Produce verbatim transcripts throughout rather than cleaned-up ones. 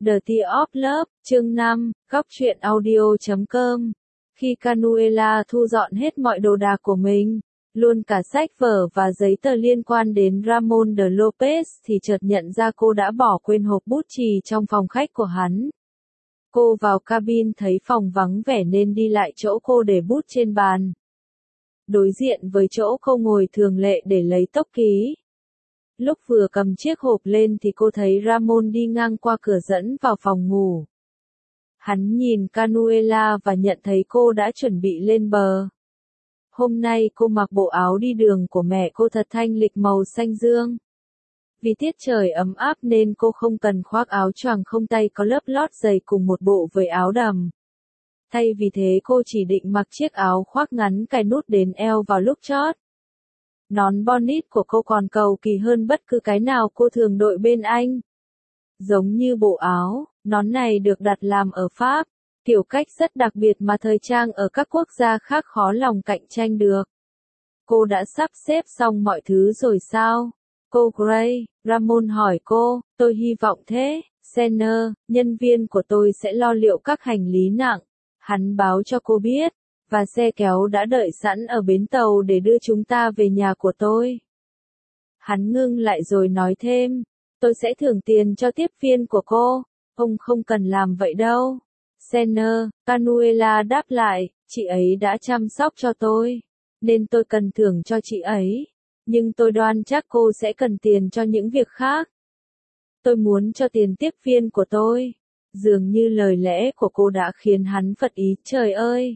The Tea of Love, chương năm, góc truyện audio chấm com. Khi Canuella thu dọn hết mọi đồ đạc của mình, luôn cả sách vở và giấy tờ liên quan đến Ramon de Lopez thì chợt nhận ra cô đã bỏ quên hộp bút chì trong phòng khách của hắn. Cô vào cabin thấy phòng vắng vẻ nên đi lại chỗ cô để bút trên bàn. Đối diện với chỗ cô ngồi thường lệ để lấy tốc ký. Lúc vừa cầm chiếc hộp lên thì cô thấy Ramon đi ngang qua cửa dẫn vào phòng ngủ. Hắn nhìn Canuella và nhận thấy cô đã chuẩn bị lên bờ. Hôm nay cô mặc bộ áo đi đường của mẹ cô thật thanh lịch màu xanh dương. Vì tiết trời ấm áp nên cô không cần khoác áo choàng không tay có lớp lót dày cùng một bộ với áo đầm. Thay vì thế cô chỉ định mặc chiếc áo khoác ngắn cài nút đến eo vào lúc chót. Nón bonnet của cô còn cầu kỳ hơn bất cứ cái nào cô thường đội bên anh. Giống như bộ áo, nón này được đặt làm ở Pháp, kiểu cách rất đặc biệt mà thời trang ở các quốc gia khác khó lòng cạnh tranh được. Cô đã sắp xếp xong mọi thứ rồi sao? Cô Gray, Ramon hỏi cô, tôi hy vọng thế. Senner, nhân viên của tôi sẽ lo liệu các hành lý nặng. Hắn báo cho cô biết. Và xe kéo đã đợi sẵn ở bến tàu để đưa chúng ta về nhà của tôi. Hắn ngưng lại rồi nói thêm, tôi sẽ thưởng tiền cho tiếp viên của cô, ông không cần làm vậy đâu. Senner, Canuella đáp lại, chị ấy đã chăm sóc cho tôi, nên tôi cần thưởng cho chị ấy, nhưng tôi đoan chắc cô sẽ cần tiền cho những việc khác. Tôi muốn cho tiền tiếp viên của tôi. Dường như lời lẽ của cô đã khiến hắn phật ý, trời ơi.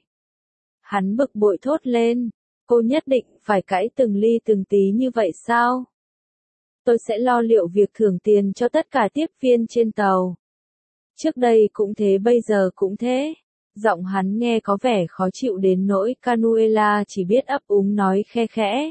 Hắn bực bội thốt lên, cô nhất định phải cãi từng ly từng tí như vậy sao? Tôi sẽ lo liệu việc thưởng tiền cho tất cả tiếp viên trên tàu. Trước đây cũng thế bây giờ cũng thế. Giọng hắn nghe có vẻ khó chịu đến nỗi Canuella chỉ biết ấp úng nói khe khẽ.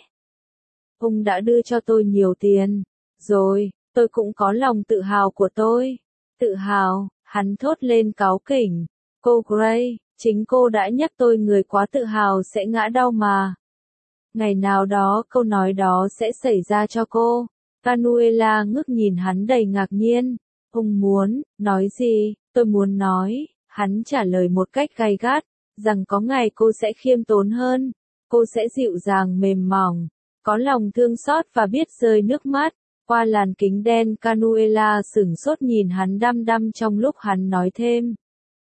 Ông đã đưa cho tôi nhiều tiền. Rồi, tôi cũng có lòng tự hào của tôi. Tự hào, hắn thốt lên cáu kỉnh. Cô Gray. Chính cô đã nhắc tôi người quá tự hào sẽ ngã đau mà. Ngày nào đó câu nói đó sẽ xảy ra cho cô. Canuella ngước nhìn hắn đầy ngạc nhiên. Ông muốn, nói gì, tôi muốn nói, hắn trả lời một cách gay gắt, rằng có ngày cô sẽ khiêm tốn hơn, cô sẽ dịu dàng mềm mỏng, có lòng thương xót và biết rơi nước mắt. Qua làn kính đen Canuella sửng sốt nhìn hắn đăm đăm trong lúc hắn nói thêm.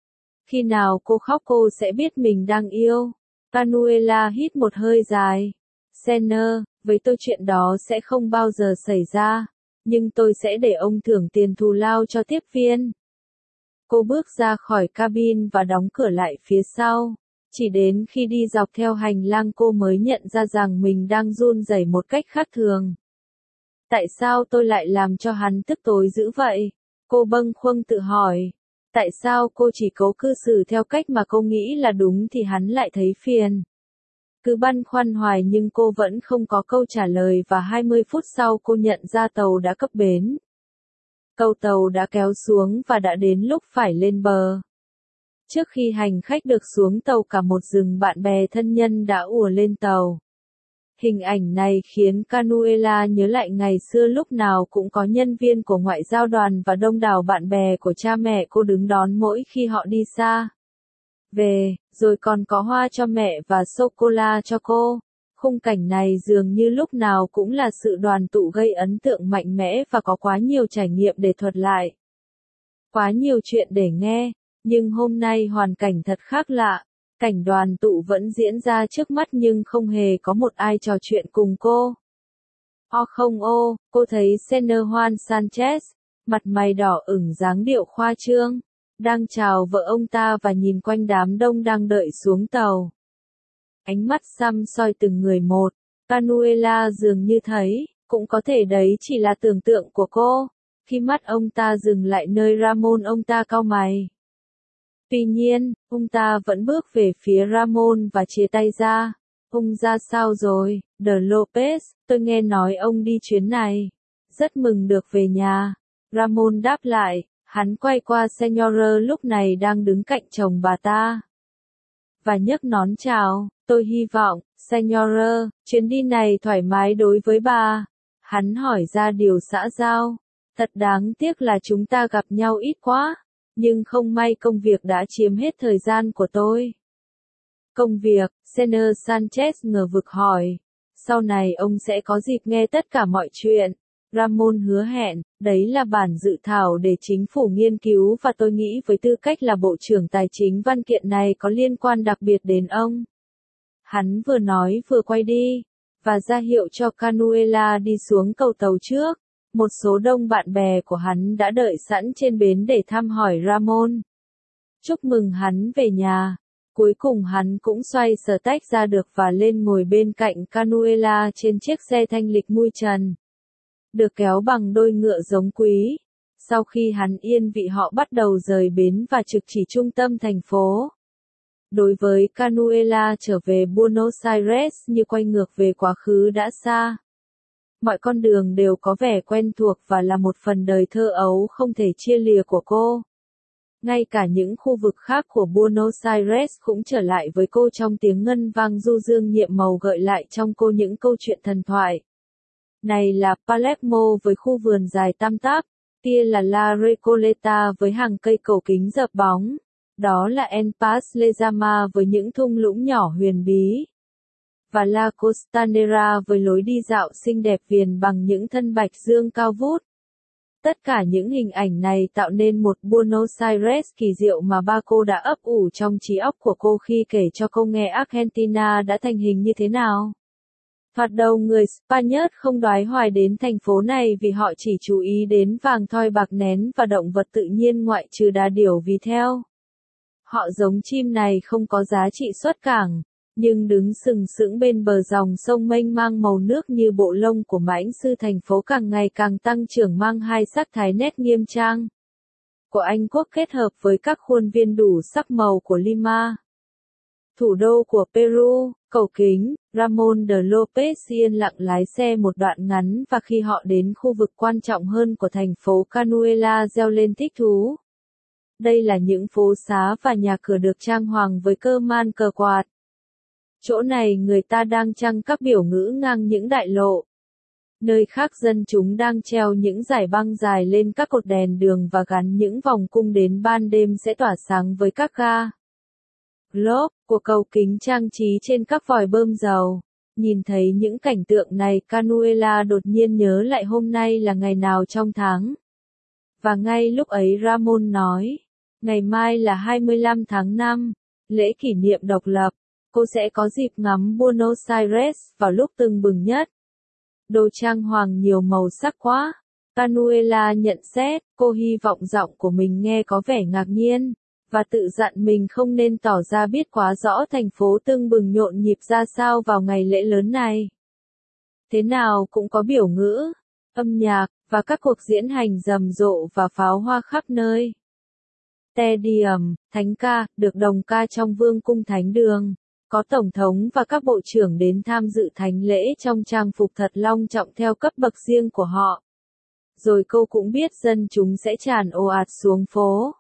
Khi nào cô khóc cô sẽ biết mình đang yêu. Canuella hít một hơi dài. Senner, với tôi chuyện đó sẽ không bao giờ xảy ra, nhưng tôi sẽ để ông thưởng tiền thù lao cho tiếp viên. Cô bước ra khỏi cabin và đóng cửa lại phía sau. Chỉ đến khi đi dọc theo hành lang cô mới nhận ra rằng mình đang run rẩy một cách khác thường. Tại sao tôi lại làm cho hắn tức tối dữ vậy? Cô bâng khuâng tự hỏi. Tại sao cô chỉ cố cư xử theo cách mà cô nghĩ là đúng thì hắn lại thấy phiền? Cứ băn khoăn hoài nhưng cô vẫn không có câu trả lời và hai mươi phút sau cô nhận ra tàu đã cập bến. Cầu tàu đã kéo xuống và đã đến lúc phải lên bờ. Trước khi hành khách được xuống tàu cả một rừng bạn bè thân nhân đã ùa lên tàu. Hình ảnh này khiến Canuella nhớ lại ngày xưa lúc nào cũng có nhân viên của ngoại giao đoàn và đông đảo bạn bè của cha mẹ cô đứng đón mỗi khi họ đi xa. Về, rồi còn có hoa cho mẹ và sô-cô-la cho cô. Khung cảnh này dường như lúc nào cũng là sự đoàn tụ gây ấn tượng mạnh mẽ và có quá nhiều trải nghiệm để thuật lại. Quá nhiều chuyện để nghe, nhưng hôm nay hoàn cảnh thật khác lạ. Cảnh đoàn tụ vẫn diễn ra trước mắt nhưng không hề có một ai trò chuyện cùng cô. O không ô, cô thấy Senner Juan Sanchez, mặt mày đỏ ửng dáng điệu khoa trương, đang chào vợ ông ta và nhìn quanh đám đông đang đợi xuống tàu. Ánh mắt săm soi từng người một, Canuella dường như thấy, cũng có thể đấy chỉ là tưởng tượng của cô. Khi mắt ông ta dừng lại nơi Ramon ông ta cau mày. Tuy nhiên, ông ta vẫn bước về phía Ramon và chia tay ra. Ông ra sao rồi, De Lopez, tôi nghe nói ông đi chuyến này. Rất mừng được về nhà. Ramon đáp lại, hắn quay qua Señora lúc này đang đứng cạnh chồng bà ta. Và nhấc nón chào, tôi hy vọng, Señora, chuyến đi này thoải mái đối với bà. Hắn hỏi ra điều xã giao. Thật đáng tiếc là chúng ta gặp nhau ít quá, nhưng không may công việc đã chiếm hết thời gian của tôi. Công việc, Senor Sanchez ngờ vực hỏi. Sau này ông sẽ có dịp nghe tất cả mọi chuyện. Ramon hứa hẹn, đấy là bản dự thảo để chính phủ nghiên cứu và tôi nghĩ với tư cách là Bộ trưởng Tài chính văn kiện này có liên quan đặc biệt đến ông. Hắn vừa nói vừa quay đi, và ra hiệu cho Canuela đi xuống cầu tàu trước. Một số đông bạn bè của hắn đã đợi sẵn trên bến để thăm hỏi Ramon. Chúc mừng hắn về nhà. Cuối cùng hắn cũng xoay sở tách ra được và lên ngồi bên cạnh Canuela trên chiếc xe thanh lịch mui trần. Được kéo bằng đôi ngựa giống quý. Sau khi hắn yên vị họ bắt đầu rời bến và trực chỉ trung tâm thành phố. Đối với Canuela trở về Buenos Aires như quay ngược về quá khứ đã xa. Mọi con đường đều có vẻ quen thuộc và là một phần đời thơ ấu không thể chia lìa của cô. Ngay cả những khu vực khác của Buenos Aires cũng trở lại với cô trong tiếng ngân vang du dương nhiệm màu gợi lại trong cô những câu chuyện thần thoại. Này là Palermo với khu vườn dài tăm tắp, kia là La Recoleta với hàng cây cầu kính dợp bóng, đó là El Pas Lezama với những thung lũng nhỏ huyền bí, và La Costanera với lối đi dạo xinh đẹp viền bằng những thân bạch dương cao vút. Tất cả những hình ảnh này tạo nên một Buenos Aires kỳ diệu mà ba cô đã ấp ủ trong trí óc của cô khi kể cho cô nghe Argentina đã thành hình như thế nào. Thoạt đầu người Spaniard không đoái hoài đến thành phố này vì họ chỉ chú ý đến vàng thoi bạc nén và động vật tự nhiên ngoại trừ đà điểu vì theo. Họ giống chim này không có giá trị xuất cảng, nhưng đứng sừng sững bên bờ dòng sông mênh mang màu nước như bộ lông của mãnh sư thành phố càng ngày càng tăng trưởng mang hai sắc thái nét nghiêm trang của Anh quốc kết hợp với các khuôn viên đủ sắc màu của Lima. Thủ đô của Peru, cầu kính, Ramon de López yên lặng lái xe một đoạn ngắn và khi họ đến khu vực quan trọng hơn của thành phố Canuela reo lên thích thú. Đây là những phố xá và nhà cửa được trang hoàng với cơ man cờ quạt. Chỗ này người ta đang trăng các biểu ngữ ngang những đại lộ. Nơi khác dân chúng đang treo những dải băng dài lên các cột đèn đường và gắn những vòng cung đến ban đêm sẽ tỏa sáng với các ga globe của cầu kính trang trí trên các vòi bơm dầu. Nhìn thấy những cảnh tượng này, Canuela đột nhiên nhớ lại hôm nay là ngày nào trong tháng. Và ngay lúc ấy Ramon nói, ngày mai là hai mươi lăm tháng năm, lễ kỷ niệm độc lập. Cô sẽ có dịp ngắm Buenos Aires vào lúc tưng bừng nhất. Đồ trang hoàng nhiều màu sắc quá. Canuela nhận xét, cô hy vọng giọng của mình nghe có vẻ ngạc nhiên, và tự dặn mình không nên tỏ ra biết quá rõ thành phố tưng bừng nhộn nhịp ra sao vào ngày lễ lớn này. Thế nào cũng có biểu ngữ, âm nhạc, và các cuộc diễn hành rầm rộ và pháo hoa khắp nơi. Te Diem, thánh ca, được đồng ca trong vương cung thánh đường. Có tổng thống và các bộ trưởng đến tham dự thánh lễ trong trang phục thật long trọng theo cấp bậc riêng của họ. Rồi cô cũng biết dân chúng sẽ tràn ồ ạt xuống phố,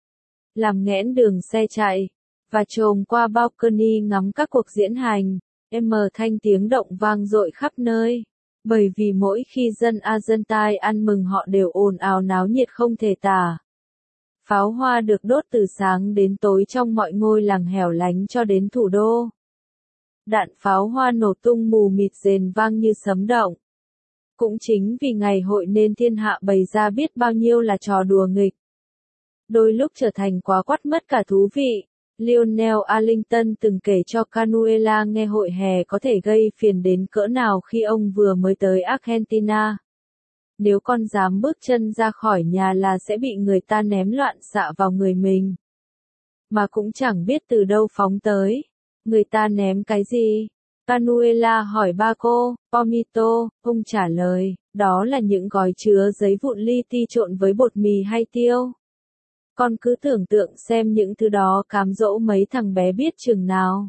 làm nghẽn đường xe chạy, và trồm qua balcony ngắm các cuộc diễn hành. Em thanh tiếng động vang dội khắp nơi, bởi vì mỗi khi dân Argentine ăn mừng họ đều ồn ào náo nhiệt không thể tả. Pháo hoa được đốt từ sáng đến tối trong mọi ngôi làng hẻo lánh cho đến thủ đô. Đạn pháo hoa nổ tung mù mịt rền vang như sấm động. Cũng chính vì ngày hội nên thiên hạ bày ra biết bao nhiêu là trò đùa nghịch. Đôi lúc trở thành quá quắt mất cả thú vị. Lionel Arlington từng kể cho Canuela nghe hội hè có thể gây phiền đến cỡ nào khi ông vừa mới tới Argentina. Nếu con dám bước chân ra khỏi nhà là sẽ bị người ta ném loạn xạ vào người mình. Mà cũng chẳng biết từ đâu phóng tới. Người ta ném cái gì? Canuela hỏi ba cô. Pomito, ông trả lời, đó là những gói chứa giấy vụn li ti trộn với bột mì hay tiêu. Con cứ tưởng tượng xem những thứ đó cám dỗ mấy thằng bé biết chừng nào.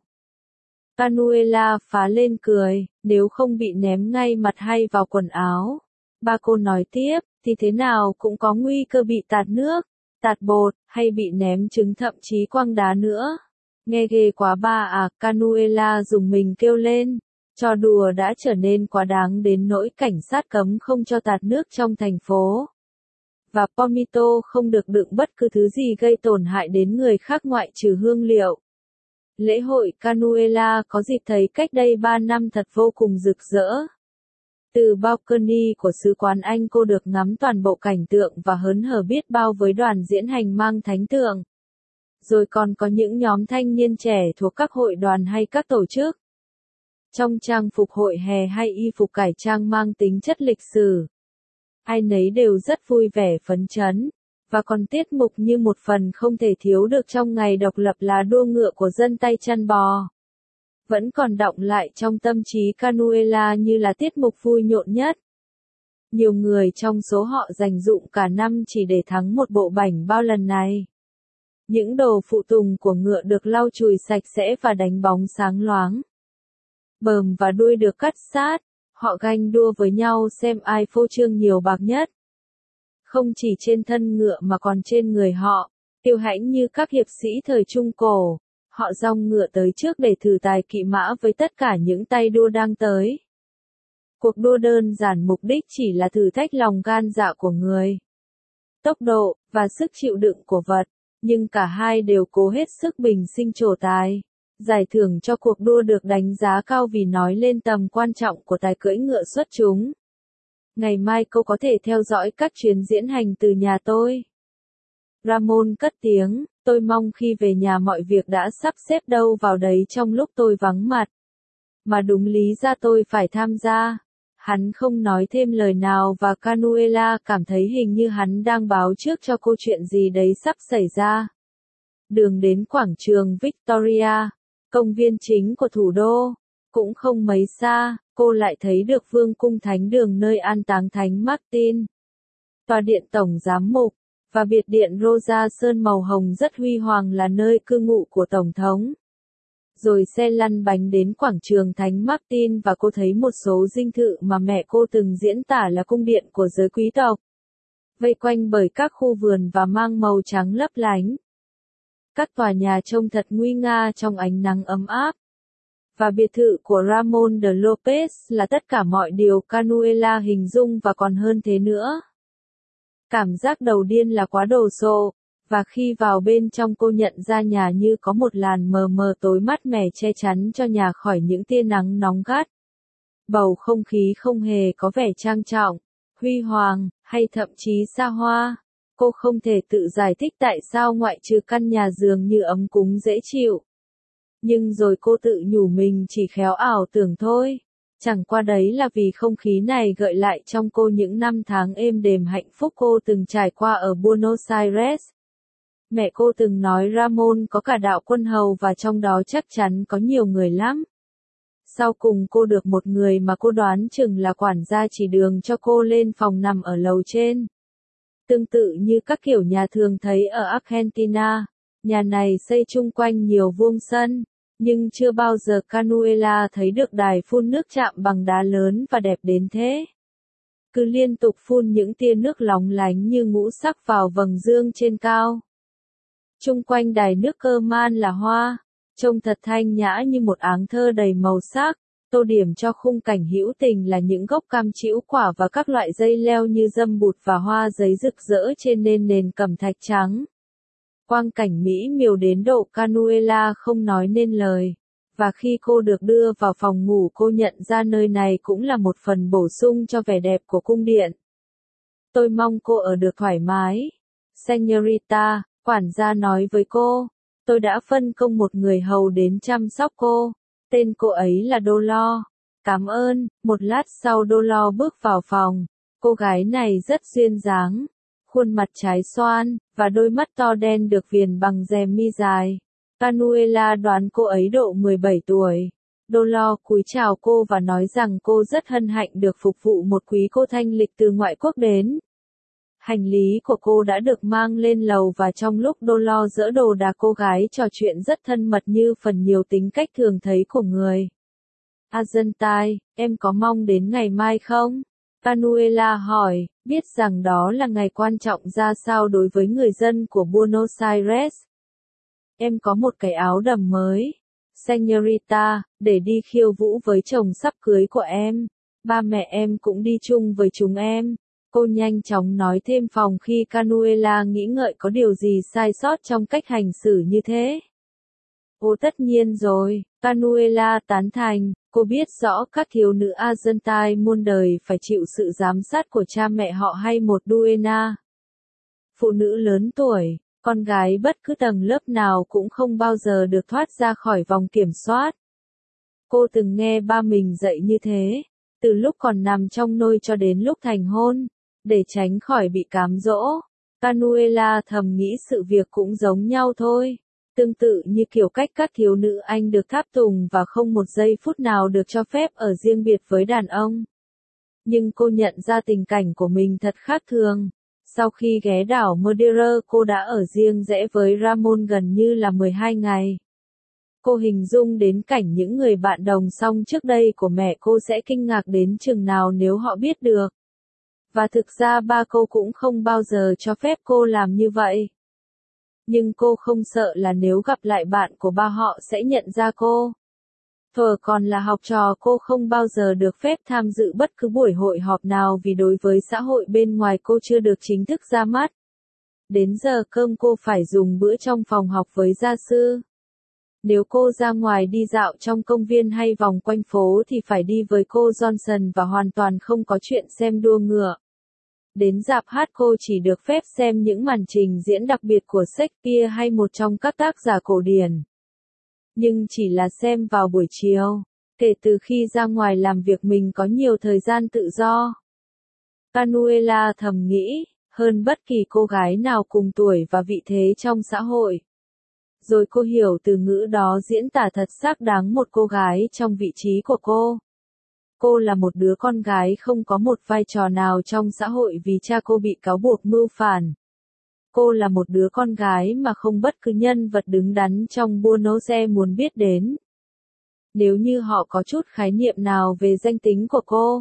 Canuela phá lên cười, nếu không bị ném ngay mặt hay vào quần áo. Ba cô nói tiếp, thì thế nào cũng có nguy cơ bị tạt nước, tạt bột, hay bị ném trứng thậm chí quăng đá nữa. Nghe ghê quá ba à, Canuela dùng mình kêu lên. Trò đùa đã trở nên quá đáng đến nỗi cảnh sát cấm không cho tạt nước trong thành phố. và pomito không được đựng bất cứ thứ gì gây tổn hại đến người khác ngoại trừ hương liệu. Lễ hội Canuella có dịp thấy cách đây ba năm thật vô cùng rực rỡ. Từ balcony của sứ quán Anh cô được ngắm toàn bộ cảnh tượng và hớn hở biết bao với đoàn diễn hành mang thánh tượng. Rồi còn có những nhóm thanh niên trẻ thuộc các hội đoàn hay các tổ chức. Trong trang phục hội hè hay y phục cải trang mang tính chất lịch sử. Ai nấy đều rất vui vẻ phấn chấn. Và còn tiết mục như một phần không thể thiếu được trong ngày độc lập là đua ngựa của dân tay chăn bò. Vẫn còn đọng lại trong tâm trí Canuella như là tiết mục vui nhộn nhất. Nhiều người trong số họ dành dụm cả năm chỉ để thắng một bộ bảnh bao lần này. Những đồ phụ tùng của ngựa được lau chùi sạch sẽ và đánh bóng sáng loáng. Bờm và đuôi được cắt sát, họ ganh đua với nhau xem ai phô trương nhiều bạc nhất. Không chỉ trên thân ngựa mà còn trên người họ, kiêu hãnh như các hiệp sĩ thời Trung Cổ, họ dong ngựa tới trước để thử tài kỵ mã với tất cả những tay đua đang tới. Cuộc đua đơn giản mục đích chỉ là thử thách lòng gan dạ của người, tốc độ, và sức chịu đựng của vật, nhưng cả hai đều cố hết sức bình sinh trổ tài. Giải thưởng cho cuộc đua được đánh giá cao vì nói lên tầm quan trọng của tài cưỡi ngựa xuất chúng. Ngày mai cô có thể theo dõi các chuyến diễn hành từ nhà tôi. Ramon cất tiếng, tôi mong khi về nhà mọi việc đã sắp xếp đâu vào đấy trong lúc tôi vắng mặt. Mà đúng lý ra tôi phải tham gia. Hắn không nói thêm lời nào và Canuella cảm thấy hình như hắn đang báo trước cho cô chuyện gì đấy sắp xảy ra. Đường đến quảng trường Victoria, công viên chính của thủ đô, cũng không mấy xa, cô lại thấy được vương cung thánh đường nơi an táng thánh Martin. Tòa điện tổng giám mục, và biệt điện Rosa sơn màu hồng rất huy hoàng là nơi cư ngụ của Tổng thống. Rồi xe lăn bánh đến quảng trường Thánh Martin và cô thấy một số dinh thự mà mẹ cô từng diễn tả là cung điện của giới quý tộc. Vây quanh bởi các khu vườn và mang màu trắng lấp lánh. Các tòa nhà trông thật nguy nga trong ánh nắng ấm áp. Và biệt thự của Ramon de Lopez là tất cả mọi điều Canuella hình dung và còn hơn thế nữa. Cảm giác đầu điên là quá đồ sộ, và khi vào bên trong cô nhận ra nhà như có một làn mờ mờ tối mát mẻ che chắn cho nhà khỏi những tia nắng nóng gắt. Bầu không khí không hề có vẻ trang trọng, huy hoàng, hay thậm chí xa hoa. Cô không thể tự giải thích tại sao ngoại trừ căn nhà dường như ấm cúng dễ chịu. Nhưng rồi cô tự nhủ mình chỉ khéo ảo tưởng thôi. Chẳng qua đấy là vì không khí này gợi lại trong cô những năm tháng êm đềm hạnh phúc cô từng trải qua ở Buenos Aires. Mẹ cô từng nói Ramon có cả đạo quân hầu và trong đó chắc chắn có nhiều người lắm. Sau cùng cô được một người mà cô đoán chừng là quản gia chỉ đường cho cô lên phòng nằm ở lầu trên. Tương tự như các kiểu nhà thường thấy ở Argentina, nhà này xây chung quanh nhiều vuông sân. Nhưng chưa bao giờ Canuella thấy được đài phun nước chạm bằng đá lớn và đẹp đến thế. Cứ liên tục phun những tia nước lóng lánh như ngũ sắc vào vầng dương trên cao. Chung quanh đài nước cơ man là hoa, trông thật thanh nhã như một áng thơ đầy màu sắc. Tô điểm cho khung cảnh hữu tình là những gốc cam trĩu quả và các loại dây leo như dâm bụt và hoa giấy rực rỡ trên nền nền cẩm thạch trắng. Quang cảnh mỹ miều đến độ Canuella không nói nên lời, và khi cô được đưa vào phòng ngủ cô nhận ra nơi này cũng là một phần bổ sung cho vẻ đẹp của cung điện. Tôi mong cô ở được thoải mái. Señorita, quản gia nói với cô, tôi đã phân công một người hầu đến chăm sóc cô, tên cô ấy là Dolores. Cảm ơn. Một lát sau Dolores bước vào phòng, cô gái này rất duyên dáng. Khuôn mặt trái xoan, và đôi mắt to đen được viền bằng rèm mi dài. Canuella đoán cô ấy độ mười bảy tuổi. Dolores cúi chào cô và nói rằng cô rất hân hạnh được phục vụ một quý cô thanh lịch từ ngoại quốc đến. Hành lý của cô đã được mang lên lầu và trong lúc Dolores dỡ đồ đạc cô gái trò chuyện rất thân mật như phần nhiều tính cách thường thấy của người Argentine. Em có mong đến ngày mai không? Canuella hỏi, biết rằng đó là ngày quan trọng ra sao đối với người dân của Buenos Aires. Em có một cái áo đầm mới, Señorita, để đi khiêu vũ với chồng sắp cưới của em. Ba mẹ em cũng đi chung với chúng em. Cô nhanh chóng nói thêm phòng khi Canuela nghĩ ngợi có điều gì sai sót trong cách hành xử như thế. Ồ tất nhiên rồi, Canuela tán thành, cô biết rõ các thiếu nữ Argentine muôn đời phải chịu sự giám sát của cha mẹ họ hay một duenna. Phụ nữ lớn tuổi, con gái bất cứ tầng lớp nào cũng không bao giờ được thoát ra khỏi vòng kiểm soát. Cô từng nghe ba mình dạy như thế, từ lúc còn nằm trong nôi cho đến lúc thành hôn, để tránh khỏi bị cám dỗ. Canuela thầm nghĩ sự việc cũng giống nhau thôi. Tương tự như kiểu cách các thiếu nữ Anh được tháp tùng và không một giây phút nào được cho phép ở riêng biệt với đàn ông. Nhưng cô nhận ra tình cảnh của mình thật khác thường. Sau khi ghé đảo Madeira cô đã ở riêng rẽ với Ramon gần như là mười hai ngày. Cô hình dung đến cảnh những người bạn đồng song trước đây của mẹ cô sẽ kinh ngạc đến chừng nào nếu họ biết được. Và thực ra ba cô cũng không bao giờ cho phép cô làm như vậy. Nhưng cô không sợ là nếu gặp lại bạn của ba họ sẽ nhận ra cô. Thuở còn là học trò cô không bao giờ được phép tham dự bất cứ buổi hội họp nào vì đối với xã hội bên ngoài cô chưa được chính thức ra mắt. Đến giờ cơm cô phải dùng bữa trong phòng học với gia sư. Nếu cô ra ngoài đi dạo trong công viên hay vòng quanh phố thì phải đi với cô Johnson và hoàn toàn không có chuyện xem đua ngựa. Đến rạp hát cô chỉ được phép xem những màn trình diễn đặc biệt của Shakespeare hay một trong các tác giả cổ điển. Nhưng chỉ là xem vào buổi chiều, kể từ khi ra ngoài làm việc mình có nhiều thời gian tự do. Canuela thầm nghĩ, hơn bất kỳ cô gái nào cùng tuổi và vị thế trong xã hội. Rồi cô hiểu từ ngữ đó diễn tả thật xác đáng một cô gái trong vị trí của cô. Cô là một đứa con gái không có một vai trò nào trong xã hội vì cha cô bị cáo buộc mưu phản. Cô là một đứa con gái mà không bất cứ nhân vật đứng đắn trong Buenos Aires muốn biết đến. Nếu như họ có chút khái niệm nào về danh tính của cô.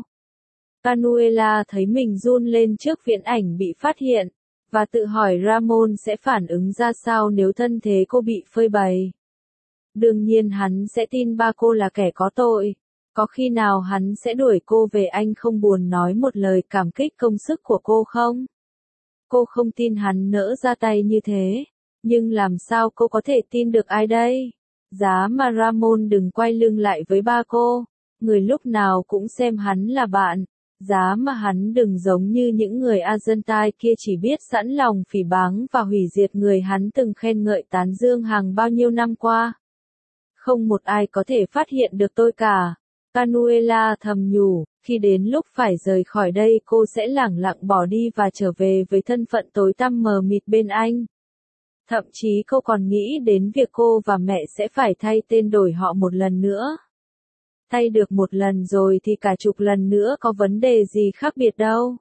Canuela thấy mình run lên trước viễn ảnh bị phát hiện, và tự hỏi Ramon sẽ phản ứng ra sao nếu thân thế cô bị phơi bày. Đương nhiên hắn sẽ tin ba cô là kẻ có tội. Có khi nào hắn sẽ đuổi cô về Anh không buồn nói một lời cảm kích công sức của cô không? Cô không tin hắn nỡ ra tay như thế. Nhưng làm sao cô có thể tin được ai đây? Giá mà Ramon đừng quay lưng lại với ba cô. Người lúc nào cũng xem hắn là bạn. Giá mà hắn đừng giống như những người Argentine kia chỉ biết sẵn lòng phỉ báng và hủy diệt người hắn từng khen ngợi tán dương hàng bao nhiêu năm qua. Không một ai có thể phát hiện được tôi cả. Canuela thầm nhủ, khi đến lúc phải rời khỏi đây cô sẽ lẳng lặng bỏ đi và trở về với thân phận tối tăm mờ mịt bên anh. Thậm chí cô còn nghĩ đến việc cô và mẹ sẽ phải thay tên đổi họ một lần nữa. Thay được một lần rồi thì cả chục lần nữa có vấn đề gì khác biệt đâu.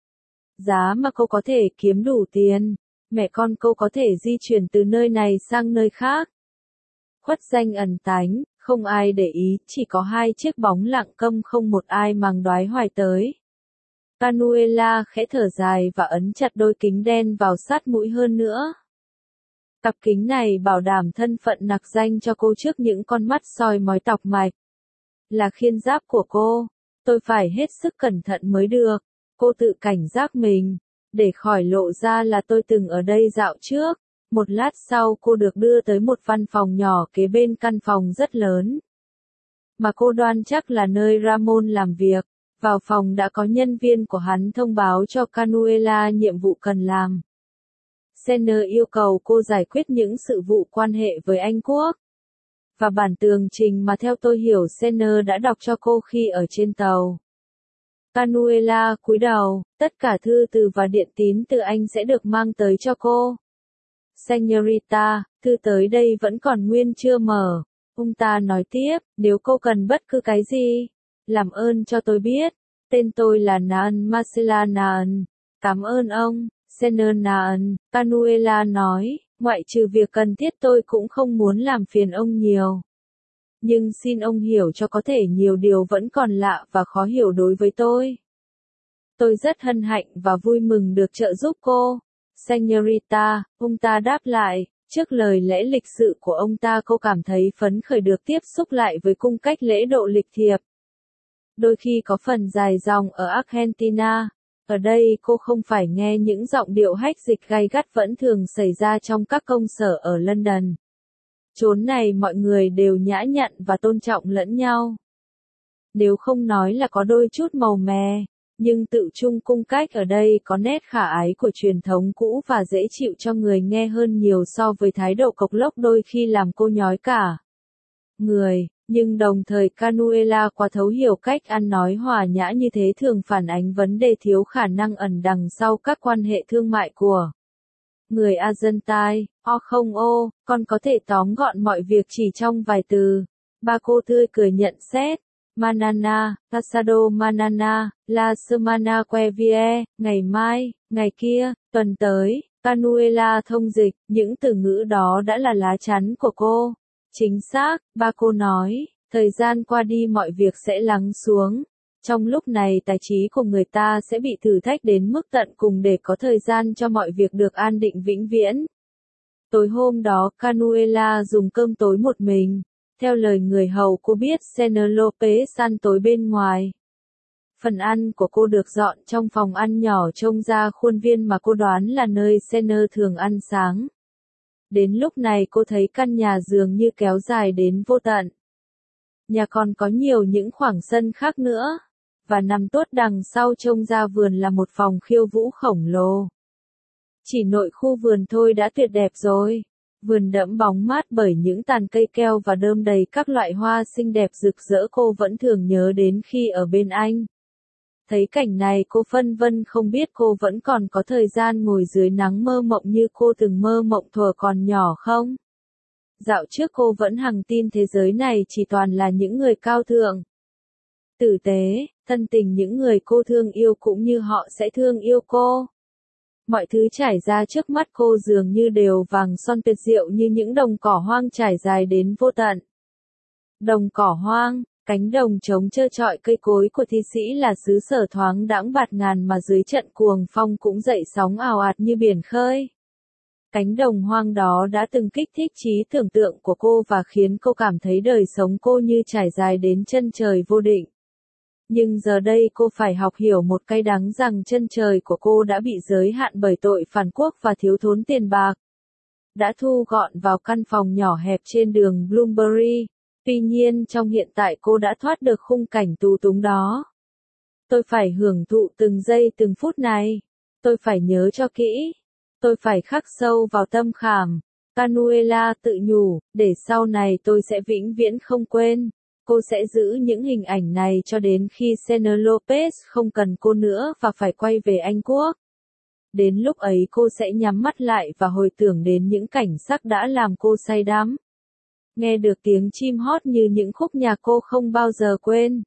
Giá mà cô có thể kiếm đủ tiền, mẹ con cô có thể di chuyển từ nơi này sang nơi khác. Khuất danh ẩn tánh. Không ai để ý, chỉ có hai chiếc bóng lặng câm không một ai màng đoái hoài tới. Canuela khẽ thở dài và ấn chặt đôi kính đen vào sát mũi hơn nữa. Cặp kính này bảo đảm thân phận nặc danh cho cô trước những con mắt soi mói tọc mạch. Là khiên giáp của cô, tôi phải hết sức cẩn thận mới được. Cô tự cảnh giác mình, để khỏi lộ ra là tôi từng ở đây dạo trước. Một lát sau cô được đưa tới một văn phòng nhỏ kế bên căn phòng rất lớn. Mà cô đoan chắc là nơi Ramon làm việc. Vào phòng đã có nhân viên của hắn thông báo cho Canuela nhiệm vụ cần làm. Senner yêu cầu cô giải quyết những sự vụ quan hệ với Anh Quốc. Và bản tường trình mà theo tôi hiểu Senner đã đọc cho cô khi ở trên tàu. Canuela cúi đầu, tất cả thư từ và điện tín từ anh sẽ được mang tới cho cô. Señorita, thư tới đây vẫn còn nguyên chưa mở. Ông ta nói tiếp, nếu cô cần bất cứ cái gì, làm ơn cho tôi biết. Tên tôi là Naan Marcela Naan. Cảm ơn ông, Senner Naan, Canuela nói, ngoại trừ việc cần thiết tôi cũng không muốn làm phiền ông nhiều. Nhưng xin ông hiểu cho có thể nhiều điều vẫn còn lạ và khó hiểu đối với tôi. Tôi rất hân hạnh và vui mừng được trợ giúp cô. Señorita, ông ta đáp lại, trước lời lẽ lịch sự của ông ta cô cảm thấy phấn khởi được tiếp xúc lại với cung cách lễ độ lịch thiệp. Đôi khi có phần dài dòng ở Argentina, Ở đây cô không phải nghe những giọng điệu hách dịch gay gắt vẫn thường xảy ra trong các công sở ở London. Chốn này mọi người đều nhã nhặn và tôn trọng lẫn nhau. Nếu không nói là có đôi chút màu mè, nhưng tự chung cung cách ở đây có nét khả ái của truyền thống cũ và dễ chịu cho người nghe hơn nhiều so với thái độ cộc lốc đôi khi làm cô nhói cả người, nhưng đồng thời Canuella quá thấu hiểu cách ăn nói hòa nhã như thế thường phản ánh vấn đề thiếu khả năng ẩn đằng sau các quan hệ thương mại của người Argentine. O không ô, con có thể tóm gọn mọi việc chỉ trong vài từ. Ba cô tươi cười nhận xét. Manana, pasado manana, la semana que viene, ngày mai, ngày kia, tuần tới. Canuella thông dịch, những từ ngữ đó đã là lá chắn của cô. Chính xác, ba cô nói, thời gian qua đi mọi việc sẽ lắng xuống. Trong lúc này tài trí của người ta sẽ bị thử thách đến mức tận cùng để có thời gian cho mọi việc được an định vĩnh viễn. Tối hôm đó Canuella dùng cơm tối một mình. Theo lời người hầu cô biết Penelope ăn tối bên ngoài. Phần ăn của cô được dọn trong phòng ăn nhỏ trông ra khuôn viên mà cô đoán là nơi Senna thường ăn sáng. Đến lúc này cô thấy căn nhà dường như kéo dài đến vô tận. Nhà còn có nhiều những khoảng sân khác nữa. Và nằm tuốt đằng sau trông ra vườn là một phòng khiêu vũ khổng lồ. Chỉ nội khu vườn thôi đã tuyệt đẹp rồi. Vườn đẫm bóng mát bởi những tàn cây keo và đơm đầy các loại hoa xinh đẹp rực rỡ cô vẫn thường nhớ đến khi ở bên anh. Thấy cảnh này cô phân vân không biết cô vẫn còn có thời gian ngồi dưới nắng mơ mộng như cô từng mơ mộng thuở còn nhỏ không? Dạo trước cô vẫn hằng tin thế giới này chỉ toàn là những người cao thượng, tử tế, thân tình, những người cô thương yêu cũng như họ sẽ thương yêu cô. Mọi thứ trải ra trước mắt cô dường như đều vàng son tuyệt diệu như những đồng cỏ hoang trải dài đến vô tận. Đồng cỏ hoang, cánh đồng trống trơ trọi cây cối của thi sĩ là xứ sở thoáng đãng bạt ngàn mà dưới trận cuồng phong cũng dậy sóng ào ạt như biển khơi. Cánh đồng hoang đó đã từng kích thích trí tưởng tượng của cô và khiến cô cảm thấy đời sống cô như trải dài đến chân trời vô định. Nhưng giờ đây cô phải học hiểu một cay đắng rằng chân trời của cô đã bị giới hạn bởi tội phản quốc và thiếu thốn tiền bạc. Đã thu gọn vào căn phòng nhỏ hẹp trên đường Bloomsbury. Tuy nhiên trong hiện tại cô đã thoát được khung cảnh tù túng đó. Tôi phải hưởng thụ từng giây từng phút này. Tôi phải nhớ cho kỹ. Tôi phải khắc sâu vào tâm khảm. Canuella tự nhủ, để sau này tôi sẽ vĩnh viễn không quên. Cô sẽ giữ những hình ảnh này cho đến khi Penelope không cần cô nữa và phải quay về Anh Quốc. Đến lúc ấy cô sẽ nhắm mắt lại và hồi tưởng đến những cảnh sắc đã làm cô say đắm. Nghe được tiếng chim hót như những khúc nhạc cô không bao giờ quên.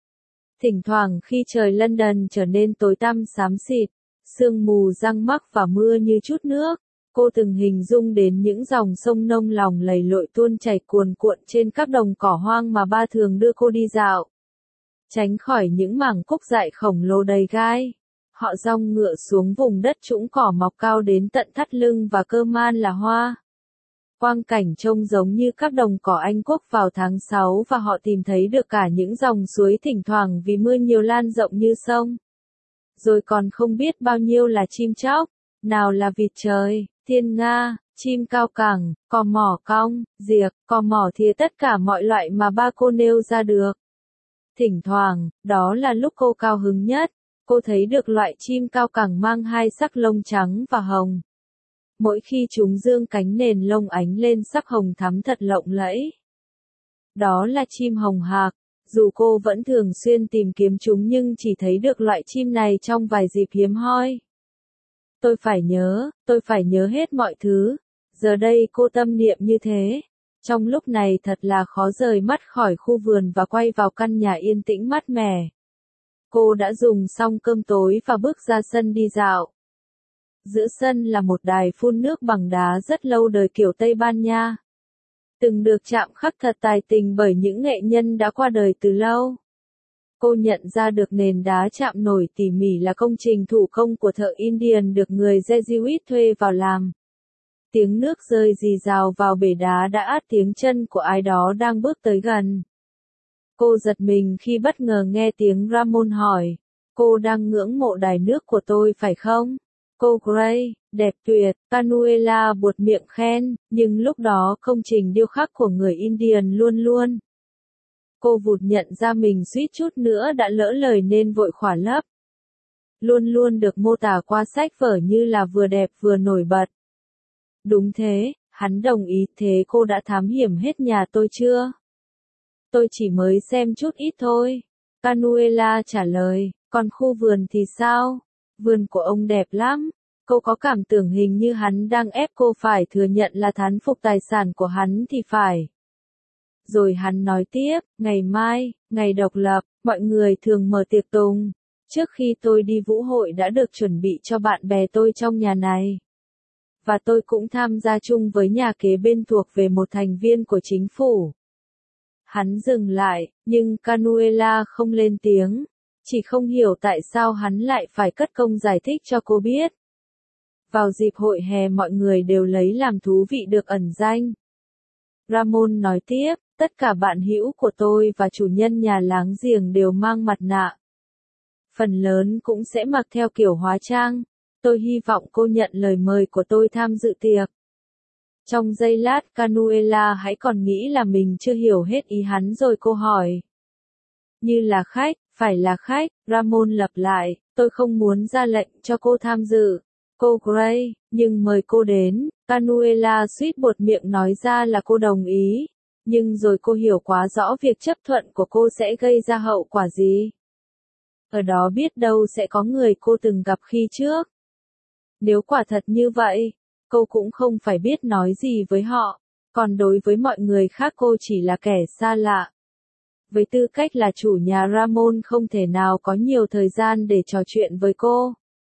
Thỉnh thoảng khi trời London trở nên tối tăm xám xịt, sương mù giăng mắc và mưa như chút nước, cô từng hình dung đến những dòng sông nông lòng lầy lội tuôn chảy cuồn cuộn trên các đồng cỏ hoang mà ba thường đưa cô đi dạo. Tránh khỏi những mảng cúc dại khổng lồ đầy gai. Họ dong ngựa xuống vùng đất trũng cỏ mọc cao đến tận thắt lưng và cơ man là hoa. Quang cảnh trông giống như các đồng cỏ Anh Quốc vào tháng sáu và họ tìm thấy được cả những dòng suối thỉnh thoảng vì mưa nhiều lan rộng như sông. Rồi còn không biết bao nhiêu là chim chóc, nào là vịt trời, thiên nga, chim cao cẳng, cò mỏ cong, diệc, cò mỏ thía, tất cả mọi loại mà ba cô nêu ra được. Thỉnh thoảng, đó là lúc cô cao hứng nhất, cô thấy được loại chim cao cẳng mang hai sắc lông trắng và hồng. Mỗi khi chúng dương cánh nền lông ánh lên sắc hồng thắm thật lộng lẫy. Đó là chim hồng hạc, dù cô vẫn thường xuyên tìm kiếm chúng nhưng chỉ thấy được loại chim này trong vài dịp hiếm hoi. Tôi phải nhớ, tôi phải nhớ hết mọi thứ. Giờ đây cô tâm niệm như thế. Trong lúc này thật là khó rời mắt khỏi khu vườn và quay vào căn nhà yên tĩnh mát mẻ. Cô đã dùng xong cơm tối và bước ra sân đi dạo. Giữa sân là một đài phun nước bằng đá rất lâu đời kiểu Tây Ban Nha. Từng được chạm khắc thật tài tình bởi những nghệ nhân đã qua đời từ lâu. Cô nhận ra được nền đá chạm nổi tỉ mỉ là công trình thủ công của thợ Indian được người Jesuit thuê vào làm. Tiếng nước rơi rì rào vào bể đá đã át tiếng chân của ai đó đang bước tới gần. Cô giật mình khi bất ngờ nghe tiếng Ramon hỏi, Cô đang ngưỡng mộ đài nước của tôi phải không? Cô Gray, đẹp tuyệt, Canuela buột miệng khen, nhưng lúc đó công trình điêu khắc của người Indian luôn luôn. Cô vụt nhận ra mình suýt chút nữa đã lỡ lời nên vội khỏa lấp. Luôn luôn được mô tả qua sách vở như là vừa đẹp vừa nổi bật. Đúng thế, hắn đồng ý, thế cô đã thám hiểm hết nhà tôi chưa? Tôi chỉ mới xem chút ít thôi. Canuela trả lời, còn khu vườn thì sao? Vườn của ông đẹp lắm. Cô có cảm tưởng hình như hắn đang ép cô phải thừa nhận là thán phục tài sản của hắn thì phải. Rồi hắn nói tiếp, ngày mai, ngày độc lập, mọi người thường mở tiệc tùng. Trước khi tôi đi vũ hội đã được chuẩn bị cho bạn bè tôi trong nhà này. Và tôi cũng tham gia chung với nhà kế bên thuộc về một thành viên của chính phủ. Hắn dừng lại, nhưng Canuela không lên tiếng. Chỉ không hiểu tại sao hắn lại phải cất công giải thích cho cô biết. Vào dịp hội hè mọi người đều lấy làm thú vị được ẩn danh. Ramon nói tiếp, tất cả bạn hữu của tôi và chủ nhân nhà láng giềng đều mang mặt nạ. Phần lớn cũng sẽ mặc theo kiểu hóa trang. Tôi hy vọng cô nhận lời mời của tôi tham dự tiệc. Trong giây lát Canuela hãy còn nghĩ là mình chưa hiểu hết ý hắn rồi cô hỏi. Như là khách, phải là khách, Ramon lặp lại, tôi không muốn ra lệnh cho cô tham dự. Cô Gray, nhưng mời cô đến, Canuela suýt buột miệng nói ra là cô đồng ý. Nhưng rồi cô hiểu quá rõ việc chấp thuận của cô sẽ gây ra hậu quả gì. Ở đó biết đâu sẽ có người cô từng gặp khi trước. Nếu quả thật như vậy, cô cũng không phải biết nói gì với họ, còn đối với mọi người khác cô chỉ là kẻ xa lạ. Với tư cách là chủ nhà Ramon không thể nào có nhiều thời gian để trò chuyện với cô.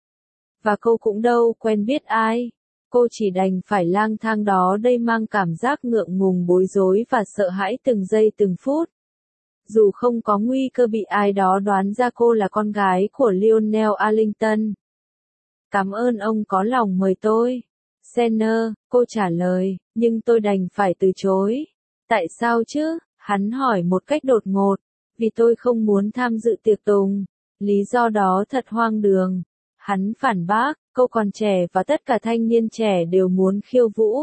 Và cô cũng đâu quen biết ai. Cô chỉ đành phải lang thang đó đây mang cảm giác ngượng ngùng bối rối và sợ hãi từng giây từng phút. Dù không có nguy cơ bị ai đó đoán ra cô là con gái của Lionel Arlington. Cảm ơn ông có lòng mời tôi. Senner, cô trả lời, nhưng tôi đành phải từ chối. Tại sao chứ? Hắn hỏi một cách đột ngột. Vì tôi không muốn tham dự tiệc tùng. Lý do đó thật hoang đường. Hắn phản bác, cô còn trẻ và tất cả thanh niên trẻ đều muốn khiêu vũ.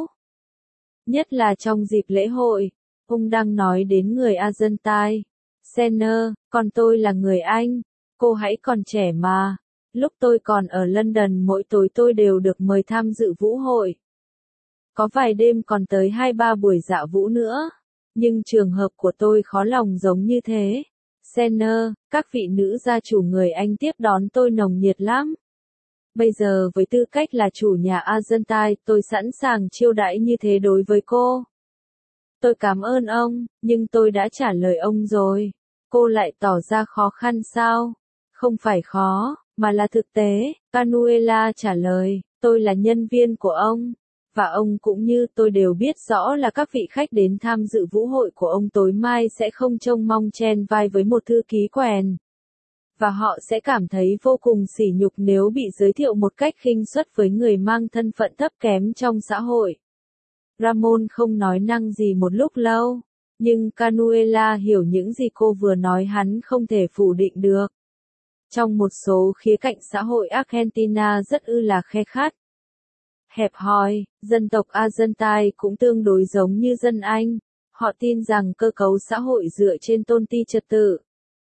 Nhất là trong dịp lễ hội. Ông đang nói đến người Argentine. Senner, còn tôi là người Anh. Cô hãy còn trẻ mà. Lúc tôi còn ở London mỗi tối tôi đều được mời tham dự vũ hội. Có vài đêm còn tới hai ba buổi dạ vũ nữa. Nhưng trường hợp của tôi khó lòng giống như thế. Senner, các vị nữ gia chủ người Anh tiếp đón tôi nồng nhiệt lắm. Bây giờ với tư cách là chủ nhà Argentine tôi sẵn sàng chiêu đãi như thế đối với cô. Tôi cảm ơn ông, nhưng tôi đã trả lời ông rồi. Cô lại tỏ ra khó khăn sao? Không phải khó, mà là thực tế, Canuela trả lời, tôi là nhân viên của ông. Và ông cũng như tôi đều biết rõ là các vị khách đến tham dự vũ hội của ông tối mai sẽ không trông mong chen vai với một thư ký quèn. Và họ sẽ cảm thấy vô cùng sỉ nhục nếu bị giới thiệu một cách khinh suất với người mang thân phận thấp kém trong xã hội. Ramon không nói năng gì một lúc lâu, nhưng Canuela hiểu những gì cô vừa nói hắn không thể phủ định được. Trong một số khía cạnh xã hội Argentina rất ư là khe khắt. Hẹp hòi, dân tộc Argentine cũng tương đối giống như dân Anh, họ tin rằng cơ cấu xã hội dựa trên tôn ti trật tự.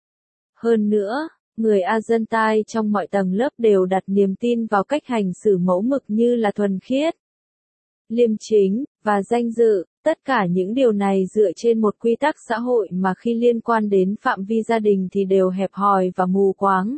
Hơn nữa, người Argentine trong mọi tầng lớp đều đặt niềm tin vào cách hành xử mẫu mực như là thuần khiết, liêm chính, và danh dự, tất cả những điều này dựa trên một quy tắc xã hội mà khi liên quan đến phạm vi gia đình thì đều hẹp hòi và mù quáng.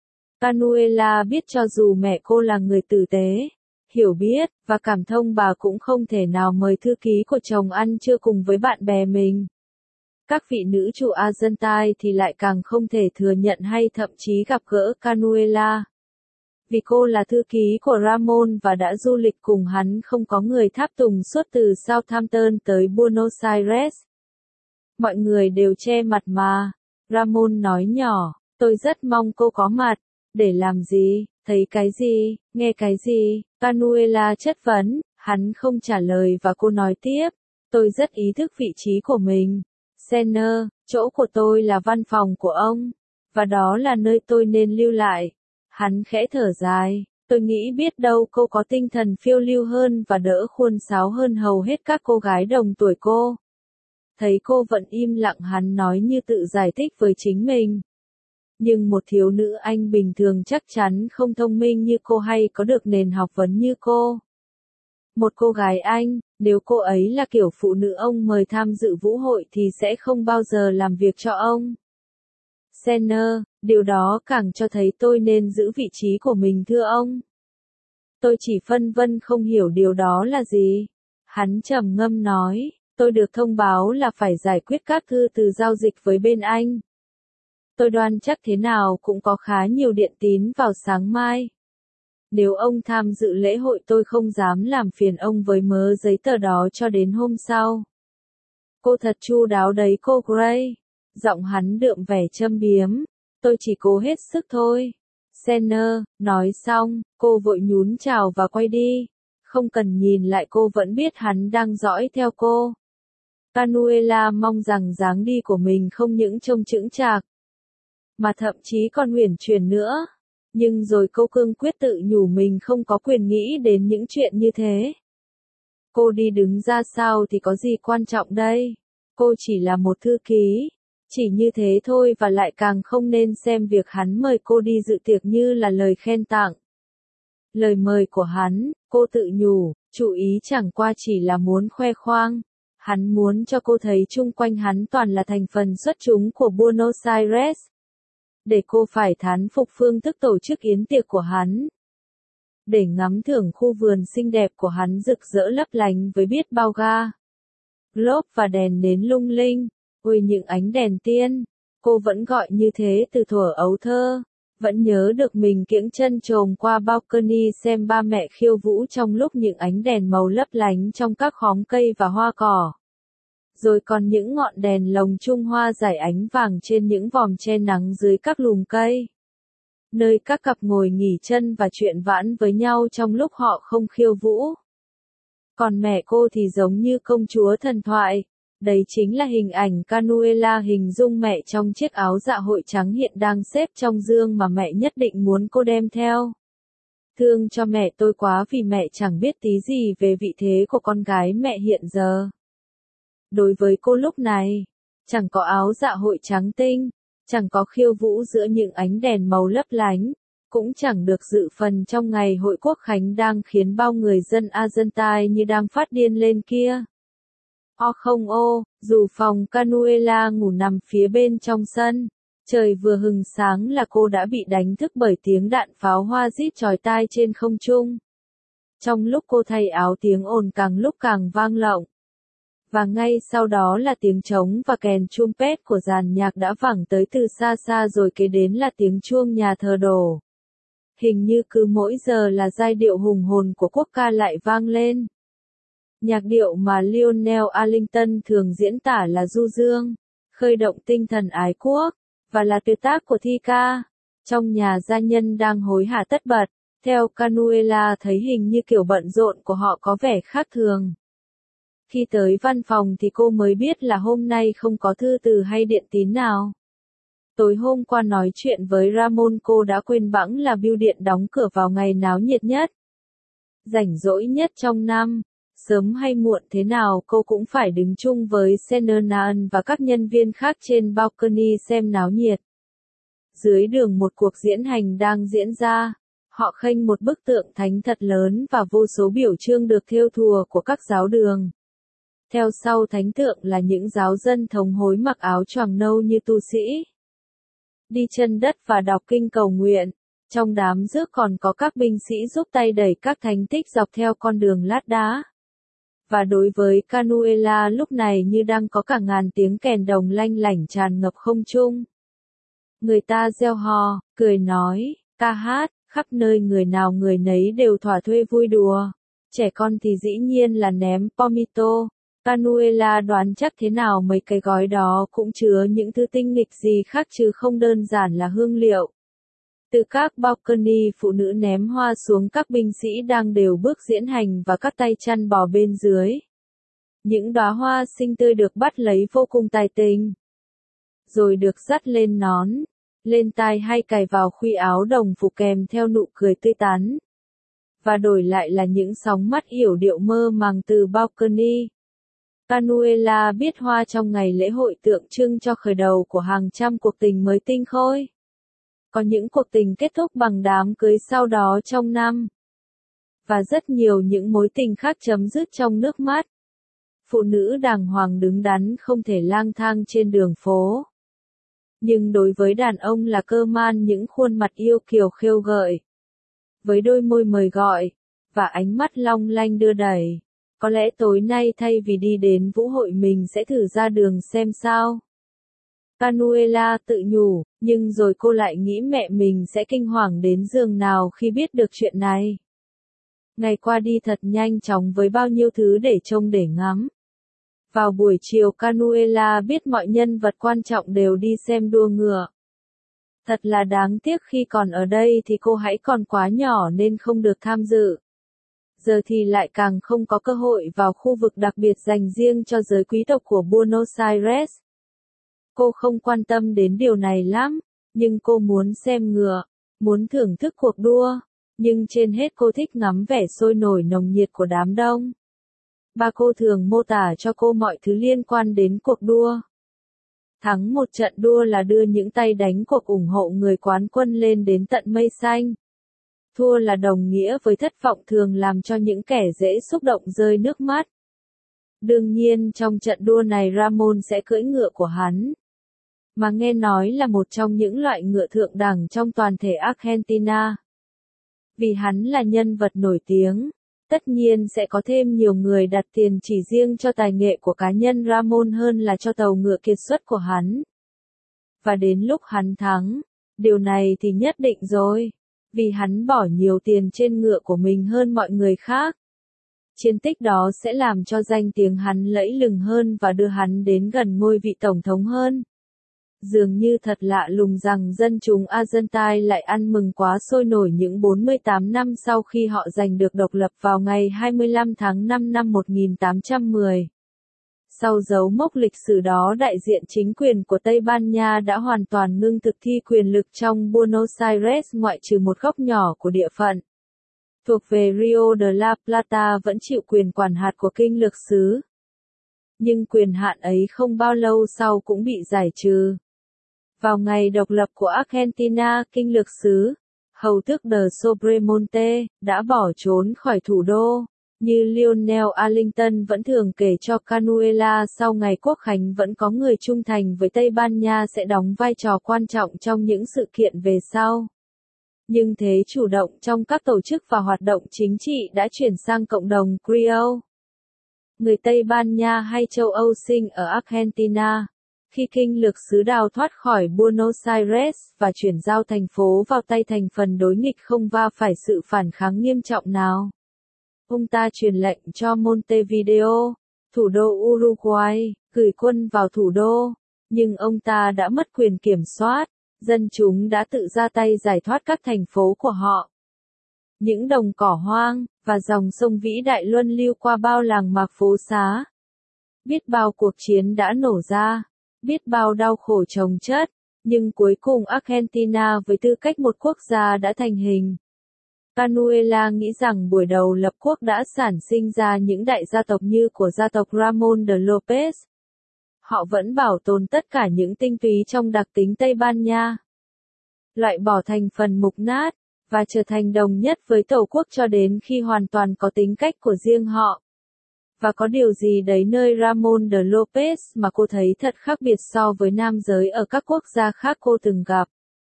Canuela biết cho dù mẹ cô là người tử tế, hiểu biết, và cảm thông bà cũng không thể nào mời thư ký của chồng ăn trưa cùng với bạn bè mình. Các vị nữ chủ Argentine thì lại càng không thể thừa nhận hay thậm chí gặp gỡ Canuela. Vì cô là thư ký của Ramon và đã du lịch cùng hắn không có người tháp tùng suốt từ Southampton tới Buenos Aires. Mọi người đều che mặt mà. Ramon nói nhỏ, tôi rất mong cô có mặt. Để làm gì, thấy cái gì, nghe cái gì, Canuela chất vấn, hắn không trả lời và cô nói tiếp, tôi rất ý thức vị trí của mình. Senner, chỗ của tôi là văn phòng của ông. và đó là nơi tôi nên lưu lại. Hắn khẽ thở dài, tôi nghĩ biết đâu cô có tinh thần phiêu lưu hơn và đỡ khuôn sáo hơn hầu hết các cô gái đồng tuổi cô. Thấy cô vẫn im lặng, hắn nói như tự giải thích với chính mình. Nhưng một thiếu nữ Anh bình thường chắc chắn không thông minh như cô hay có được nền học vấn như cô. Một cô gái Anh, nếu cô ấy là kiểu phụ nữ ông mời tham dự vũ hội thì sẽ không bao giờ làm việc cho ông. Senner, điều đó càng cho thấy tôi nên giữ vị trí của mình thưa ông. Tôi chỉ phân vân không hiểu điều đó là gì. Hắn trầm ngâm nói, tôi được thông báo là phải giải quyết các thư từ giao dịch với bên Anh. Tôi đoán chắc thế nào cũng có khá nhiều điện tín vào sáng mai. Nếu ông tham dự lễ hội tôi không dám làm phiền ông với mớ giấy tờ đó cho đến hôm sau. Cô thật chu đáo đấy cô Gray. Giọng hắn đượm vẻ châm biếm. Tôi chỉ cố hết sức thôi. Senner, nói xong, cô vội nhún chào và quay đi. Không cần nhìn lại cô vẫn biết hắn đang dõi theo cô. Canuela mong rằng dáng đi của mình không những trông chững chạc, mà thậm chí còn uyển chuyển nữa. Nhưng rồi cô cương quyết tự nhủ mình không có quyền nghĩ đến những chuyện như thế. Cô đi đứng ra sao thì có gì quan trọng đây? Cô chỉ là một thư ký. Chỉ như thế thôi, và lại càng không nên xem việc hắn mời cô đi dự tiệc như là lời khen tặng. Lời mời của hắn, cô tự nhủ, chủ ý chẳng qua chỉ là muốn khoe khoang. Hắn muốn cho cô thấy chung quanh hắn toàn là thành phần xuất chúng của Buenos Aires. Để cô phải thán phục phương thức tổ chức yến tiệc của hắn. Để ngắm thưởng khu vườn xinh đẹp của hắn rực rỡ lấp lánh với biết bao ga, globe và đèn nến lung linh. Ôi những ánh đèn tiên, cô vẫn gọi như thế từ thuở ấu thơ, vẫn nhớ được mình kiễng chân chồm qua balcony xem ba mẹ khiêu vũ trong lúc những ánh đèn màu lấp lánh trong các khóm cây và hoa cỏ. Rồi còn những ngọn đèn lồng Trung Hoa rải ánh vàng trên những vòm che nắng dưới các lùm cây. Nơi các cặp ngồi nghỉ chân và chuyện vãn với nhau trong lúc họ không khiêu vũ. Còn mẹ cô thì giống như công chúa thần thoại. Đấy chính là hình ảnh Canuela hình dung mẹ trong chiếc áo dạ hội trắng hiện đang xếp trong giường mà mẹ nhất định muốn cô đem theo. Thương cho mẹ tôi quá vì mẹ chẳng biết tí gì về vị thế của con gái mẹ hiện giờ. Đối với cô lúc này, chẳng có áo dạ hội trắng tinh, chẳng có khiêu vũ giữa những ánh đèn màu lấp lánh, cũng chẳng được dự phần trong ngày hội quốc khánh đang khiến bao người dân Argentine như đang phát điên lên kia. O không ô, dù phòng Canuela ngủ nằm phía bên trong sân, trời vừa hừng sáng là cô đã bị đánh thức bởi tiếng đạn pháo hoa rít chói tai trên không trung. Trong lúc cô thay áo tiếng ồn càng lúc càng vang lộng. Và ngay sau đó là tiếng trống và kèn trumpet của dàn nhạc đã vẳng tới từ xa xa, rồi kế đến là tiếng chuông nhà thờ đổ. Hình như cứ mỗi giờ là giai điệu hùng hồn của quốc ca lại vang lên. Nhạc điệu mà Lionel Arlington thường diễn tả là du dương, khơi động tinh thần ái quốc, và là tuyệt tác của thi ca. Trong nhà gia nhân đang hối hả tất bật, theo Canuela thấy hình như kiểu bận rộn của họ có vẻ khác thường. Khi tới văn phòng thì cô mới biết là hôm nay không có thư từ hay điện tín nào. Tối hôm qua nói chuyện với Ramon cô đã quên bẵng là bưu điện đóng cửa vào ngày náo nhiệt nhất, rảnh rỗi nhất trong năm. Sớm hay muộn thế nào cô cũng phải đứng chung với Sennernan và các nhân viên khác trên balcony xem náo nhiệt. Dưới đường một cuộc diễn hành đang diễn ra, họ khênh một bức tượng thánh thật lớn và vô số biểu chương được thêu thùa của các giáo đường. Theo sau thánh tượng là những giáo dân thống hối mặc áo choàng nâu như tu sĩ, đi chân đất và đọc kinh cầu nguyện. Trong đám rước còn có các binh sĩ giúp tay đẩy các thánh tích dọc theo con đường lát đá. Và đối với Canuela lúc này như đang có cả ngàn tiếng kèn đồng lanh lảnh tràn ngập không trung. Người ta reo hò, cười nói, ca hát, khắp nơi người nào người nấy đều thỏa thuê vui đùa. Trẻ con thì dĩ nhiên là ném pomito. Canuela đoán chắc thế nào mấy cái gói đó cũng chứa những thứ tinh nghịch gì khác chứ không đơn giản là hương liệu. Từ các balcony phụ nữ ném hoa xuống các binh sĩ đang đều bước diễn hành và các tay chăn bò bên dưới. Những đóa hoa xinh tươi được bắt lấy vô cùng tài tình, rồi được dắt lên nón. lên tai hay cài vào khuy áo đồng phục kèm theo nụ cười tươi tắn. Và đổi lại là những sóng mắt yểu điệu mơ màng từ balcony. Canuella biết hoa trong ngày lễ hội tượng trưng cho khởi đầu của hàng trăm cuộc tình mới tinh khôi. Có những cuộc tình kết thúc bằng đám cưới sau đó trong năm. Và rất nhiều những mối tình khác chấm dứt trong nước mắt. Phụ nữ đàng hoàng đứng đắn không thể lang thang trên đường phố. Nhưng đối với đàn ông là cơ man những khuôn mặt yêu kiều khêu gợi. Với đôi môi mời gọi, và ánh mắt long lanh đưa đẩy. Có lẽ tối nay thay vì đi đến vũ hội mình sẽ thử ra đường xem sao. Canuella tự nhủ, nhưng rồi cô lại nghĩ mẹ mình sẽ kinh hoàng đến giường nào khi biết được chuyện này. Ngày qua đi thật nhanh chóng với bao nhiêu thứ để trông để ngắm. Vào buổi chiều Canuella biết mọi nhân vật quan trọng đều đi xem đua ngựa. Thật là đáng tiếc khi còn ở đây thì cô hãy còn quá nhỏ nên không được tham dự. Giờ thì lại càng không có cơ hội vào khu vực đặc biệt dành riêng cho giới quý tộc của Buenos Aires. Cô không quan tâm đến điều này lắm, nhưng cô muốn xem ngựa, muốn thưởng thức cuộc đua, nhưng trên hết cô thích ngắm vẻ sôi nổi nồng nhiệt của đám đông. Ba cô thường mô tả cho cô mọi thứ liên quan đến cuộc đua. Thắng một trận đua là đưa những tay đánh cuộc ủng hộ người quán quân lên đến tận mây xanh. Thua là đồng nghĩa với thất vọng thường làm cho những kẻ dễ xúc động rơi nước mắt. Đương nhiên trong trận đua này Ramon sẽ cưỡi ngựa của hắn. Mà nghe nói là một trong những loại ngựa thượng đẳng trong toàn thể Argentina. Vì hắn là nhân vật nổi tiếng, tất nhiên sẽ có thêm nhiều người đặt tiền chỉ riêng cho tài nghệ của cá nhân Ramon hơn là cho tàu ngựa kiệt xuất của hắn. Và đến lúc hắn thắng, điều này thì nhất định rồi. Vì hắn bỏ nhiều tiền trên ngựa của mình hơn mọi người khác. Chiến tích đó sẽ làm cho danh tiếng hắn lẫy lừng hơn và đưa hắn đến gần ngôi vị tổng thống hơn. Dường như thật lạ lùng rằng dân chúng Argentine lại ăn mừng quá sôi nổi những bốn mươi tám năm sau khi họ giành được độc lập vào ngày hai mươi lăm tháng năm năm một nghìn tám trăm mười. Sau dấu mốc lịch sử đó, đại diện chính quyền của Tây Ban Nha đã hoàn toàn ngưng thực thi quyền lực trong Buenos Aires ngoại trừ một góc nhỏ của địa phận. Thuộc về Rio de la Plata vẫn chịu quyền quản hạt của kinh lược xứ. Nhưng quyền hạn ấy không bao lâu sau cũng bị giải trừ. Vào ngày độc lập của Argentina, kinh lược xứ, hầu tước de Sobremonte, đã bỏ trốn khỏi thủ đô. Như Lionel Arlington vẫn thường kể cho Canuella, sau ngày quốc khánh vẫn có người trung thành với Tây Ban Nha sẽ đóng vai trò quan trọng trong những sự kiện về sau. Nhưng thế chủ động trong các tổ chức và hoạt động chính trị đã chuyển sang cộng đồng Creole. Người Tây Ban Nha hay châu Âu sinh ở Argentina. Khi kinh lược xứ đào thoát khỏi Buenos Aires và chuyển giao thành phố vào tay thành phần đối nghịch không va phải sự phản kháng nghiêm trọng nào. Ông ta truyền lệnh cho Montevideo, thủ đô Uruguay, gửi quân vào thủ đô, nhưng ông ta đã mất quyền kiểm soát, dân chúng đã tự ra tay giải thoát các thành phố của họ. Những đồng cỏ hoang, và dòng sông vĩ đại luân lưu qua bao làng mạc phố xá. Biết bao cuộc chiến đã nổ ra, biết bao đau khổ chồng chất, nhưng cuối cùng Argentina với tư cách một quốc gia đã thành hình. Canuella nghĩ rằng buổi đầu lập quốc đã sản sinh ra những đại gia tộc như của gia tộc Ramon de Lopez. Họ vẫn bảo tồn tất cả những tinh túy trong đặc tính Tây Ban Nha. Loại bỏ thành phần mục nát, và trở thành đồng nhất với tổ quốc cho đến khi hoàn toàn có tính cách của riêng họ. Và có điều gì đấy nơi Ramon de Lopez mà cô thấy thật khác biệt so với nam giới ở các quốc gia khác cô từng gặp.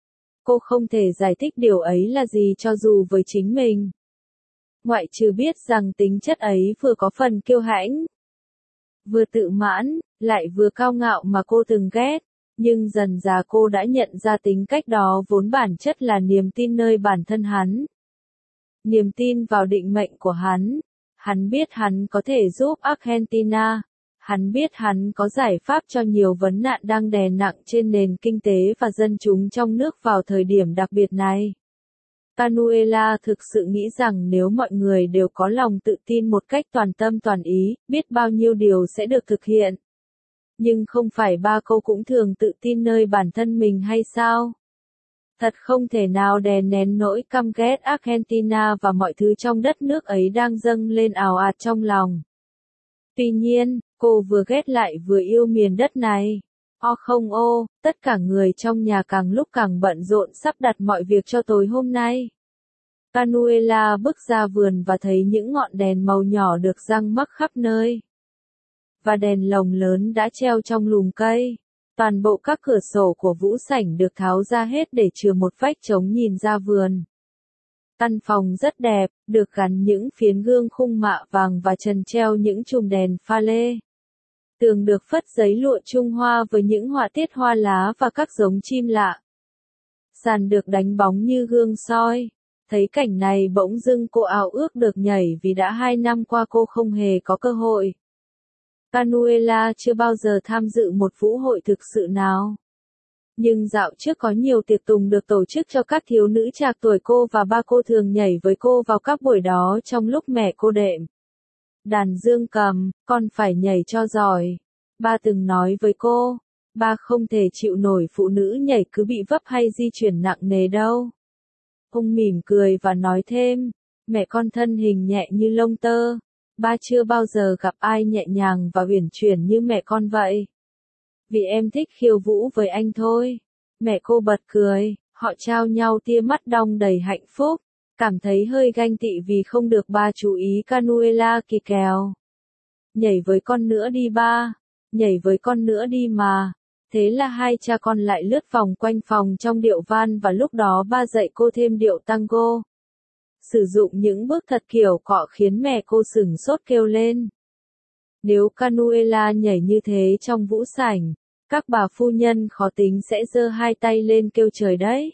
Cô không thể giải thích điều ấy là gì cho dù với chính mình. Ngoại trừ biết rằng tính chất ấy vừa có phần kiêu hãnh, vừa tự mãn, lại vừa cao ngạo mà cô từng ghét. Nhưng dần dà cô đã nhận ra tính cách đó vốn bản chất là niềm tin nơi bản thân hắn. Niềm tin vào định mệnh của hắn. Hắn biết hắn có thể giúp Argentina. Hắn biết hắn có giải pháp cho nhiều vấn nạn đang đè nặng trên nền kinh tế và dân chúng trong nước vào thời điểm đặc biệt này. Canuella thực sự nghĩ rằng nếu mọi người đều có lòng tự tin một cách toàn tâm toàn ý, biết bao nhiêu điều sẽ được thực hiện. Nhưng không phải ba cô cũng thường tự tin nơi bản thân mình hay sao? Thật không thể nào đè nén nỗi căm ghét Argentina và mọi thứ trong đất nước ấy đang dâng lên ào ạt trong lòng. Tuy nhiên, cô vừa ghét lại vừa yêu miền đất này. O không ô, tất cả người trong nhà càng lúc càng bận rộn sắp đặt mọi việc cho tối hôm nay. Canuela bước ra vườn và thấy những ngọn đèn màu nhỏ được giăng mắc khắp nơi. Và đèn lồng lớn đã treo trong lùm cây. Toàn bộ các cửa sổ của vũ sảnh được tháo ra hết để chừa một vách trống nhìn ra vườn. Căn phòng rất đẹp, được gắn những phiến gương khung mạ vàng và trần treo những chùm đèn pha lê. Tường được phất giấy lụa Trung Hoa với những họa tiết hoa lá và các giống chim lạ. Sàn được đánh bóng như gương soi. Thấy cảnh này bỗng dưng cô ao ước được nhảy vì đã hai năm qua cô không hề có cơ hội. Canuela chưa bao giờ tham dự một vũ hội thực sự nào. Nhưng dạo trước có nhiều tiệc tùng được tổ chức cho các thiếu nữ trạc tuổi cô và ba cô thường nhảy với cô vào các buổi đó trong lúc mẹ cô đệm đàn dương cầm, con phải nhảy cho giỏi. Ba từng nói với cô, ba không thể chịu nổi phụ nữ nhảy cứ bị vấp hay di chuyển nặng nề đâu. Ông mỉm cười và nói thêm, mẹ con thân hình nhẹ như lông tơ. Ba chưa bao giờ gặp ai nhẹ nhàng và uyển chuyển như mẹ con vậy. Vì em thích khiêu vũ với anh thôi. Mẹ cô bật cười, họ trao nhau tia mắt đong đầy hạnh phúc. Cảm thấy hơi ganh tị vì không được ba chú ý Canuela kỳ kèo. Nhảy với con nữa đi ba. Nhảy với con nữa đi mà. Thế là hai cha con lại lướt vòng quanh phòng trong điệu van và lúc đó ba dạy cô thêm điệu tango. Sử dụng những bước thật kiểu cọ khiến mẹ cô sửng sốt kêu lên. Nếu Canuela nhảy như thế trong vũ sảnh, các bà phu nhân khó tính sẽ giơ hai tay lên kêu trời đấy.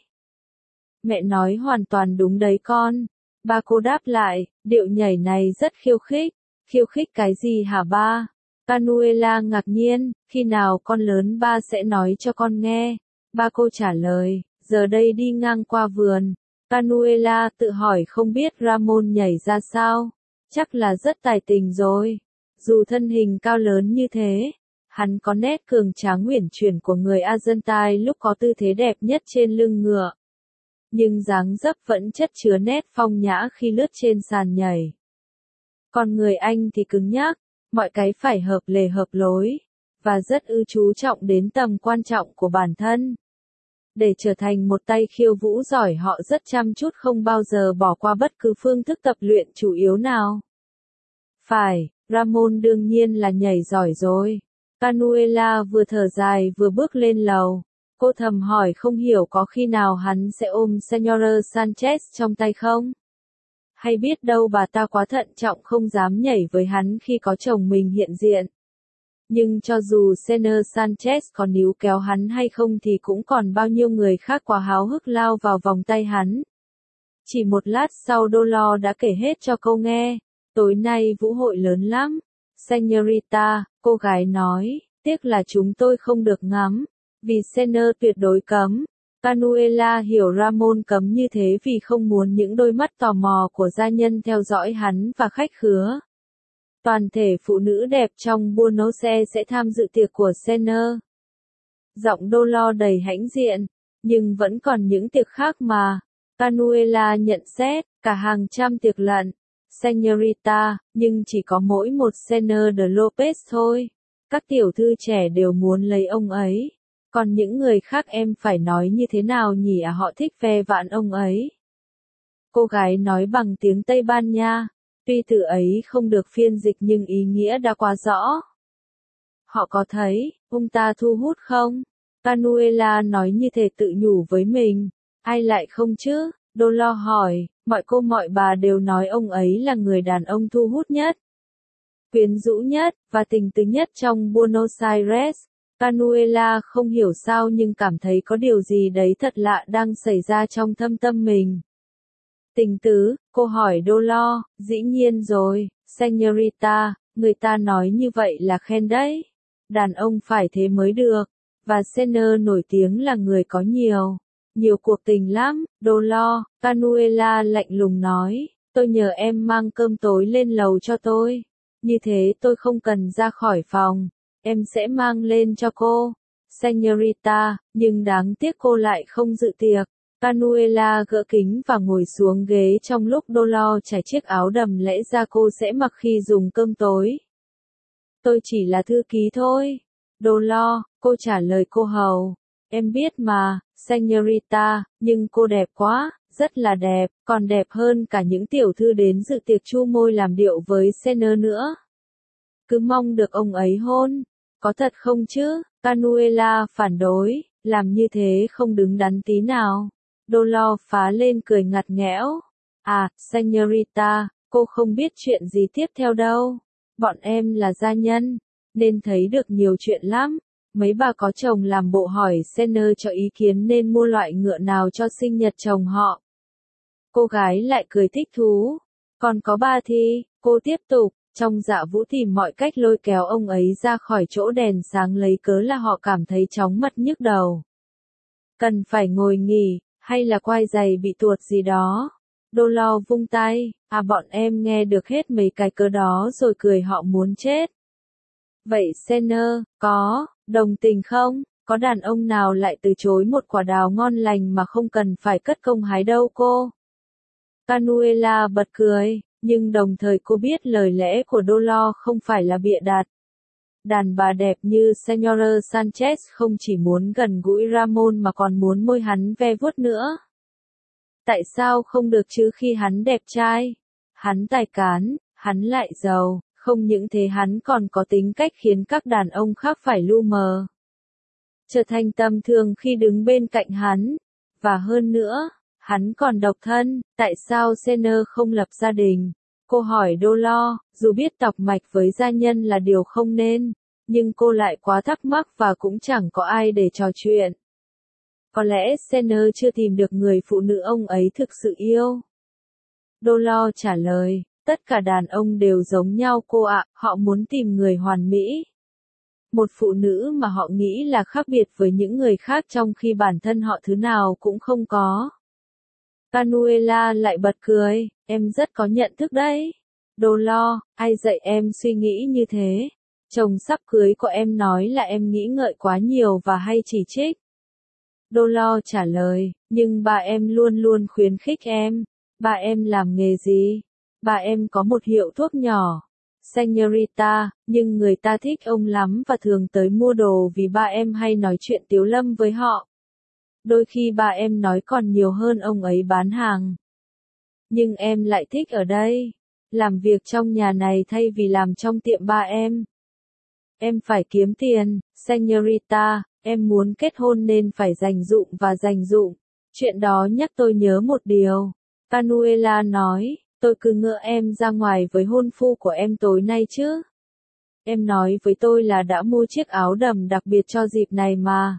Mẹ nói hoàn toàn đúng đấy con. Ba cô đáp lại, điệu nhảy này rất khiêu khích. Khiêu khích cái gì hả ba? Canuela ngạc nhiên, khi nào con lớn ba sẽ nói cho con nghe. Ba cô trả lời, giờ đây đi ngang qua vườn. Canuela tự hỏi không biết Ramon nhảy ra sao. Chắc là rất tài tình rồi. Dù thân hình cao lớn như thế, hắn có nét cường tráng uyển chuyển của người Argentine lúc có tư thế đẹp nhất trên lưng ngựa. Nhưng dáng dấp vẫn chất chứa nét phong nhã khi lướt trên sàn nhảy. Còn người Anh thì cứng nhắc, mọi cái phải hợp lề hợp lối, và rất ư chú trọng đến tầm quan trọng của bản thân. Để trở thành một tay khiêu vũ giỏi họ rất chăm chút không bao giờ bỏ qua bất cứ phương thức tập luyện chủ yếu nào. Phải, Ramon đương nhiên là nhảy giỏi rồi. Canuela vừa thở dài vừa bước lên lầu. Cô thầm hỏi không hiểu có khi nào hắn sẽ ôm Señora Sanchez trong tay không? Hay biết đâu bà ta quá thận trọng không dám nhảy với hắn khi có chồng mình hiện diện. Nhưng cho dù Señora Sanchez có níu kéo hắn hay không thì cũng còn bao nhiêu người khác quá háo hức lao vào vòng tay hắn. Chỉ một lát sau Dolor đã kể hết cho cô nghe. Tối nay vũ hội lớn lắm. Señorita, cô gái nói, tiếc là chúng tôi không được ngắm. Vì Señor tuyệt đối cấm. Canuela hiểu Ramon cấm như thế vì không muốn những đôi mắt tò mò của gia nhân theo dõi hắn và khách khứa. Toàn thể phụ nữ đẹp trong Buenos Aires sẽ tham dự tiệc của Señor. Giọng Dolor đầy hãnh diện, nhưng vẫn còn những tiệc khác mà. Canuela nhận xét, cả hàng trăm tiệc lận. Señorita, nhưng chỉ có mỗi một Señor de López thôi. Các tiểu thư trẻ đều muốn lấy ông ấy. Còn những người khác em phải nói như thế nào nhỉ à họ thích ve vãn ông ấy. Cô gái nói bằng tiếng Tây Ban Nha. Tuy từ ấy không được phiên dịch nhưng ý nghĩa đã quá rõ. Họ có thấy, ông ta thu hút không? Canuela nói như thể tự nhủ với mình. Ai lại không chứ? Dolor hỏi, mọi cô mọi bà đều nói ông ấy là người đàn ông thu hút nhất, quyến rũ nhất, và tình tứ nhất trong Buenos Aires. Canuela không hiểu sao nhưng cảm thấy có điều gì đấy thật lạ đang xảy ra trong thâm tâm mình. Tình tứ, cô hỏi Dolor, dĩ nhiên rồi, Señorita, người ta nói như vậy là khen đấy. Đàn ông phải thế mới được, và Señor nổi tiếng là người có nhiều, nhiều cuộc tình lắm. Dolor, Canuela lạnh lùng nói, tôi nhờ em mang cơm tối lên lầu cho tôi. Như thế tôi không cần ra khỏi phòng. Em sẽ mang lên cho cô, Señorita, nhưng đáng tiếc cô lại không dự tiệc. Canuela gỡ kính và ngồi xuống ghế trong lúc Dolores trải chiếc áo đầm lẽ ra cô sẽ mặc khi dùng cơm tối. Tôi chỉ là thư ký thôi. Dolores, cô trả lời cô hầu. Em biết mà, Señorita, nhưng cô đẹp quá, rất là đẹp, còn đẹp hơn cả những tiểu thư đến dự tiệc chu môi làm điệu với Senner nữa. Cứ mong được ông ấy hôn. Có thật không chứ? Canuela phản đối, làm như thế không đứng đắn tí nào. Dolores phá lên cười ngặt nghẽo. À, Señorita, cô không biết chuyện gì tiếp theo đâu. Bọn em là gia nhân, nên thấy được nhiều chuyện lắm. Mấy bà có chồng làm bộ hỏi Senner cho ý kiến nên mua loại ngựa nào cho sinh nhật chồng họ. Cô gái lại cười thích thú. Còn có ba thì, cô tiếp tục, trong Dạ Vũ tìm mọi cách lôi kéo ông ấy ra khỏi chỗ đèn sáng lấy cớ là họ cảm thấy chóng mặt nhức đầu. Cần phải ngồi nghỉ, hay là quai giày bị tuột gì đó. Dolores vung tay, à bọn em nghe được hết mấy cái cớ đó rồi cười họ muốn chết. Vậy Senner, có, đồng tình không? Có đàn ông nào lại từ chối một quả đào ngon lành mà không cần phải cất công hái đâu cô? Canuela bật cười, nhưng đồng thời cô biết lời lẽ của Dolores không phải là bịa đặt. Đàn bà đẹp như Señora Sanchez không chỉ muốn gần gũi Ramon mà còn muốn môi hắn ve vuốt nữa. Tại sao không được chứ khi hắn đẹp trai? Hắn tài cán, hắn lại giàu, không những thế hắn còn có tính cách khiến các đàn ông khác phải lu mờ. Trở thành tầm thường khi đứng bên cạnh hắn. Và hơn nữa, hắn còn độc thân, tại sao Senner không lập gia đình? Cô hỏi Dolores, dù biết tọc mạch với gia nhân là điều không nên, nhưng cô lại quá thắc mắc và cũng chẳng có ai để trò chuyện. Có lẽ Senner chưa tìm được người phụ nữ ông ấy thực sự yêu. Dolores trả lời, tất cả đàn ông đều giống nhau cô ạ, họ muốn tìm người hoàn mỹ. Một phụ nữ mà họ nghĩ là khác biệt với những người khác trong khi bản thân họ thứ nào cũng không có. Canuela lại bật cười, em rất có nhận thức đấy. Dolores, ai dạy em suy nghĩ như thế? Chồng sắp cưới của em nói là em nghĩ ngợi quá nhiều và hay chỉ trích. Dolores trả lời, nhưng bà em luôn luôn khuyến khích em. Bà em làm nghề gì? Bà em có một hiệu thuốc nhỏ. Señorita, nhưng người ta thích ông lắm và thường tới mua đồ vì ba em hay nói chuyện tiếu lâm với họ. Đôi khi ba em nói còn nhiều hơn ông ấy bán hàng. Nhưng em lại thích ở đây, làm việc trong nhà này thay vì làm trong tiệm ba em. Em phải kiếm tiền, Señorita, em muốn kết hôn nên phải dành dụm và dành dụm. Chuyện đó nhắc tôi nhớ một điều. Canuela nói, tôi cứ ngỡ em ra ngoài với hôn phu của em tối nay chứ. Em nói với tôi là đã mua chiếc áo đầm đặc biệt cho dịp này mà.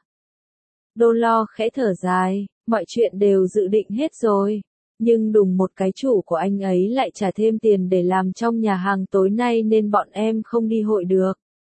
Dolores khẽ thở dài, mọi chuyện đều dự định hết rồi. Nhưng đùng một cái chủ của anh ấy lại trả thêm tiền để làm trong nhà hàng tối nay nên bọn em không đi hội được.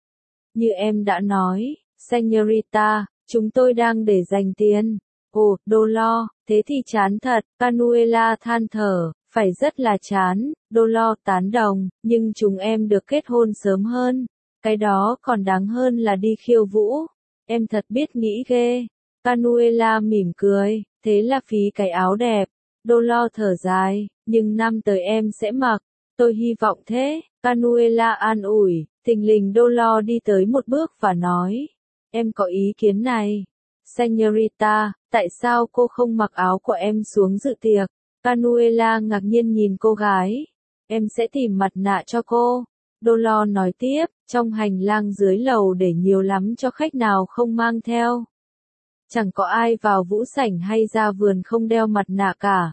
Như em đã nói, Señorita, chúng tôi đang để dành tiền. Ồ, Dolores, thế thì chán thật, Canuela than thở, phải rất là chán, Dolores tán đồng, nhưng chúng em được kết hôn sớm hơn. Cái đó còn đáng hơn là đi khiêu vũ. Em thật biết nghĩ ghê. Canuela mỉm cười, thế là phí cái áo đẹp. Dolores thở dài, nhưng năm tới em sẽ mặc. Tôi hy vọng thế. Canuela an ủi, thình lình Dolores đi tới một bước và nói, em có ý kiến này. Señorita, tại sao cô không mặc áo của em xuống dự tiệc? Canuela ngạc nhiên nhìn cô gái. Em sẽ tìm mặt nạ cho cô. Dolores nói tiếp, trong hành lang dưới lầu để nhiều lắm cho khách nào không mang theo. Chẳng có ai vào vũ sảnh hay ra vườn không đeo mặt nạ cả.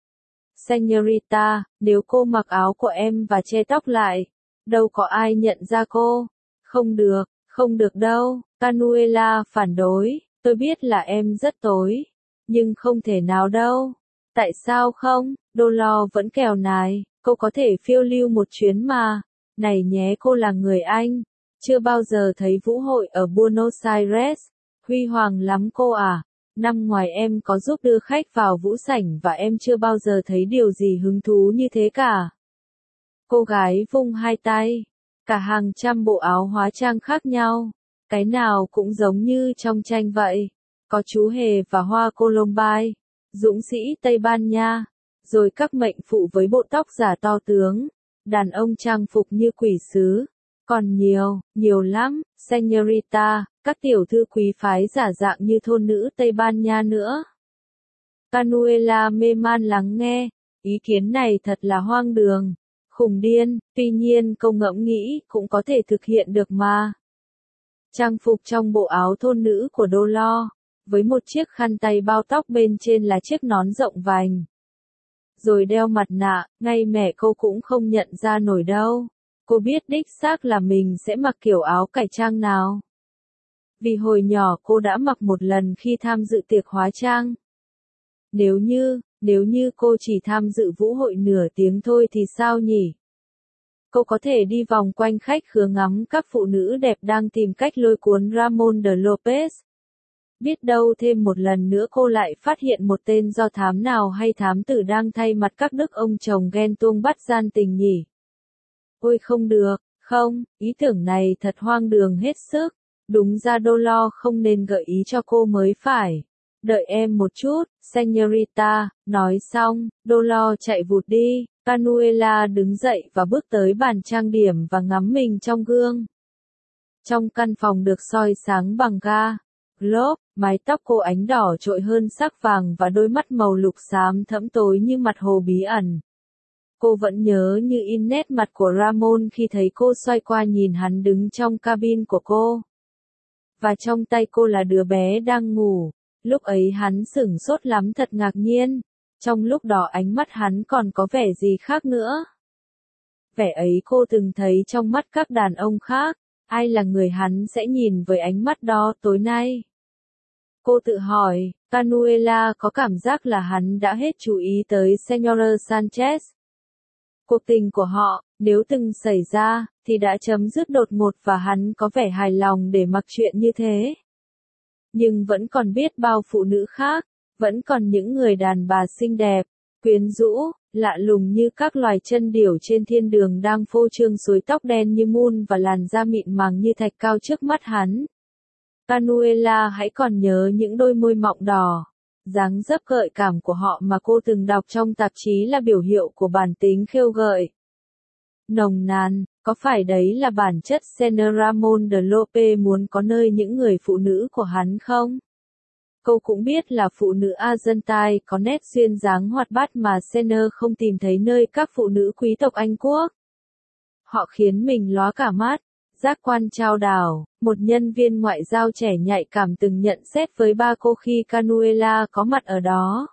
Señorita, nếu cô mặc áo của em và che tóc lại, đâu có ai nhận ra cô. Không được, không được đâu. Canuela phản đối, tôi biết là em rất tối, nhưng không thể nào đâu. Tại sao không? Dolores vẫn kèo nài, cô có thể phiêu lưu một chuyến mà. Này nhé, cô là người Anh, chưa bao giờ thấy vũ hội ở Buenos Aires. Huy hoàng lắm cô à. Năm ngoài em có giúp đưa khách vào vũ sảnh và em chưa bao giờ thấy điều gì hứng thú như thế cả. Cô gái vung hai tay, cả hàng trăm bộ áo hóa trang khác nhau, cái nào cũng giống như trong tranh vậy. Có chú hề và hoa Columbine, dũng sĩ Tây Ban Nha, rồi các mệnh phụ với bộ tóc giả to tướng, đàn ông trang phục như quỷ sứ, còn nhiều, nhiều lắm, señorita, các tiểu thư quý phái giả dạng như thôn nữ Tây Ban Nha nữa. Canuela mê man lắng nghe, ý kiến này thật là hoang đường, khùng điên, tuy nhiên cô ngẫm nghĩ cũng có thể thực hiện được mà. Trang phục trong bộ áo thôn nữ của Dolores, với một chiếc khăn tay bao tóc bên trên là chiếc nón rộng vành. Rồi đeo mặt nạ, ngay mẹ cô cũng không nhận ra nổi đâu. Cô biết đích xác là mình sẽ mặc kiểu áo cải trang nào. Vì hồi nhỏ cô đã mặc một lần khi tham dự tiệc hóa trang. Nếu như, nếu như cô chỉ tham dự vũ hội nửa tiếng thôi thì sao nhỉ? Cô có thể đi vòng quanh khách khứa ngắm các phụ nữ đẹp đang tìm cách lôi cuốn Ramon de Lopez. Biết đâu thêm một lần nữa cô lại phát hiện một tên do thám nào hay thám tử đang thay mặt các đức ông chồng ghen tuông bắt gian tình nhỉ? Ôi không được, không, ý tưởng này thật hoang đường hết sức. Đúng ra Dolores không nên gợi ý cho cô mới phải. Đợi em một chút, señorita, nói xong, Dolores chạy vụt đi. Canuela đứng dậy và bước tới bàn trang điểm và ngắm mình trong gương. Trong căn phòng được soi sáng bằng ga, globe, mái tóc cô ánh đỏ trội hơn sắc vàng và đôi mắt màu lục xám thẫm tối như mặt hồ bí ẩn. Cô vẫn nhớ như in nét mặt của Ramon khi thấy cô xoay qua nhìn hắn đứng trong cabin của cô. Và trong tay cô là đứa bé đang ngủ. Lúc ấy hắn sửng sốt lắm, thật ngạc nhiên. Trong lúc đó ánh mắt hắn còn có vẻ gì khác nữa. Vẻ ấy cô từng thấy trong mắt các đàn ông khác. Ai là người hắn sẽ nhìn với ánh mắt đó tối nay? Cô tự hỏi, Canuela có cảm giác là hắn đã hết chú ý tới Señora Sanchez. Cuộc tình của họ, nếu từng xảy ra, thì đã chấm dứt đột ngột và hắn có vẻ hài lòng để mặc chuyện như thế. Nhưng vẫn còn biết bao phụ nữ khác, vẫn còn những người đàn bà xinh đẹp, quyến rũ, lạ lùng như các loài chân điểu trên thiên đường đang phô trương suối tóc đen như mun và làn da mịn màng như thạch cao trước mắt hắn. Canuela hãy còn nhớ những đôi môi mọng đỏ, dáng dấp gợi cảm của họ mà cô từng đọc trong tạp chí là biểu hiệu của bản tính khêu gợi. Nồng nàn, có phải đấy là bản chất Señor Ramon de Lopez muốn có nơi những người phụ nữ của hắn không? Cô cũng biết là phụ nữ Argentine có nét duyên dáng hoạt bát mà Señor không tìm thấy nơi các phụ nữ quý tộc Anh Quốc. Họ khiến mình lóa cả mắt. Giác quan trao đảo, một nhân viên ngoại giao trẻ nhạy cảm từng nhận xét với ba cô khi Canuela có mặt ở đó.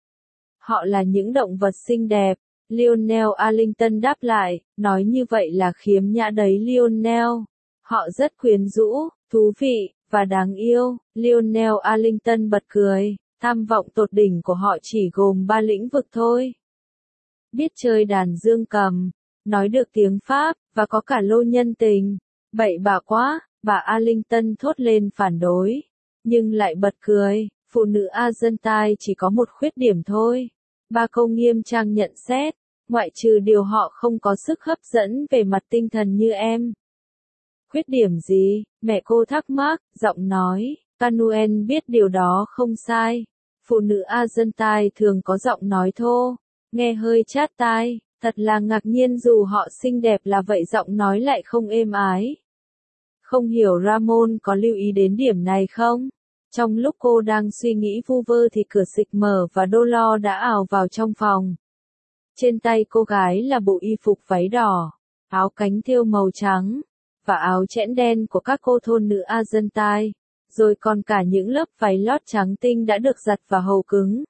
Họ là những động vật xinh đẹp, Lionel Arlington đáp lại, nói như vậy là khiếm nhã đấy Lionel. Họ rất quyến rũ, thú vị, và đáng yêu. Lionel Arlington bật cười, tham vọng tột đỉnh của họ chỉ gồm ba lĩnh vực thôi. Biết chơi đàn dương cầm, nói được tiếng Pháp, và có cả lô nhân tình. Bậy bạ quá, bà Arlington thốt lên phản đối. Nhưng lại bật cười, phụ nữ Argentine chỉ có một khuyết điểm thôi. Ba câu nghiêm trang nhận xét, ngoại trừ điều họ không có sức hấp dẫn về mặt tinh thần như em. Khuyết điểm gì? Mẹ cô thắc mắc, giọng nói, Canuel biết điều đó không sai. Phụ nữ Argentine thường có giọng nói thô, nghe hơi chát tai. Thật là ngạc nhiên dù họ xinh đẹp là vậy giọng nói lại không êm ái. Không hiểu Ramon có lưu ý đến điểm này không? Trong lúc cô đang suy nghĩ vu vơ thì cửa xịch mở và Dolores đã ào vào trong phòng. Trên tay cô gái là bộ y phục váy đỏ, áo cánh thêu màu trắng, và áo chẽn đen của các cô thôn nữ Argentine, rồi còn cả những lớp váy lót trắng tinh đã được giặt và hầu cứng.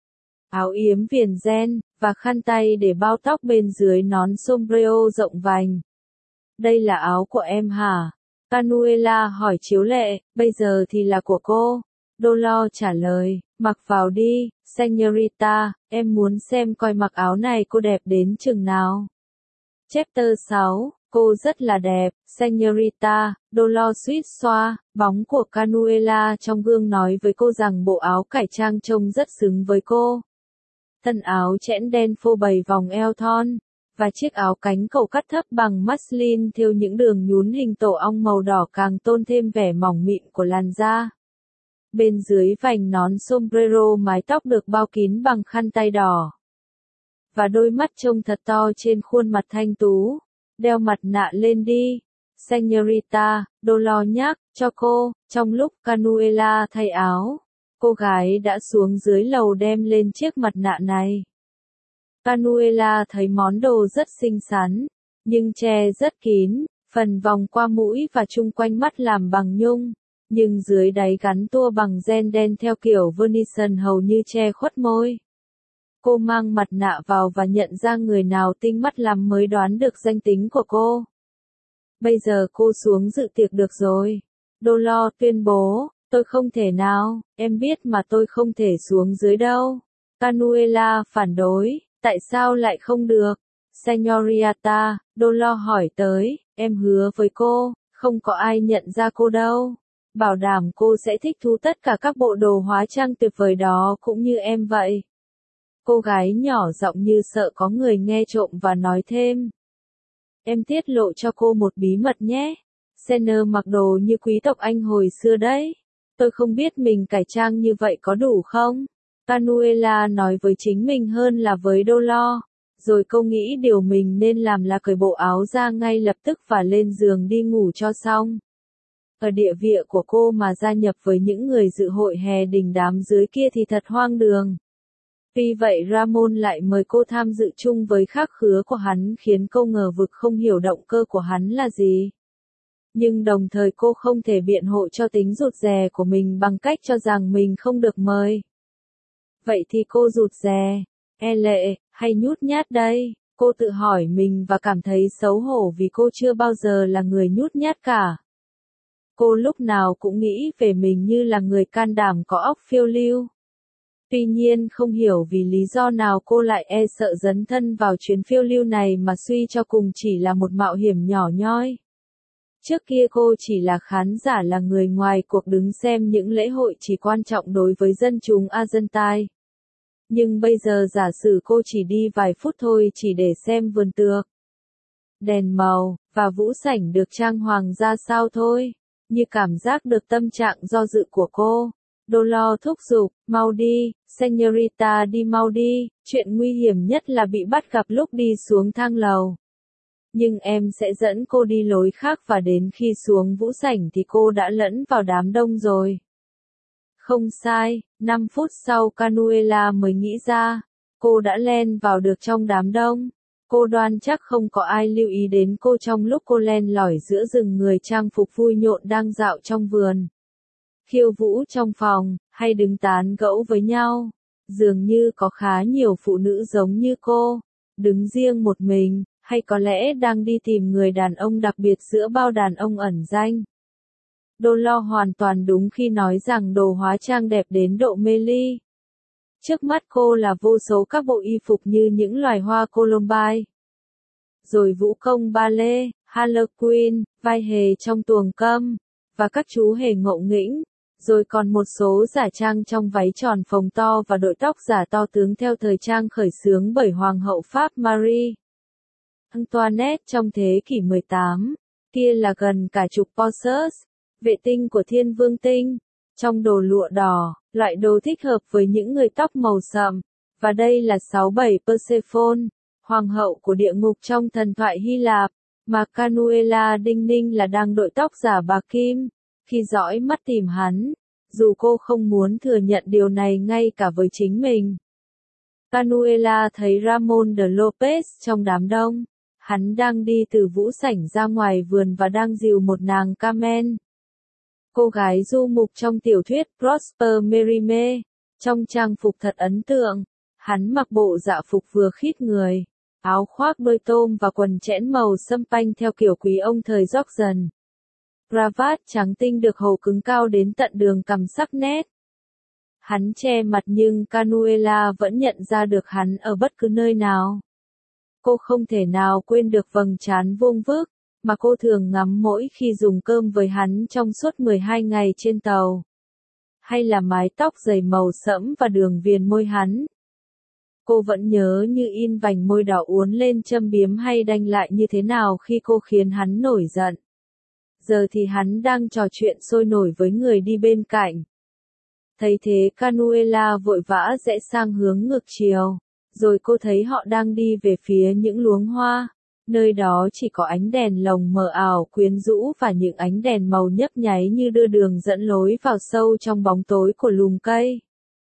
Áo yếm viền ren, và khăn tay để bao tóc bên dưới nón sombrero rộng vành. Đây là áo của em hả? Canuela hỏi chiếu lệ, bây giờ thì là của cô. Dolores trả lời, mặc vào đi, señorita, em muốn xem coi mặc áo này cô đẹp đến chừng nào. Chapter sáu, cô rất là đẹp, señorita, Dolores suýt xoa, bóng của Canuela trong gương nói với cô rằng bộ áo cải trang trông rất xứng với cô. Thân áo chẽn đen phô bày vòng eo thon, và chiếc áo cánh cầu cắt thấp bằng muslin thêu những đường nhún hình tổ ong màu đỏ càng tôn thêm vẻ mỏng mịn của làn da. Bên dưới vành nón sombrero mái tóc được bao kín bằng khăn tay đỏ. Và đôi mắt trông thật to trên khuôn mặt thanh tú. Đeo mặt nạ lên đi, Señorita, Dolores nhắc cho cô. Trong lúc Canuela thay áo, cô gái đã xuống dưới lầu đem lên chiếc mặt nạ này. Canuela thấy món đồ rất xinh xắn, nhưng che rất kín, phần vòng qua mũi và chung quanh mắt làm bằng nhung, nhưng dưới đáy gắn tua bằng ren đen theo kiểu Venetian hầu như che khuất môi. Cô mang mặt nạ vào và nhận ra người nào tinh mắt lắm mới đoán được danh tính của cô. Bây giờ cô xuống dự tiệc được rồi. Dolores tuyên bố, tôi không thể nào, em biết mà tôi không thể xuống dưới đâu. Canuela phản đối, tại sao lại không được? Señorita, Dolores hỏi tới, em hứa với cô, không có ai nhận ra cô đâu. Bảo đảm cô sẽ thích thú tất cả các bộ đồ hóa trang tuyệt vời đó cũng như em vậy. Cô gái nhỏ giọng như sợ có người nghe trộm và nói thêm. Em tiết lộ cho cô một bí mật nhé. Senner mặc đồ như quý tộc Anh hồi xưa đấy. Tôi không biết mình cải trang như vậy có đủ không? Canuela nói với chính mình hơn là với Dolores. Rồi cô nghĩ điều mình nên làm là cởi bộ áo ra ngay lập tức và lên giường đi ngủ cho xong. Ở địa vị của cô mà gia nhập với những người dự hội hè đình đám dưới kia thì thật hoang đường. Vì vậy Ramon lại mời cô tham dự chung với khắc khứa của hắn khiến cô ngờ vực không hiểu động cơ của hắn là gì. Nhưng đồng thời cô không thể biện hộ cho tính rụt rè của mình bằng cách cho rằng mình không được mời. Vậy thì cô rụt rè, e lệ, hay nhút nhát đây? Cô tự hỏi mình và cảm thấy xấu hổ vì cô chưa bao giờ là người nhút nhát cả. Cô lúc nào cũng nghĩ về mình như là người can đảm có óc phiêu lưu. Tuy nhiên không hiểu vì lý do nào cô lại e sợ dấn thân vào chuyến phiêu lưu này mà suy cho cùng chỉ là một mạo hiểm nhỏ nhoi. Trước kia cô chỉ là khán giả là người ngoài cuộc đứng xem những lễ hội chỉ quan trọng đối với dân chúng Argentine. Nhưng bây giờ giả sử cô chỉ đi vài phút thôi chỉ để xem vườn tược, đèn màu, và vũ sảnh được trang hoàng ra sao thôi, như cảm giác được tâm trạng do dự của cô. Dolores thúc giục, mau đi, Señorita đi mau đi, chuyện nguy hiểm nhất là bị bắt gặp lúc đi xuống thang lầu. Nhưng em sẽ dẫn cô đi lối khác và đến khi xuống vũ sảnh thì cô đã lẫn vào đám đông rồi. Không sai, năm phút sau Canuela mới nghĩ ra, cô đã len vào được trong đám đông. Cô đoan chắc không có ai lưu ý đến cô trong lúc cô len lỏi giữa rừng người trang phục vui nhộn đang dạo trong vườn, khiêu vũ trong phòng, hay đứng tán gẫu với nhau. Dường như có khá nhiều phụ nữ giống như cô, đứng riêng một mình, hay có lẽ đang đi tìm người đàn ông đặc biệt giữa bao đàn ông ẩn danh. Dolores hoàn toàn đúng khi nói rằng đồ hóa trang đẹp đến độ mê ly. Trước mắt cô là vô số các bộ y phục như những loài hoa Columbine. Rồi vũ công ballet, Harlequin, vai hề trong tuồng câm, và các chú hề ngộ nghĩnh. Rồi còn một số giả trang trong váy tròn phồng to và đội tóc giả to tướng theo thời trang khởi xướng bởi Hoàng hậu Pháp Marie Antoinette trong thế kỷ mười tám. Kia là gần cả chục Porsches, vệ tinh của Thiên Vương Tinh, trong đồ lụa đỏ, loại đồ thích hợp với những người tóc màu sậm. Và đây là sáu bảy Persephone, hoàng hậu của địa ngục trong thần thoại Hy Lạp, mà Canuela đinh ninh là đang đội tóc giả bà Kim, khi dõi mắt tìm hắn, dù cô không muốn thừa nhận điều này ngay cả với chính mình. Canuela thấy Ramon de Lopez trong đám đông. Hắn đang đi từ vũ sảnh ra ngoài vườn và đang dìu một nàng Carmen, cô gái du mục trong tiểu thuyết Prosper Mérimée, trong trang phục thật ấn tượng. Hắn mặc bộ dạ phục vừa khít người, áo khoác đôi tôm và quần chẽn màu sâm panh theo kiểu quý ông thời Georgian. Cravat trắng tinh được hầu cứng cao đến tận đường cằm sắc nét. Hắn che mặt nhưng Canuela vẫn nhận ra được hắn ở bất cứ nơi nào. Cô không thể nào quên được vầng trán vuông vức mà cô thường ngắm mỗi khi dùng cơm với hắn trong suốt mười hai ngày trên tàu. Hay là mái tóc dày màu sẫm và đường viền môi hắn. Cô vẫn nhớ như in vành môi đỏ uốn lên châm biếm hay đanh lại như thế nào khi cô khiến hắn nổi giận. Giờ thì hắn đang trò chuyện sôi nổi với người đi bên cạnh. Thấy thế Canuela vội vã rẽ sang hướng ngược chiều, rồi cô thấy họ đang đi về phía những luống hoa. Nơi đó chỉ có ánh đèn lồng mờ ảo quyến rũ và những ánh đèn màu nhấp nháy như đưa đường dẫn lối vào sâu trong bóng tối của lùm cây.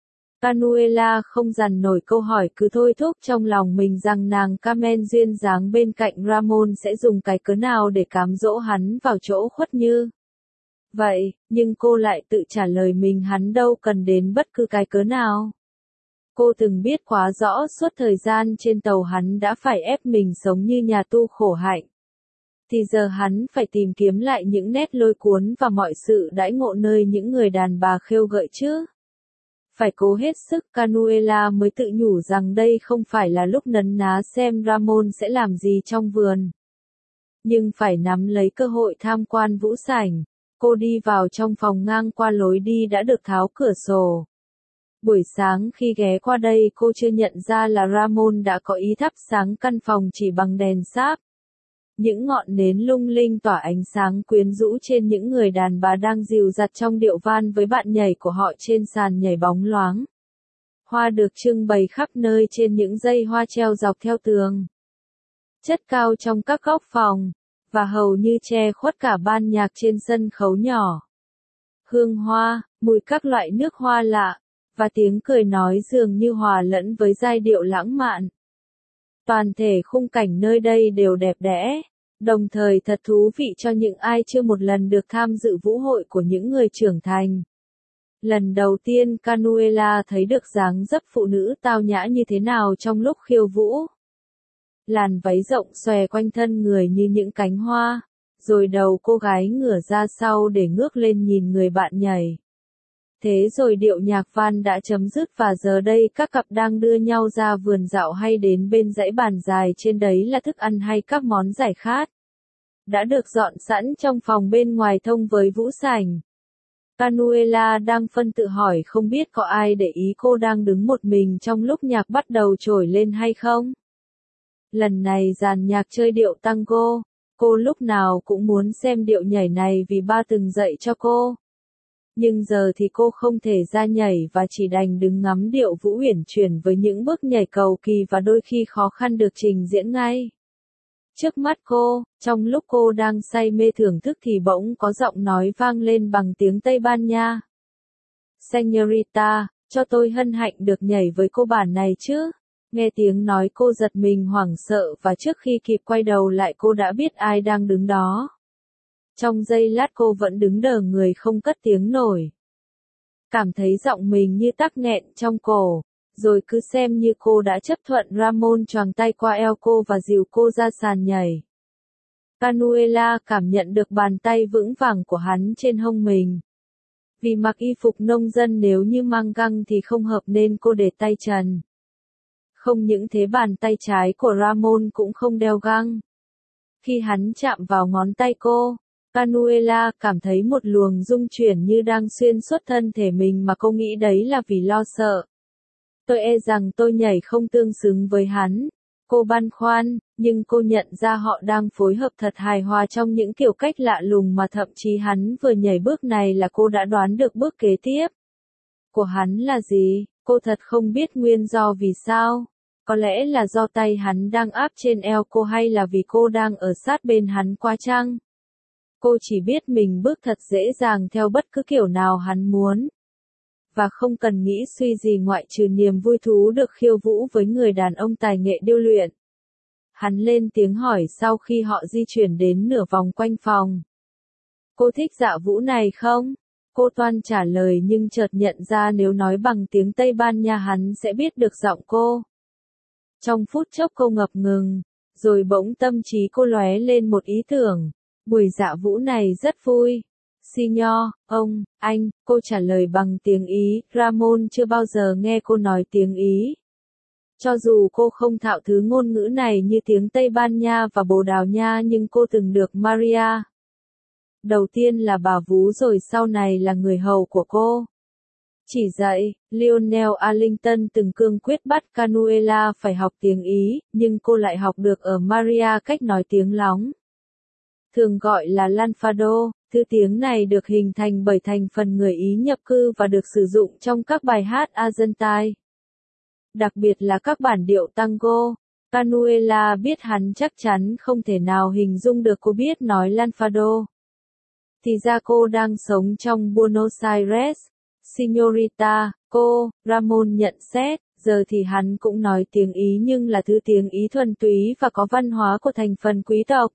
Canuela không dằn nổi câu hỏi cứ thôi thúc trong lòng mình rằng nàng Carmen duyên dáng bên cạnh Ramon sẽ dùng cái cớ nào để cám dỗ hắn vào chỗ khuất như vậy, nhưng cô lại tự trả lời mình hắn đâu cần đến bất cứ cái cớ nào. Cô từng biết quá rõ suốt thời gian trên tàu hắn đã phải ép mình sống như nhà tu khổ hạnh. Thì giờ hắn phải tìm kiếm lại những nét lôi cuốn và mọi sự đãi ngộ nơi những người đàn bà khêu gợi chứ. Phải cố hết sức Canuela mới tự nhủ rằng đây không phải là lúc nấn ná xem Ramon sẽ làm gì trong vườn. Nhưng phải nắm lấy cơ hội tham quan vũ sảnh. Cô đi vào trong phòng ngang qua lối đi đã được tháo cửa sổ. Buổi sáng khi ghé qua đây cô chưa nhận ra là Ramon đã có ý thắp sáng căn phòng chỉ bằng đèn sáp. Những ngọn nến lung linh tỏa ánh sáng quyến rũ trên những người đàn bà đang dìu dặt trong điệu van với bạn nhảy của họ trên sàn nhảy bóng loáng. Hoa được trưng bày khắp nơi trên những dây hoa treo dọc theo tường. Chất cao trong các góc phòng, và hầu như che khuất cả ban nhạc trên sân khấu nhỏ. Hương hoa, mùi các loại nước hoa lạ, và tiếng cười nói dường như hòa lẫn với giai điệu lãng mạn. Toàn thể khung cảnh nơi đây đều đẹp đẽ, đồng thời thật thú vị cho những ai chưa một lần được tham dự vũ hội của những người trưởng thành. Lần đầu tiên Canuela thấy được dáng dấp phụ nữ tao nhã như thế nào trong lúc khiêu vũ. Làn váy rộng xòe quanh thân người như những cánh hoa, rồi đầu cô gái ngửa ra sau để ngước lên nhìn người bạn nhảy. Thế rồi điệu nhạc van đã chấm dứt và giờ đây các cặp đang đưa nhau ra vườn dạo hay đến bên dãy bàn dài trên đấy là thức ăn hay các món giải khát. Đã được dọn sẵn trong phòng bên ngoài thông với vũ sảnh. Canuela đang phân tự hỏi không biết có ai để ý cô đang đứng một mình trong lúc nhạc bắt đầu trồi lên hay không. Lần này dàn nhạc chơi điệu tango, cô lúc nào cũng muốn xem điệu nhảy này vì ba từng dạy cho cô. Nhưng giờ thì cô không thể ra nhảy và chỉ đành đứng ngắm điệu vũ uyển chuyển với những bước nhảy cầu kỳ và đôi khi khó khăn được trình diễn ngay. Trước mắt cô, trong lúc cô đang say mê thưởng thức thì bỗng có giọng nói vang lên bằng tiếng Tây Ban Nha. Señorita, cho tôi hân hạnh được nhảy với cô bản này chứ. Nghe tiếng nói cô giật mình hoảng sợ và trước khi kịp quay đầu lại cô đã biết ai đang đứng đó. Trong giây lát cô vẫn đứng đờ người không cất tiếng nổi. Cảm thấy giọng mình như tắc nghẹn trong cổ, rồi cứ xem như cô đã chấp thuận Ramon choàng tay qua eo cô và dìu cô ra sàn nhảy. Canuela cảm nhận được bàn tay vững vàng của hắn trên hông mình. Vì mặc y phục nông dân nếu như mang găng thì không hợp nên cô để tay trần. Không những thế bàn tay trái của Ramon cũng không đeo găng. Khi hắn chạm vào ngón tay cô, Canuela cảm thấy một luồng rung chuyển như đang xuyên suốt thân thể mình mà cô nghĩ đấy là vì lo sợ. Tôi e rằng tôi nhảy không tương xứng với hắn. Cô băn khoăn, nhưng cô nhận ra họ đang phối hợp thật hài hòa trong những kiểu cách lạ lùng mà thậm chí hắn vừa nhảy bước này là cô đã đoán được bước kế tiếp của hắn là gì. Cô thật không biết nguyên do vì sao. Có lẽ là do tay hắn đang áp trên eo cô hay là vì cô đang ở sát bên hắn quá chăng? Cô chỉ biết mình bước thật dễ dàng theo bất cứ kiểu nào hắn muốn. Và không cần nghĩ suy gì ngoại trừ niềm vui thú được khiêu vũ với người đàn ông tài nghệ điêu luyện. Hắn lên tiếng hỏi sau khi họ di chuyển đến nửa vòng quanh phòng. Cô thích dạ vũ này không? Cô toan trả lời nhưng chợt nhận ra nếu nói bằng tiếng Tây Ban Nha hắn sẽ biết được giọng cô. Trong phút chốc cô ngập ngừng, rồi bỗng tâm trí cô lóe lên một ý tưởng. Buổi dạ vũ này rất vui. Signor, ông, anh, cô trả lời bằng tiếng Ý, Ramon chưa bao giờ nghe cô nói tiếng Ý. Cho dù cô không thạo thứ ngôn ngữ này như tiếng Tây Ban Nha và Bồ Đào Nha nhưng cô từng được Maria. Đầu tiên là bà vú rồi sau này là người hầu của cô. Chỉ dạy, Lionel Arlington từng cương quyết bắt Canuela phải học tiếng Ý, nhưng cô lại học được ở Maria cách nói tiếng lóng. thường gọi là Lanfado. Thứ tiếng này được hình thành bởi thành phần người Ý nhập cư và được sử dụng trong các bài hát Argentine, đặc biệt là các bản điệu tango. Canuela biết hắn chắc chắn không thể nào hình dung được cô biết nói Lanfado. Thì ra cô đang sống trong Buenos Aires. Señorita, cô, Ramon nhận xét, giờ thì hắn cũng nói tiếng Ý nhưng là thứ tiếng Ý thuần túy và có văn hóa của thành phần quý tộc.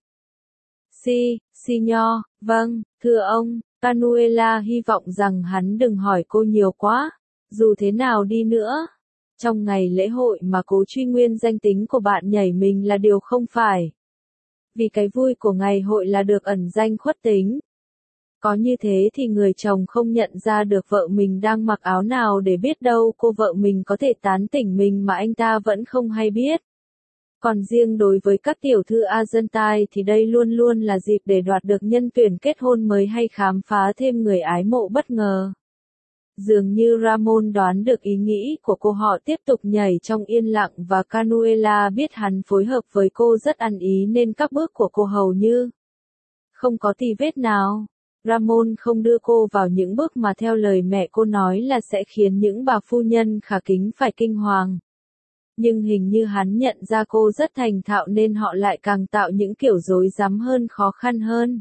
Si, Señor, vâng, thưa ông. Canuela hy vọng rằng hắn đừng hỏi cô nhiều quá. Dù thế nào đi nữa, trong ngày lễ hội mà cố truy nguyên danh tính của bạn nhảy mình là điều không phải. Vì cái vui của ngày hội là được ẩn danh khuất tính. Có như thế thì người chồng không nhận ra được vợ mình đang mặc áo nào để biết đâu cô vợ mình có thể tán tỉnh mình mà anh ta vẫn không hay biết. Còn riêng đối với các tiểu thư Argentine thì đây luôn luôn là dịp để đoạt được nhân tuyển kết hôn mới hay khám phá thêm người ái mộ bất ngờ. Dường như Ramon đoán được ý nghĩ của cô, họ tiếp tục nhảy trong yên lặng và Canuela biết hắn phối hợp với cô rất ăn ý nên các bước của cô hầu như không có tì vết nào. Ramon không đưa cô vào những bước mà theo lời mẹ cô nói là sẽ khiến những bà phu nhân khả kính phải kinh hoàng. Nhưng hình như hắn nhận ra cô rất thành thạo nên họ lại càng tạo những kiểu rối rắm hơn, khó khăn hơn.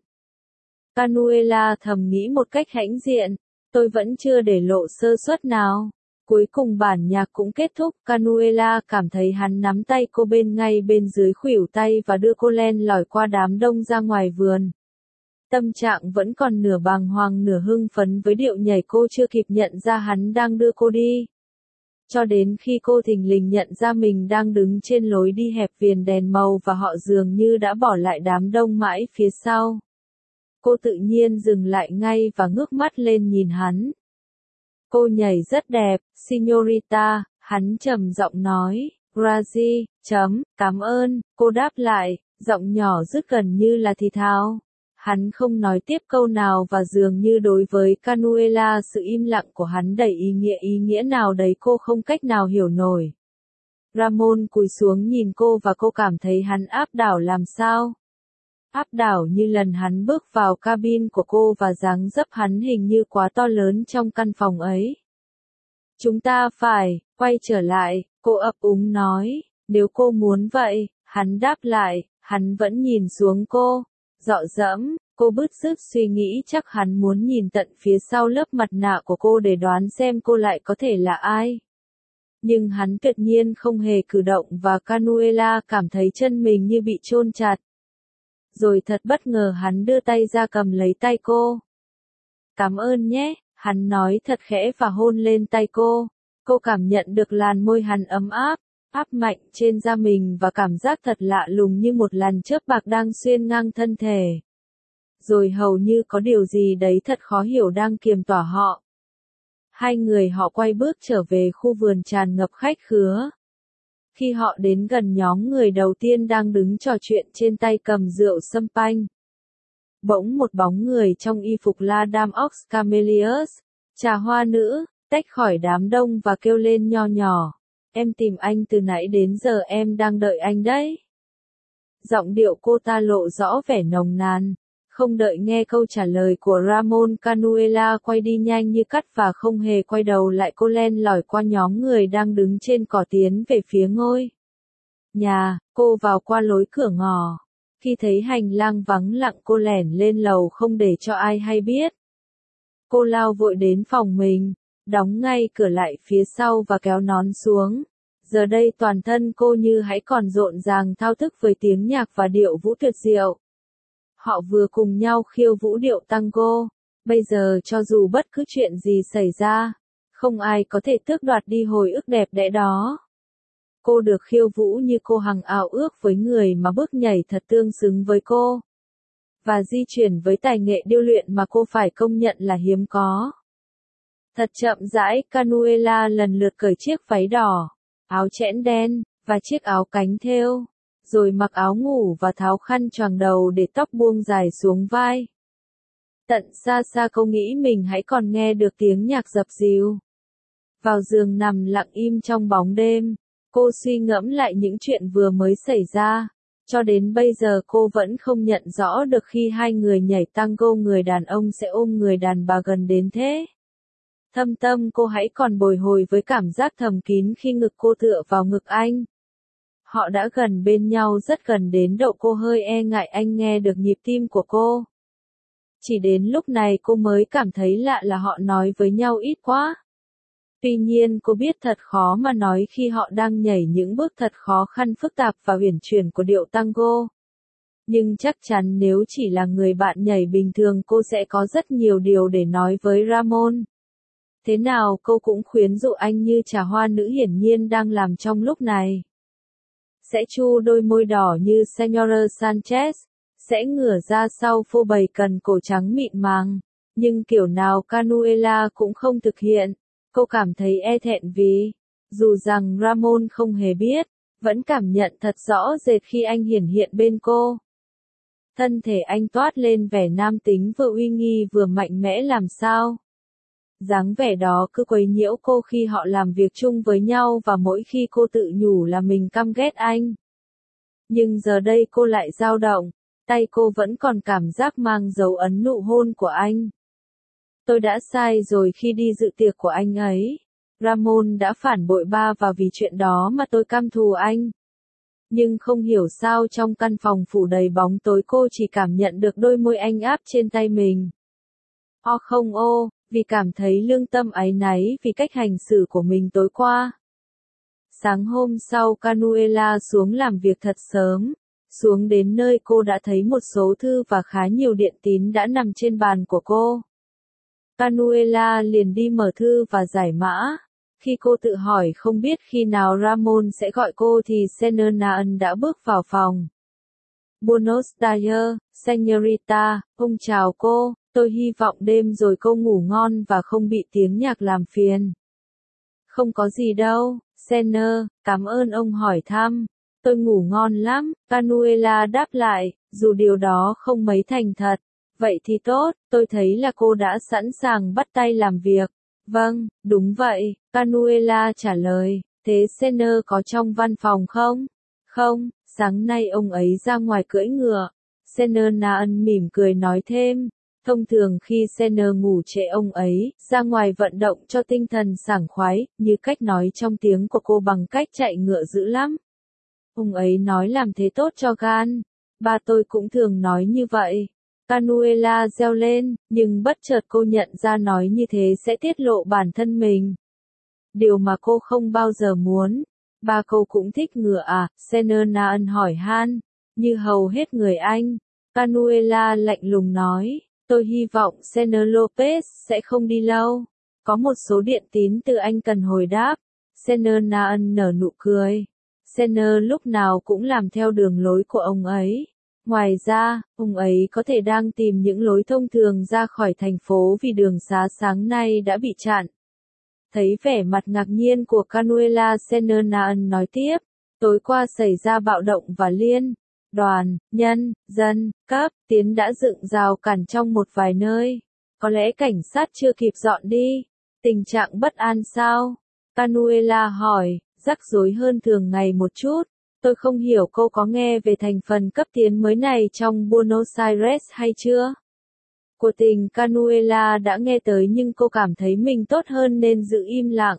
Canuela thầm nghĩ một cách hãnh diện, tôi vẫn chưa để lộ sơ suất nào. Cuối cùng bản nhạc cũng kết thúc, Canuela cảm thấy hắn nắm tay cô bên ngay bên dưới khuỷu tay và đưa cô len lỏi qua đám đông ra ngoài vườn. Tâm trạng vẫn còn nửa bàng hoàng nửa hưng phấn với điệu nhảy, cô chưa kịp nhận ra hắn đang đưa cô đi. Cho đến khi cô thình lình nhận ra mình đang đứng trên lối đi hẹp viền đèn màu và họ dường như đã bỏ lại đám đông mãi phía sau. Cô tự nhiên dừng lại ngay và ngước mắt lên nhìn hắn. Cô nhảy rất đẹp, Señorita, hắn trầm giọng nói. Grazie, chấm, cảm ơn, cô đáp lại, giọng nhỏ rất gần như là thì thào. Hắn không nói tiếp câu nào và dường như đối với Canuela sự im lặng của hắn đầy ý nghĩa ý nghĩa nào đấy cô không cách nào hiểu nổi. Ramon cúi xuống nhìn cô và cô cảm thấy hắn áp đảo làm sao? Áp đảo như lần hắn bước vào cabin của cô và dáng dấp hắn hình như quá to lớn trong căn phòng ấy. Chúng ta phải quay trở lại, cô ấp úng nói, nếu cô muốn vậy, hắn đáp lại, hắn vẫn nhìn xuống cô. Dọ dẫm, cô bứt rứt suy nghĩ chắc hắn muốn nhìn tận phía sau lớp mặt nạ của cô để đoán xem cô lại có thể là ai. Nhưng hắn tuyệt nhiên không hề cử động và Canuela cảm thấy chân mình như bị chôn chặt. Rồi thật bất ngờ hắn đưa tay ra cầm lấy tay cô. Cảm ơn nhé, hắn nói thật khẽ và hôn lên tay cô. Cô cảm nhận được làn môi hắn ấm áp, áp mạnh trên da mình và cảm giác thật lạ lùng như một làn chớp bạc đang xuyên ngang thân thể. Rồi hầu như có điều gì đấy thật khó hiểu đang kiềm tỏa họ. Hai người họ quay bước trở về khu vườn tràn ngập khách khứa. Khi họ đến gần nhóm người đầu tiên đang đứng trò chuyện trên tay cầm rượu champagne, bỗng một bóng người trong y phục La Dame aux Camélias, trà hoa nữ, tách khỏi đám đông và kêu lên nho nhỏ. Em tìm anh từ nãy đến giờ, em đang đợi anh đấy. Giọng điệu cô ta lộ rõ vẻ nồng nàn. Không đợi nghe câu trả lời của Ramon, Canuela quay đi nhanh như cắt và không hề quay đầu lại, cô len lỏi qua nhóm người đang đứng trên cỏ tiến về phía ngôi nhà. Cô vào qua lối cửa ngõ. Khi thấy hành lang vắng lặng cô lẻn lên lầu không để cho ai hay biết. Cô lao vội đến phòng mình, đóng ngay cửa lại phía sau và kéo nón xuống. Giờ đây toàn thân cô như hãy còn rộn ràng thao thức với tiếng nhạc và điệu vũ tuyệt diệu. Họ vừa cùng nhau khiêu vũ điệu tango. Bây giờ cho dù bất cứ chuyện gì xảy ra, không ai có thể tước đoạt đi hồi ức đẹp đẽ đó. Cô được khiêu vũ như cô hằng ao ước với người mà bước nhảy thật tương xứng với cô. Và di chuyển với tài nghệ điêu luyện mà cô phải công nhận là hiếm có. Thật chậm rãi, Canuela lần lượt cởi chiếc váy đỏ, áo chẽn đen, và chiếc áo cánh thêu, rồi mặc áo ngủ và tháo khăn choàng đầu để tóc buông dài xuống vai. Tận xa xa cô nghĩ mình hãy còn nghe được tiếng nhạc dập dìu. Vào giường nằm lặng im trong bóng đêm, cô suy ngẫm lại những chuyện vừa mới xảy ra. Cho đến bây giờ cô vẫn không nhận rõ được khi hai người nhảy tango người đàn ông sẽ ôm người đàn bà gần đến thế. Thâm tâm cô hãy còn bồi hồi với cảm giác thầm kín khi ngực cô tựa vào ngực anh. Họ đã gần bên nhau rất gần đến độ cô hơi e ngại anh nghe được nhịp tim của cô. Chỉ đến lúc này cô mới cảm thấy lạ là họ nói với nhau ít quá. Tuy nhiên cô biết thật khó mà nói khi họ đang nhảy những bước thật khó khăn phức tạp và uyển chuyển của điệu tango. Nhưng chắc chắn nếu chỉ là người bạn nhảy bình thường cô sẽ có rất nhiều điều để nói với Ramon. Thế nào cô cũng khuyến dụ anh như trà hoa nữ hiển nhiên đang làm trong lúc này. Sẽ chu đôi môi đỏ như Señora Sanchez, sẽ ngửa ra sau phô bày cần cổ trắng mịn màng. Nhưng kiểu nào Canuela cũng không thực hiện. Cô cảm thấy e thẹn vì, dù rằng Ramon không hề biết, vẫn cảm nhận thật rõ rệt khi anh hiển hiện bên cô. Thân thể anh toát lên vẻ nam tính vừa uy nghi vừa mạnh mẽ làm sao. Dáng vẻ đó cứ quấy nhiễu cô khi họ làm việc chung với nhau và mỗi khi cô tự nhủ là mình căm ghét anh. Nhưng giờ đây cô lại dao động, tay cô vẫn còn cảm giác mang dấu ấn nụ hôn của anh. Tôi đã sai rồi khi đi dự tiệc của anh ấy. Ramon đã phản bội ba và vì chuyện đó mà tôi căm thù anh. Nhưng không hiểu sao trong căn phòng phủ đầy bóng tối cô chỉ cảm nhận được đôi môi anh áp trên tay mình. O không ô, vì cảm thấy lương tâm áy náy vì cách hành xử của mình tối qua. Sáng hôm sau Canuela xuống làm việc thật sớm. Xuống đến nơi cô đã thấy một số thư và khá nhiều điện tín đã nằm trên bàn của cô. Canuela liền đi mở thư và giải mã. Khi cô tự hỏi không biết khi nào Ramon sẽ gọi cô thì Senernaan đã bước vào phòng. Buenos dias, señorita, ông chào cô, tôi hy vọng đêm rồi cô ngủ ngon và không bị tiếng nhạc làm phiền. Không có gì đâu, Senner, cảm ơn ông hỏi thăm. Tôi ngủ ngon lắm, Canuela đáp lại, dù điều đó không mấy thành thật. Vậy thì tốt, tôi thấy là cô đã sẵn sàng bắt tay làm việc. Vâng, đúng vậy, Canuela trả lời, thế Senner có trong văn phòng không? Không, sáng nay ông ấy ra ngoài cưỡi ngựa. Senernaan mỉm cười nói thêm, thông thường khi Senner ngủ trễ ông ấy, ra ngoài vận động cho tinh thần sảng khoái, như cách nói trong tiếng của cô bằng cách chạy ngựa dữ lắm. Ông ấy nói làm thế tốt cho gan. Ba tôi cũng thường nói như vậy. Canuela reo lên, nhưng bất chợt cô nhận ra nói như thế sẽ tiết lộ bản thân mình. Điều mà cô không bao giờ muốn. Ba cô cũng thích ngựa à, Senernaan hỏi han. Như hầu hết người Anh. Canuela lạnh lùng nói, tôi hy vọng Senner Lopez sẽ không đi lâu. Có một số điện tín từ anh cần hồi đáp. Senernaan nở nụ cười. Senner lúc nào cũng làm theo đường lối của ông ấy. Ngoài ra, ông ấy có thể đang tìm những lối thông thường ra khỏi thành phố vì đường xá sáng nay đã bị chặn. Thấy vẻ mặt ngạc nhiên của Canuela, Senernaan nói tiếp, tối qua xảy ra bạo động và liên đoàn, nhân, dân, cấp, tiến đã dựng rào cản trong một vài nơi. Có lẽ cảnh sát chưa kịp dọn đi. Tình trạng bất an sao? Canuela hỏi, rắc rối hơn thường ngày một chút. Tôi không hiểu cô có nghe về thành phần cấp tiến mới này trong Buenos Aires hay chưa? Cuộc tình Canuela đã nghe tới nhưng cô cảm thấy mình tốt hơn nên giữ im lặng.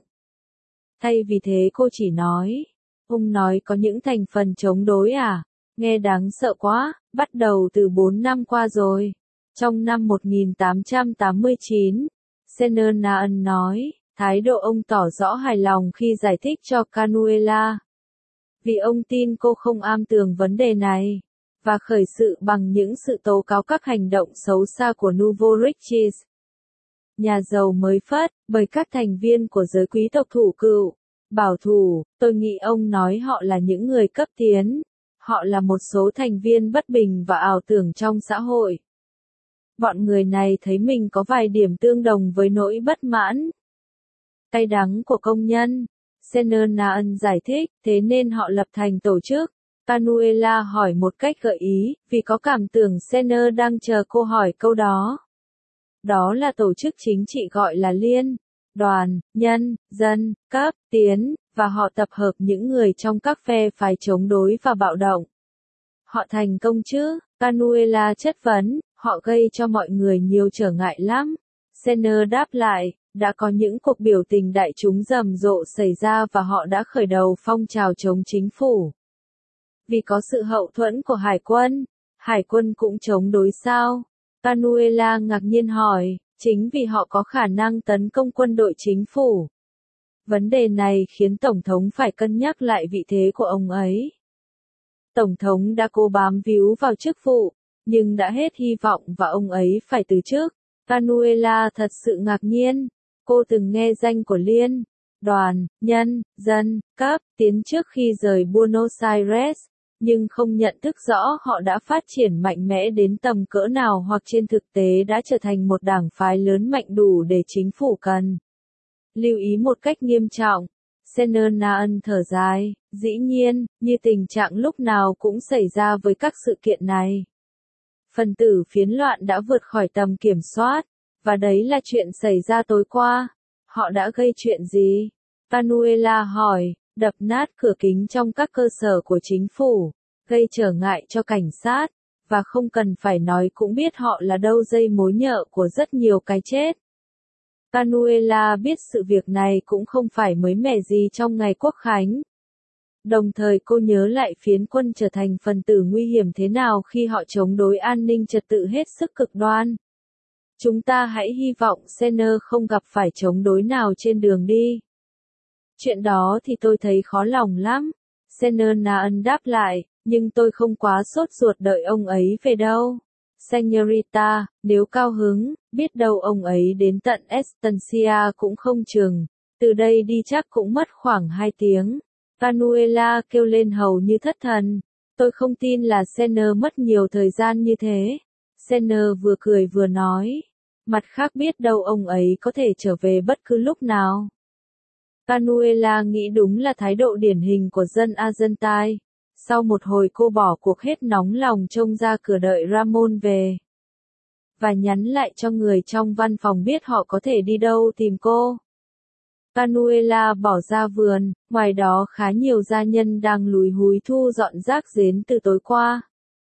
Thay vì thế cô chỉ nói, ông nói có những thành phần chống đối à? Nghe đáng sợ quá, bắt đầu từ bốn năm qua rồi. Trong năm một nghìn tám trăm tám mươi chín, Senernaan nói, thái độ ông tỏ rõ hài lòng khi giải thích cho Canuela. Vì ông tin cô không am tường vấn đề này, và khởi sự bằng những sự tố cáo các hành động xấu xa của Nuevo Riches. Nhà giàu mới phất, bởi các thành viên của giới quý tộc thủ cựu, bảo thủ, tôi nghĩ ông nói họ là những người cấp tiến. Họ là một số thành viên bất bình và ảo tưởng trong xã hội. Bọn người này thấy mình có vài điểm tương đồng với nỗi bất mãn, cay đắng của công nhân. Senernaan giải thích, thế nên họ lập thành tổ chức. Canuela hỏi một cách gợi ý, vì có cảm tưởng Senner đang chờ cô hỏi câu đó. Đó là tổ chức chính trị gọi là Liên đoàn, nhân, dân, cấp, tiến, và họ tập hợp những người trong các phe phái chống đối và bạo động. Họ thành công chứ? Canuela chất vấn, họ gây cho mọi người nhiều trở ngại lắm. Senna đáp lại, đã có những cuộc biểu tình đại chúng rầm rộ xảy ra và họ đã khởi đầu phong trào chống chính phủ. Vì có sự hậu thuẫn của hải quân, hải quân cũng chống đối sao? Canuela ngạc nhiên hỏi, chính vì họ có khả năng tấn công quân đội chính phủ. Vấn đề này khiến Tổng thống phải cân nhắc lại vị thế của ông ấy. Tổng thống đã cố bám víu vào chức vụ, nhưng đã hết hy vọng và ông ấy phải từ chức. Canuela thật sự ngạc nhiên. Cô từng nghe danh của Liên đoàn Nhân dân cấp tiến trước khi rời Buenos Aires, nhưng không nhận thức rõ họ đã phát triển mạnh mẽ đến tầm cỡ nào hoặc trên thực tế đã trở thành một đảng phái lớn mạnh đủ để chính phủ cần lưu ý một cách nghiêm trọng. Senna thở dài, dĩ nhiên, như tình trạng lúc nào cũng xảy ra với các sự kiện này. Phần tử phiến loạn đã vượt khỏi tầm kiểm soát, và đấy là chuyện xảy ra tối qua. Họ đã gây chuyện gì? Canuela hỏi, đập nát cửa kính trong các cơ sở của chính phủ, gây trở ngại cho cảnh sát, và không cần phải nói cũng biết họ là đâu dây mối nhợ của rất nhiều cái chết. Canuela biết sự việc này cũng không phải mới mẻ gì trong ngày Quốc khánh. Đồng thời cô nhớ lại phiến quân trở thành phần tử nguy hiểm thế nào khi họ chống đối an ninh trật tự hết sức cực đoan. Chúng ta hãy hy vọng Senna không gặp phải chống đối nào trên đường đi. Chuyện đó thì tôi thấy khó lòng lắm. Senna đáp lại, nhưng tôi không quá sốt ruột đợi ông ấy về đâu. Señorita, nếu cao hứng, biết đâu ông ấy đến tận Estancia cũng không chừng. Từ đây đi chắc cũng mất khoảng hai tiếng. Canuela kêu lên hầu như thất thần. Tôi không tin là Senna mất nhiều thời gian như thế. Senna vừa cười vừa nói. Mặt khác biết đâu ông ấy có thể trở về bất cứ lúc nào. Canuela nghĩ đúng là thái độ điển hình của dân Argentine. Sau một hồi cô bỏ cuộc hết nóng lòng trông ra cửa đợi Ramon về. Và nhắn lại cho người trong văn phòng biết họ có thể đi đâu tìm cô. Canuela bỏ ra vườn, ngoài đó khá nhiều gia nhân đang lúi húi thu dọn rác rến từ tối qua.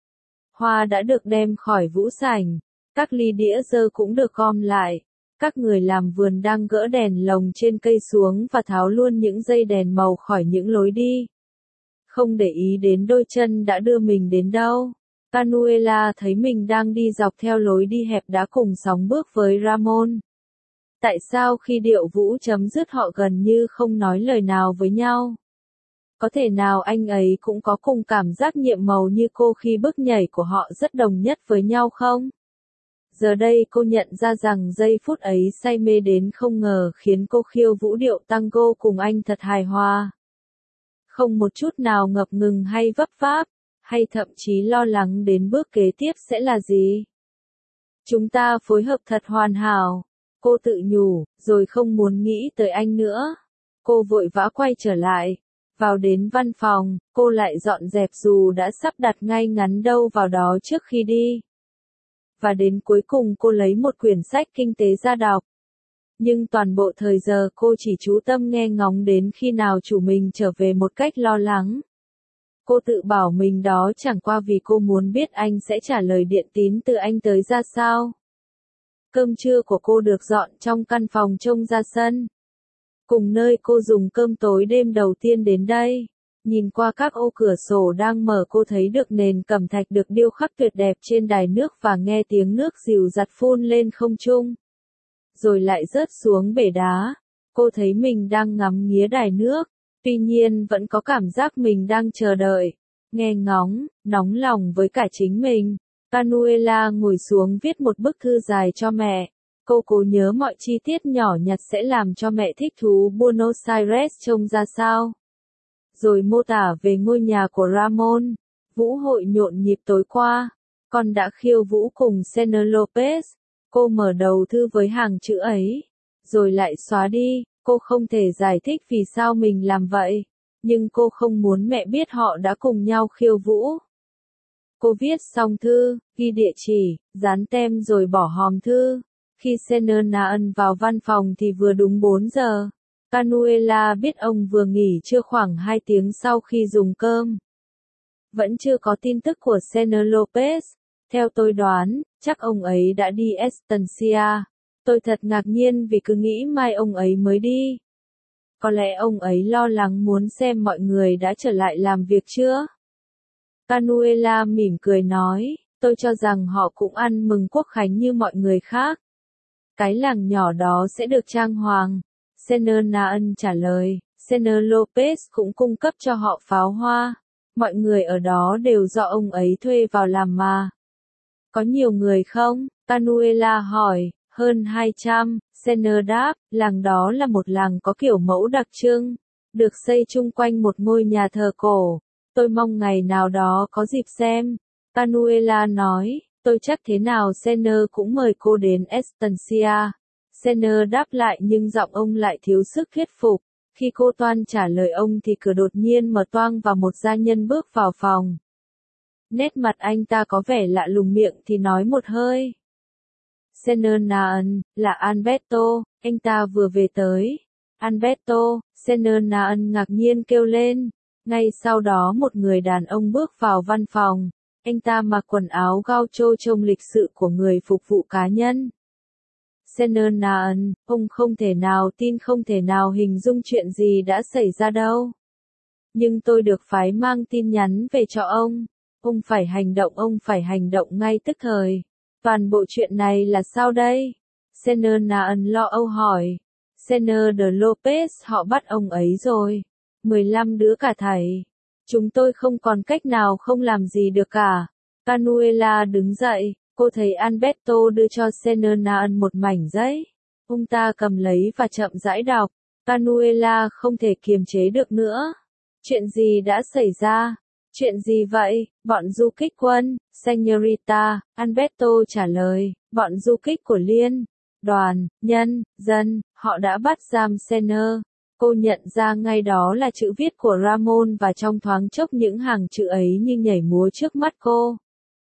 Hoa đã được đem khỏi vũ sảnh, các ly đĩa dơ cũng được gom lại. Các người làm vườn đang gỡ đèn lồng trên cây xuống và tháo luôn những dây đèn màu khỏi những lối đi. Không để ý đến đôi chân đã đưa mình đến đâu. Canuela thấy mình đang đi dọc theo lối đi hẹp đã cùng sóng bước với Ramon. Tại sao khi điệu vũ chấm dứt họ gần như không nói lời nào với nhau? Có thể nào anh ấy cũng có cùng cảm giác nhiệm màu như cô khi bước nhảy của họ rất đồng nhất với nhau không? Giờ đây cô nhận ra rằng giây phút ấy say mê đến không ngờ khiến cô khiêu vũ điệu tango cùng anh thật hài hòa. Không một chút nào ngập ngừng hay vấp váp, hay thậm chí lo lắng đến bước kế tiếp sẽ là gì. Chúng ta phối hợp thật hoàn hảo, cô tự nhủ, rồi không muốn nghĩ tới anh nữa. Cô vội vã quay trở lại. Vào đến văn phòng, cô lại dọn dẹp dù đã sắp đặt ngay ngắn đâu vào đó trước khi đi. Và đến cuối cùng cô lấy một quyển sách kinh tế ra đọc. Nhưng toàn bộ thời giờ cô chỉ chú tâm nghe ngóng đến khi nào chủ mình trở về một cách lo lắng. Cô tự bảo mình đó chẳng qua vì cô muốn biết anh sẽ trả lời điện tín từ anh tới ra sao. Cơm trưa của cô được dọn trong căn phòng trông ra sân. Cùng nơi cô dùng cơm tối đêm đầu tiên đến đây. Nhìn qua các ô cửa sổ đang mở cô thấy được nền cẩm thạch được điêu khắc tuyệt đẹp trên đài nước và nghe tiếng nước dịu dặt phun lên không trung. Rồi lại rớt xuống bể đá. Cô thấy mình đang ngắm nghía đài nước, tuy nhiên vẫn có cảm giác mình đang chờ đợi, nghe ngóng, nóng lòng với cả chính mình. Canuela ngồi xuống viết một bức thư dài cho mẹ. Cô cố nhớ mọi chi tiết nhỏ nhặt sẽ làm cho mẹ thích thú Buenos Aires trông ra sao. Rồi mô tả về ngôi nhà của Ramon. Vũ hội nhộn nhịp tối qua. Con đã khiêu vũ cùng Senna Lopez. Cô mở đầu thư với hàng chữ ấy. Rồi lại xóa đi. Cô không thể giải thích vì sao mình làm vậy. Nhưng cô không muốn mẹ biết họ đã cùng nhau khiêu vũ. Cô viết xong thư, ghi địa chỉ, dán tem rồi bỏ hòm thư. Khi Senna vào văn phòng thì vừa đúng bốn giờ. Canuela biết ông vừa nghỉ trưa khoảng hai tiếng sau khi dùng cơm. Vẫn chưa có tin tức của Senor Lopez. Theo tôi đoán, chắc ông ấy đã đi Estancia. Tôi thật ngạc nhiên vì cứ nghĩ mai ông ấy mới đi. Có lẽ ông ấy lo lắng muốn xem mọi người đã trở lại làm việc chưa? Canuela mỉm cười nói, tôi cho rằng họ cũng ăn mừng quốc khánh như mọi người khác. Cái làng nhỏ đó sẽ được trang hoàng. Senor Naan trả lời, Senor Lopez cũng cung cấp cho họ pháo hoa. Mọi người ở đó đều do ông ấy thuê vào làm mà. Có nhiều người không? Canuela hỏi, hơn hai trăm, Senor đáp, làng đó là một làng có kiểu mẫu đặc trưng, được xây chung quanh một ngôi nhà thờ cổ. Tôi mong ngày nào đó có dịp xem. Canuela nói, tôi chắc thế nào Senor cũng mời cô đến Estancia. Senor đáp lại nhưng giọng ông lại thiếu sức thuyết phục. Khi cô toan trả lời ông thì cửa đột nhiên mở toang và một gia nhân bước vào phòng. Nét mặt anh ta có vẻ lạ lùng, miệng thì nói một hơi. Senor Naan, là Alberto, anh ta vừa về tới. Alberto, Senor Naan ngạc nhiên kêu lên. Ngay sau đó một người đàn ông bước vào văn phòng. Anh ta mặc quần áo gaucho trông lịch sự của người phục vụ cá nhân. Senor Naan, ông không thể nào tin, không thể nào hình dung chuyện gì đã xảy ra đâu. Nhưng tôi được phái mang tin nhắn về cho ông. Ông phải hành động, ông phải hành động ngay tức thời. Toàn bộ chuyện này là sao đây? Senor Naan lo âu hỏi. Senor de Lopez họ bắt ông ấy rồi. mười lăm đứa cả thảy. Chúng tôi không còn cách nào, không làm gì được cả. Canuela đứng dậy, cô thấy Alberto đưa cho Senor Naan một mảnh giấy. Ông ta cầm lấy và chậm rãi đọc. Canuela không thể kiềm chế được nữa. Chuyện gì đã xảy ra? Chuyện gì vậy? Bọn du kích quân, Señorita, Alberto trả lời, bọn du kích của Liên, đoàn, nhân, dân, họ đã bắt giam Senor. Cô nhận ra ngay đó là chữ viết của Ramon và trong thoáng chốc những hàng chữ ấy như nhảy múa trước mắt cô.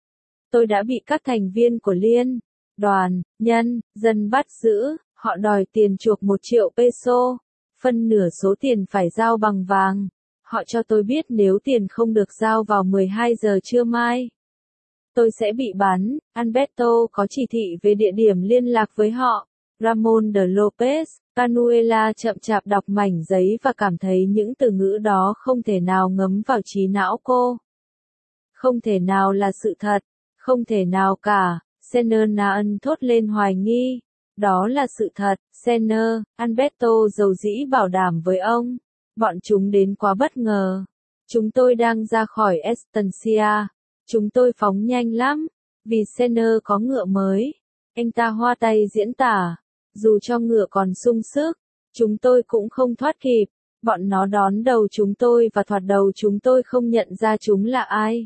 Tôi đã bị các thành viên của Liên, đoàn, nhân, dân bắt giữ, họ đòi tiền chuộc một triệu peso, phân nửa số tiền phải giao bằng vàng. Họ cho tôi biết nếu tiền không được giao vào mười hai giờ trưa mai, tôi sẽ bị bắn. Alberto có chỉ thị về địa điểm liên lạc với họ. Ramon de Lopez, Canuela chậm chạp đọc mảnh giấy và cảm thấy những từ ngữ đó không thể nào ngấm vào trí não cô. Không thể nào là sự thật, không thể nào cả. Senor Naan thốt lên hoài nghi. Đó là sự thật, Senor, Alberto dầu dĩ bảo đảm với ông. Bọn chúng đến quá bất ngờ. Chúng tôi đang ra khỏi Estancia. Chúng tôi phóng nhanh lắm. Vì Senor có ngựa mới. Anh ta hoa tay diễn tả. Dù cho ngựa còn sung sức, chúng tôi cũng không thoát kịp. Bọn nó đón đầu chúng tôi và thoạt đầu chúng tôi không nhận ra chúng là ai.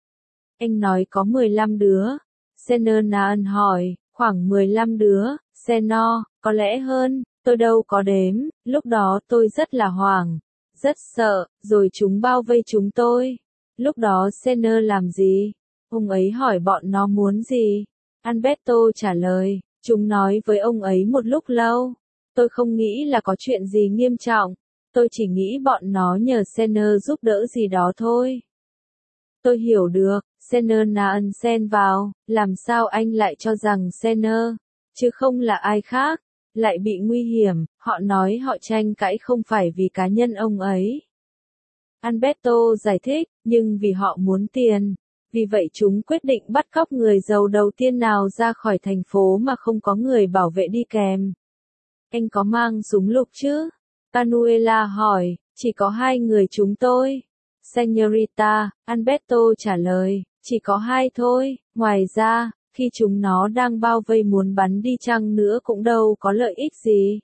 Anh nói có mười lăm đứa. Senor Naan hỏi, khoảng mười lăm đứa, Senor, có lẽ hơn. Tôi đâu có đếm, lúc đó tôi rất là hoảng, rất sợ, rồi chúng bao vây chúng tôi. Lúc đó Senor làm gì? Ông ấy hỏi bọn nó muốn gì? Alberto trả lời, chúng nói với ông ấy một lúc lâu. Tôi không nghĩ là có chuyện gì nghiêm trọng, tôi chỉ nghĩ bọn nó nhờ Senor giúp đỡ gì đó thôi. Tôi hiểu được, Senor Naan xen vào, làm sao anh lại cho rằng Senor, chứ không là ai khác, lại bị nguy hiểm. Họ nói họ tranh cãi không phải vì cá nhân ông ấy. Alberto giải thích, nhưng vì họ muốn tiền. Vì vậy chúng quyết định bắt cóc người giàu đầu tiên nào ra khỏi thành phố mà không có người bảo vệ đi kèm. Anh có mang súng lục chứ? Canuela hỏi, chỉ có hai người chúng tôi. Señorita, Alberto trả lời, chỉ có hai thôi, ngoài ra, khi chúng nó đang bao vây muốn bắn đi chăng nữa cũng đâu có lợi ích gì.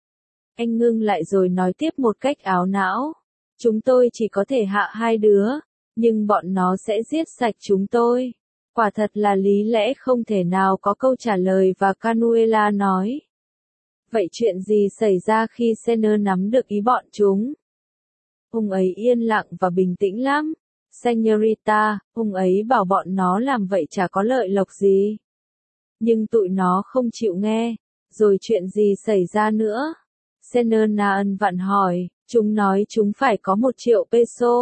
Anh ngưng lại rồi nói tiếp một cách áo não. Chúng tôi chỉ có thể hạ hai đứa, nhưng bọn nó sẽ giết sạch chúng tôi. Quả thật là lý lẽ không thể nào có câu trả lời và Canuela nói. Vậy chuyện gì xảy ra khi Senor nắm được ý bọn chúng? Ông ấy yên lặng và bình tĩnh lắm. Señorita, ông ấy bảo bọn nó làm vậy chả có lợi lộc gì. Nhưng tụi nó không chịu nghe. Rồi chuyện gì xảy ra nữa? Senor Naan vặn hỏi, chúng nói chúng phải có một triệu peso.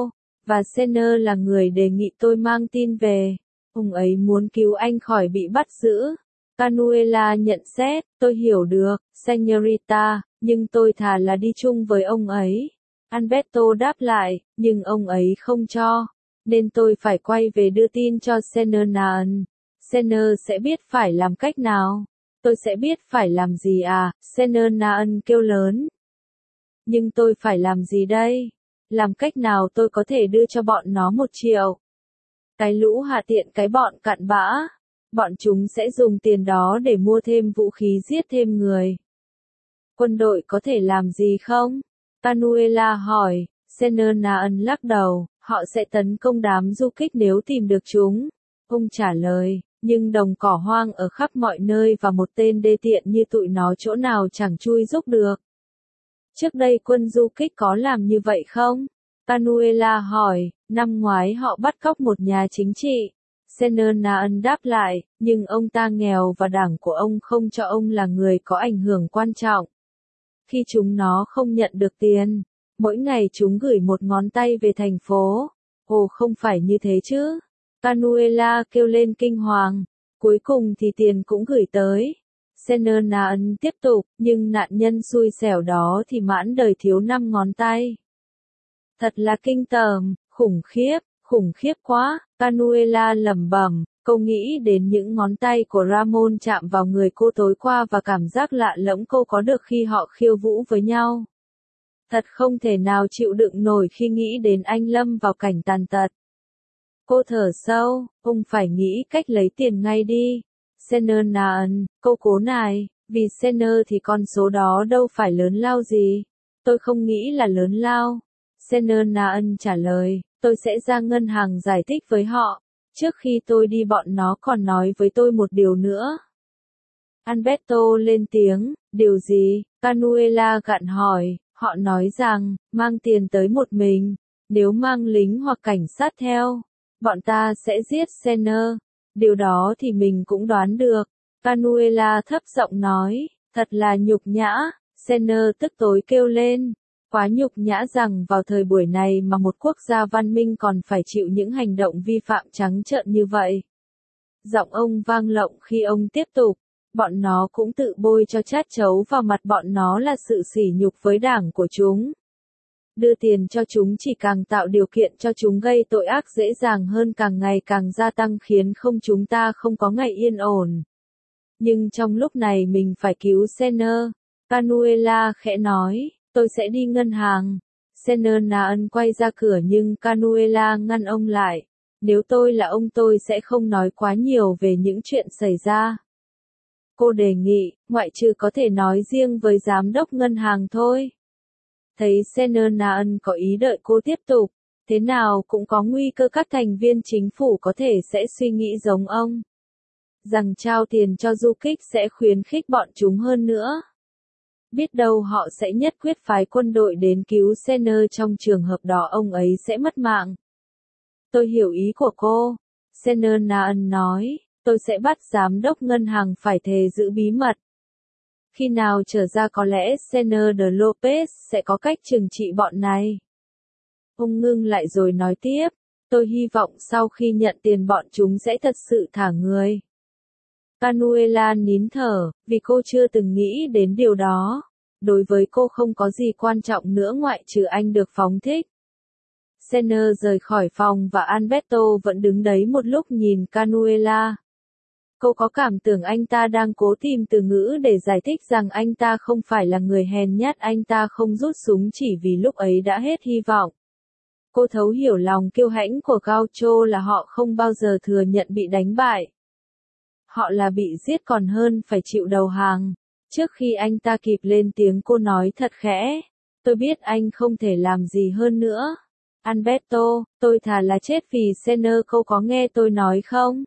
và Senner là người đề nghị tôi mang tin về. Ông ấy muốn cứu anh khỏi bị bắt giữ. Canuella nhận xét, tôi hiểu được, Señorita, nhưng tôi thà là đi chung với ông ấy. Alberto đáp lại, nhưng ông ấy không cho, nên tôi phải quay về đưa tin cho Senner Naan. Senner sẽ biết phải làm cách nào. Tôi sẽ biết phải làm gì à, Senner Naan kêu lớn. Nhưng tôi phải làm gì đây? Làm cách nào tôi có thể đưa cho bọn nó một triệu? Cái lũ hạ tiện cái bọn cặn bã. Bọn chúng sẽ dùng tiền đó để mua thêm vũ khí giết thêm người. Quân đội có thể làm gì không? Canuella hỏi. Senner Naan lắc đầu, họ sẽ tấn công đám du kích nếu tìm được chúng. Ông trả lời, nhưng đồng cỏ hoang ở khắp mọi nơi và một tên đê tiện như tụi nó chỗ nào chẳng chui rúc được. Trước đây quân du kích có làm như vậy không? Canuella hỏi, năm ngoái họ bắt cóc một nhà chính trị. Senner Naan đáp lại, nhưng ông ta nghèo và đảng của ông không cho ông là người có ảnh hưởng quan trọng. Khi chúng nó không nhận được tiền, mỗi ngày chúng gửi một ngón tay về thành phố. Ồ không phải như thế chứ. Canuella kêu lên kinh hoàng. Cuối cùng thì tiền cũng gửi tới. Senner Naan tiếp tục, nhưng nạn nhân xui xẻo đó thì mãn đời thiếu năm ngón tay. Thật là kinh tởm, khủng khiếp, khủng khiếp quá. Canuella lẩm bẩm, cô nghĩ đến những ngón tay của Ramon chạm vào người cô tối qua và cảm giác lạ lẫm cô có được khi họ khiêu vũ với nhau. Thật không thể nào chịu đựng nổi khi nghĩ đến anh lâm vào cảnh tàn tật. Cô thở sâu, ông phải nghĩ cách lấy tiền ngay đi. Senner Naan, cô cố nài, vì Senner thì con số đó đâu phải lớn lao gì. Tôi không nghĩ là lớn lao. Senner Naan trả lời, tôi sẽ ra ngân hàng giải thích với họ. Trước khi tôi đi bọn nó còn nói với tôi một điều nữa. Alberto lên tiếng, điều gì? Canuella gặn hỏi, họ nói rằng, mang tiền tới một mình, nếu mang lính hoặc cảnh sát theo, bọn ta sẽ giết Senner. Điều đó thì mình cũng đoán được. Canuella thấp giọng nói, thật là nhục nhã. Senner tức tối kêu lên, quá nhục nhã rằng vào thời buổi này mà một quốc gia văn minh còn phải chịu những hành động vi phạm trắng trợn như vậy. Giọng ông vang lộng khi ông tiếp tục, bọn nó cũng tự bôi cho chát chấu vào mặt bọn nó là sự sỉ nhục với đảng của chúng. Đưa tiền cho chúng chỉ càng tạo điều kiện cho chúng gây tội ác dễ dàng hơn, càng ngày càng gia tăng khiến không chúng ta không có ngày yên ổn. Nhưng trong lúc này mình phải cứu Senner. Canuella khẽ nói, tôi sẽ đi ngân hàng. Senner Naan quay ra cửa nhưng Canuella ngăn ông lại. Nếu tôi là ông tôi sẽ không nói quá nhiều về những chuyện xảy ra. Cô đề nghị, ngoại trừ có thể nói riêng với giám đốc ngân hàng thôi. Thấy Senner Naan có ý đợi cô tiếp tục, thế nào cũng có nguy cơ các thành viên chính phủ có thể sẽ suy nghĩ giống ông. Rằng trao tiền cho du kích sẽ khuyến khích bọn chúng hơn nữa. Biết đâu họ sẽ nhất quyết phái quân đội đến cứu Senner, trong trường hợp đó ông ấy sẽ mất mạng. Tôi hiểu ý của cô. Senner Naan nói, tôi sẽ bắt giám đốc ngân hàng phải thề giữ bí mật. Khi nào trở ra có lẽ Senner de Lopez sẽ có cách trừng trị bọn này. Ông ngưng lại rồi nói tiếp, tôi hy vọng sau khi nhận tiền bọn chúng sẽ thật sự thả người. Canuella nín thở, vì cô chưa từng nghĩ đến điều đó. Đối với cô không có gì quan trọng nữa ngoại trừ anh được phóng thích. Senner rời khỏi phòng và Alberto vẫn đứng đấy một lúc nhìn Canuella. Cô có cảm tưởng anh ta đang cố tìm từ ngữ để giải thích rằng anh ta không phải là người hèn nhát, anh ta không rút súng chỉ vì lúc ấy đã hết hy vọng. Cô thấu hiểu lòng kiêu hãnh của Gaucho là họ không bao giờ thừa nhận bị đánh bại. Họ là bị giết còn hơn phải chịu đầu hàng. Trước khi anh ta kịp lên tiếng cô nói thật khẽ, tôi biết anh không thể làm gì hơn nữa. Alberto, tôi thà là chết vì Senner, cô có nghe tôi nói không?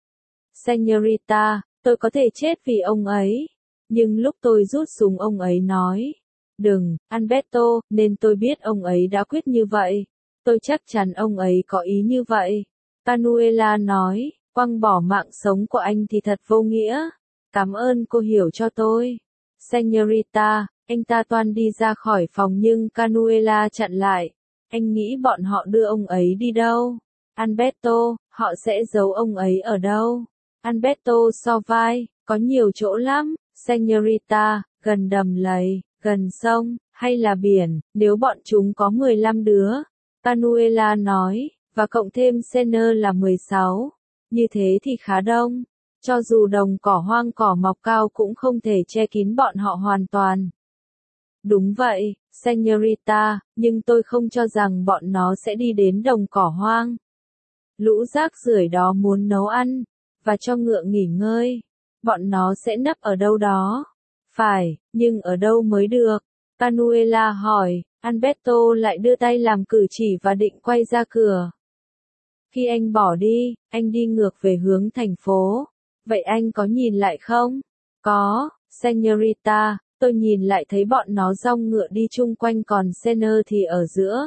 Señorita, tôi có thể chết vì ông ấy. Nhưng lúc tôi rút súng ông ấy nói, đừng, Alberto, nên tôi biết ông ấy đã quyết như vậy. Tôi chắc chắn ông ấy có ý như vậy. Canuella nói, quăng bỏ mạng sống của anh thì thật vô nghĩa. Cảm ơn cô hiểu cho tôi. Señorita, anh ta toan đi ra khỏi phòng nhưng Canuella chặn lại. Anh nghĩ bọn họ đưa ông ấy đi đâu? Alberto, họ sẽ giấu ông ấy ở đâu? Alberto so vai, có nhiều chỗ lắm, Señorita, gần đầm lầy, gần sông, hay là biển, nếu bọn chúng có mười lăm đứa. Canuela nói, và cộng thêm Senner là mười sáu. Như thế thì khá đông. Cho dù đồng cỏ hoang cỏ mọc cao cũng không thể che kín bọn họ hoàn toàn. Đúng vậy, Señorita, nhưng tôi không cho rằng bọn nó sẽ đi đến đồng cỏ hoang. Lũ rác rưởi đó muốn nấu ăn, và cho ngựa nghỉ ngơi. Bọn nó sẽ nấp ở đâu đó. Phải, nhưng ở đâu mới được? Canuela hỏi, Alberto lại đưa tay làm cử chỉ và định quay ra cửa. Khi anh bỏ đi, anh đi ngược về hướng thành phố. Vậy anh có nhìn lại không? Có, Señorita, tôi nhìn lại thấy bọn nó dong ngựa đi chung quanh còn Senner thì ở giữa.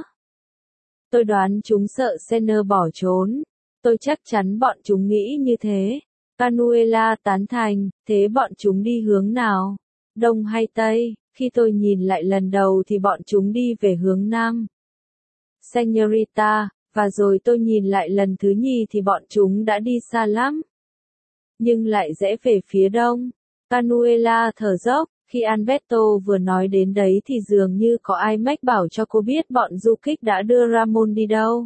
Tôi đoán chúng sợ Senner bỏ trốn. Tôi chắc chắn bọn chúng nghĩ như thế. Canuela tán thành, thế bọn chúng đi hướng nào? Đông hay Tây? Khi tôi nhìn lại lần đầu thì bọn chúng đi về hướng Nam. Señorita, và rồi tôi nhìn lại lần thứ nhì thì bọn chúng đã đi xa lắm. Nhưng lại rẽ về phía đông. Canuela thở dốc, khi Alberto vừa nói đến đấy thì dường như có ai mách bảo cho cô biết bọn du kích đã đưa Ramon đi đâu.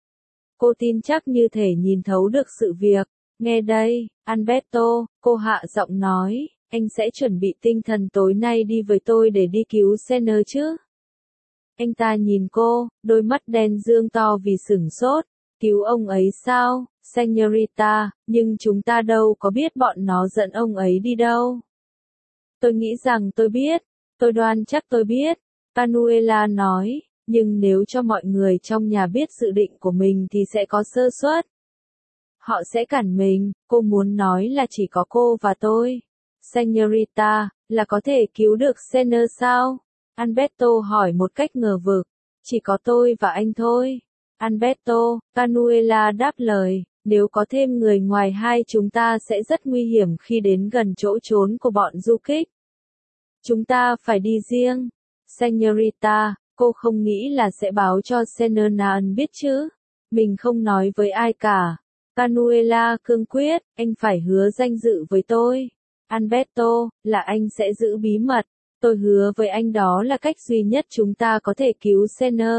Cô tin chắc như thể nhìn thấu được sự việc. Nghe đây, Alberto, cô hạ giọng nói, anh sẽ chuẩn bị tinh thần tối nay đi với tôi để đi cứu Senner chứ? Anh ta nhìn cô, đôi mắt đen dương to vì sửng sốt. Cứu ông ấy sao, Señorita, nhưng chúng ta đâu có biết bọn nó dẫn ông ấy đi đâu. Tôi nghĩ rằng tôi biết, tôi đoán chắc tôi biết, Canuela nói, nhưng nếu cho mọi người trong nhà biết dự định của mình thì sẽ có sơ suất. Họ sẽ cản mình, cô muốn nói là chỉ có cô và tôi. Señorita, là có thể cứu được Senner sao? Alberto hỏi một cách ngờ vực. Chỉ có tôi và anh thôi. Alberto, Canuela đáp lời, nếu có thêm người ngoài hai chúng ta sẽ rất nguy hiểm khi đến gần chỗ trốn của bọn du kích. Chúng ta phải đi riêng. Señorita, cô không nghĩ là sẽ báo cho Senner Naan biết chứ? Mình không nói với ai cả. Canuela cương quyết, anh phải hứa danh dự với tôi. Alberto, là anh sẽ giữ bí mật. Tôi hứa với anh đó là cách duy nhất chúng ta có thể cứu Senner.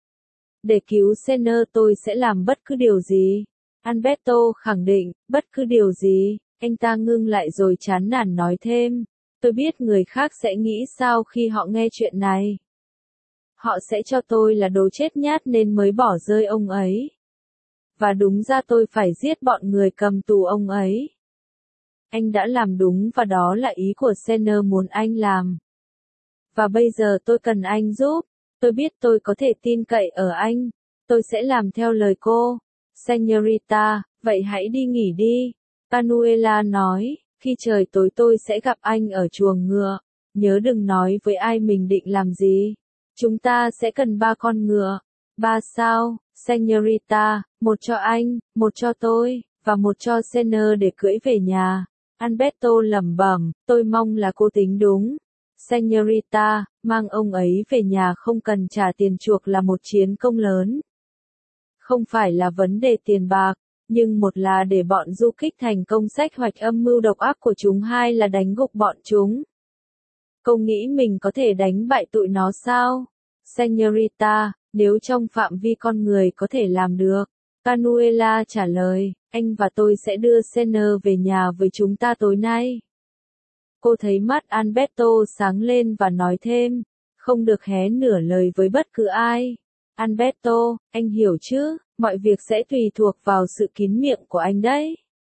Để cứu Senner tôi sẽ làm bất cứ điều gì. Alberto khẳng định, bất cứ điều gì. Anh ta ngưng lại rồi chán nản nói thêm. Tôi biết người khác sẽ nghĩ sao khi họ nghe chuyện này. Họ sẽ cho tôi là đồ chết nhát nên mới bỏ rơi ông ấy. Và đúng ra tôi phải giết bọn người cầm tù ông ấy. Anh đã làm đúng và đó là ý của Senner muốn anh làm. Và bây giờ tôi cần anh giúp. Tôi biết tôi có thể tin cậy ở anh. Tôi sẽ làm theo lời cô. Señorita, vậy hãy đi nghỉ đi. Canuela nói, khi trời tối tôi sẽ gặp anh ở chuồng ngựa. Nhớ đừng nói với ai mình định làm gì. Chúng ta sẽ cần ba con ngựa. Ba sao, Señorita, một cho anh, một cho tôi, và một cho Senner để cưỡi về nhà. Alberto lẩm bẩm, tôi mong là cô tính đúng. Señorita, mang ông ấy về nhà không cần trả tiền chuộc là một chiến công lớn. Không phải là vấn đề tiền bạc, nhưng một là để bọn du kích thành công sách hoạch âm mưu độc ác của chúng, hai là đánh gục bọn chúng. Cô nghĩ mình có thể đánh bại tụi nó sao? Señorita, nếu trong phạm vi con người có thể làm được. Canuela trả lời, anh và tôi sẽ đưa Senner về nhà với chúng ta tối nay. Cô thấy mắt Alberto sáng lên và nói thêm, không được hé nửa lời với bất cứ ai. Alberto, anh hiểu chứ, mọi việc sẽ tùy thuộc vào sự kín miệng của anh đấy.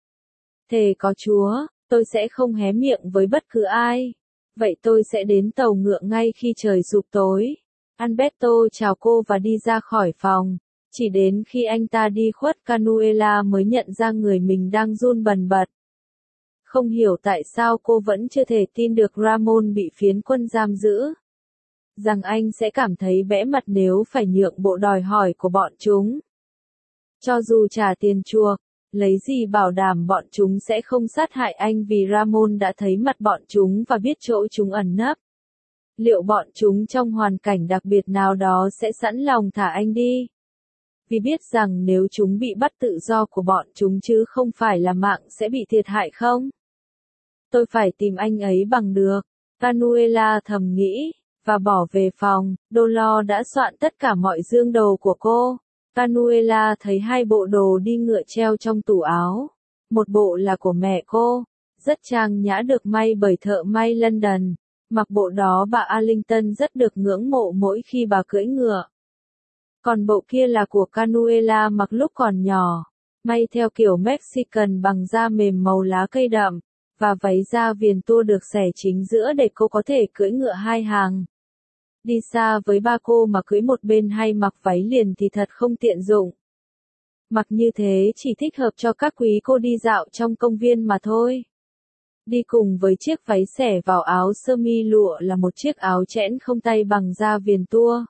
Thề có Chúa, tôi sẽ không hé miệng với bất cứ ai. Vậy tôi sẽ đến tàu ngựa ngay khi trời sụp tối. Alberto chào cô và đi ra khỏi phòng. Chỉ đến khi anh ta đi khuất Canuela mới nhận ra người mình đang run bần bật. Không hiểu tại sao cô vẫn chưa thể tin được Ramon bị phiến quân giam giữ. Rằng anh sẽ cảm thấy bẽ mặt nếu phải nhượng bộ đòi hỏi của bọn chúng. Cho dù trả tiền chuộc, lấy gì bảo đảm bọn chúng sẽ không sát hại anh vì Ramon đã thấy mặt bọn chúng và biết chỗ chúng ẩn nấp. Liệu bọn chúng trong hoàn cảnh đặc biệt nào đó sẽ sẵn lòng thả anh đi? Vì biết rằng nếu chúng bị bắt tự do của bọn chúng chứ không phải là mạng sẽ bị thiệt hại không? Tôi phải tìm anh ấy bằng được, Canuela thầm nghĩ, và bỏ về phòng. Dolores đã soạn tất cả mọi dương đồ của cô. Canuela thấy hai bộ đồ đi ngựa treo trong tủ áo. Một bộ là của mẹ cô, rất trang nhã được may bởi thợ may London. Mặc bộ đó bà Arlington rất được ngưỡng mộ mỗi khi bà cưỡi ngựa. Còn bộ kia là của Canuela mặc lúc còn nhỏ, may theo kiểu Mexican bằng da mềm màu lá cây đậm, và váy da viền tua được xẻ chính giữa để cô có thể cưỡi ngựa hai hàng. Đi xa với ba cô mà cưỡi một bên hay mặc váy liền thì thật không tiện dụng. Mặc như thế chỉ thích hợp cho các quý cô đi dạo trong công viên mà thôi. Đi cùng với chiếc váy xẻ vào áo sơ mi lụa là một chiếc áo chẽn không tay bằng da viền tua.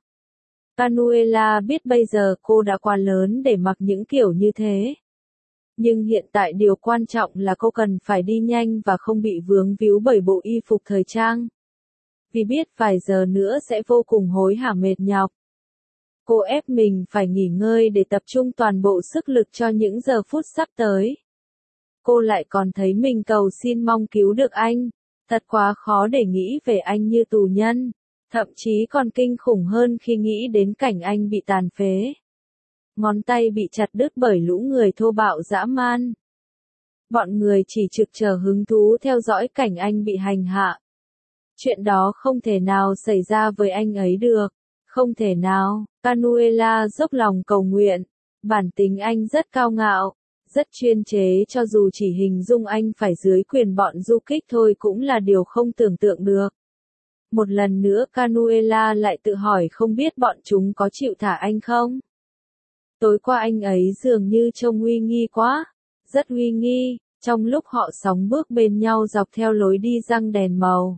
Canuela biết bây giờ cô đã quá lớn để mặc những kiểu như thế. Nhưng hiện tại điều quan trọng là cô cần phải đi nhanh và không bị vướng víu bởi bộ y phục thời trang. Vì biết vài giờ nữa sẽ vô cùng hối hả mệt nhọc. Cô ép mình phải nghỉ ngơi để tập trung toàn bộ sức lực cho những giờ phút sắp tới. Cô lại còn thấy mình cầu xin mong cứu được anh. Thật quá khó để nghĩ về anh như tù nhân. Thậm chí còn kinh khủng hơn khi nghĩ đến cảnh anh bị tàn phế. Ngón tay bị chặt đứt bởi lũ người thô bạo dã man. Bọn người chỉ trực chờ hứng thú theo dõi cảnh anh bị hành hạ. Chuyện đó không thể nào xảy ra với anh ấy được. Không thể nào. Canuela dốc lòng cầu nguyện. Bản tính anh rất cao ngạo, rất chuyên chế, cho dù chỉ hình dung anh phải dưới quyền bọn du kích thôi cũng là điều không tưởng tượng được. Một lần nữa Canuela lại tự hỏi không biết bọn chúng có chịu thả anh không? Tối qua anh ấy dường như trông uy nghi quá, rất uy nghi, trong lúc họ sóng bước bên nhau dọc theo lối đi răng đèn màu.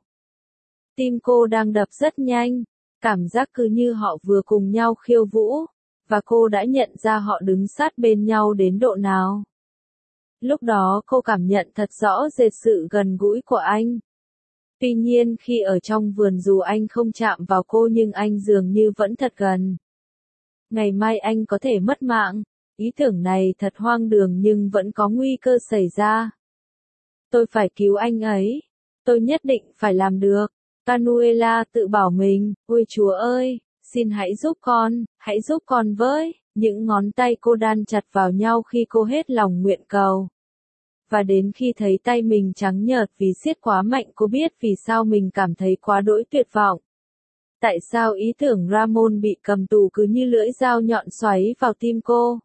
Tim cô đang đập rất nhanh, cảm giác cứ như họ vừa cùng nhau khiêu vũ, và cô đã nhận ra họ đứng sát bên nhau đến độ nào. Lúc đó cô cảm nhận thật rõ rệt sự gần gũi của anh. Tuy nhiên khi ở trong vườn dù anh không chạm vào cô nhưng anh dường như vẫn thật gần. Ngày mai anh có thể mất mạng, ý tưởng này thật hoang đường nhưng vẫn có nguy cơ xảy ra. Tôi phải cứu anh ấy, tôi nhất định phải làm được. Canuela tự bảo mình, ôi Chúa ơi, xin hãy giúp con, hãy giúp con với. Những ngón tay cô đan chặt vào nhau khi cô hết lòng nguyện cầu. Và đến khi thấy tay mình trắng nhợt vì siết quá mạnh cô biết vì sao mình cảm thấy quá đỗi tuyệt vọng. Tại sao ý tưởng Ramon bị cầm tù cứ như lưỡi dao nhọn xoáy vào tim cô?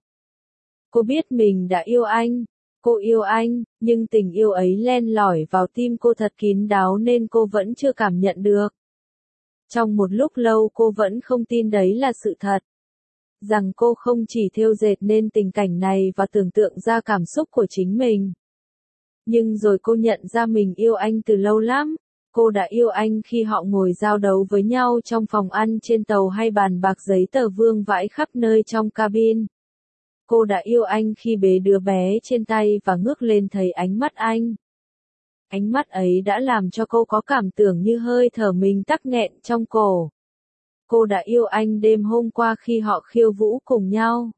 Cô biết mình đã yêu anh, cô yêu anh, nhưng tình yêu ấy len lỏi vào tim cô thật kín đáo nên cô vẫn chưa cảm nhận được. Trong một lúc lâu cô vẫn không tin đấy là sự thật. Rằng cô không chỉ thêu dệt nên tình cảnh này và tưởng tượng ra cảm xúc của chính mình. Nhưng rồi cô nhận ra mình yêu anh từ lâu lắm. Cô đã yêu anh khi họ ngồi giao đấu với nhau trong phòng ăn trên tàu hay bàn bạc giấy tờ vương vãi khắp nơi trong cabin. Cô đã yêu anh khi bế đứa bé trên tay và ngước lên thấy ánh mắt anh. Ánh mắt ấy đã làm cho cô có cảm tưởng như hơi thở mình tắc nghẹn trong cổ. Cô đã yêu anh đêm hôm qua khi họ khiêu vũ cùng nhau.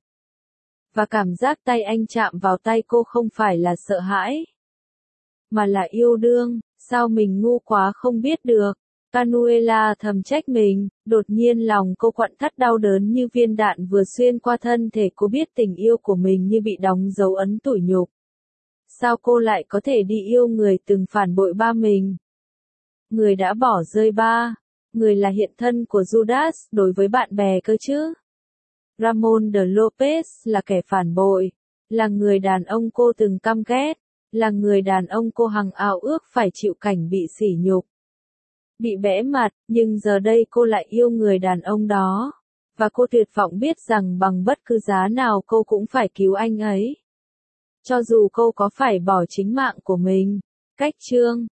Và cảm giác tay anh chạm vào tay cô không phải là sợ hãi, mà là yêu đương. Sao mình ngu quá không biết được. Canuela thầm trách mình, đột nhiên lòng cô quặn thắt đau đớn như viên đạn vừa xuyên qua thân thể cô biết tình yêu của mình như bị đóng dấu ấn tủi nhục. Sao cô lại có thể đi yêu người từng phản bội ba mình? Người đã bỏ rơi ba, người là hiện thân của Judas đối với bạn bè cơ chứ? Ramon de Lopez là kẻ phản bội, là người đàn ông cô từng căm ghét. Là người đàn ông cô hằng ao ước phải chịu cảnh bị sỉ nhục, bị bẽ mặt, nhưng giờ đây cô lại yêu người đàn ông đó. Và cô tuyệt vọng biết rằng bằng bất cứ giá nào cô cũng phải cứu anh ấy. Cho dù cô có phải bỏ chính mạng của mình. Cách chương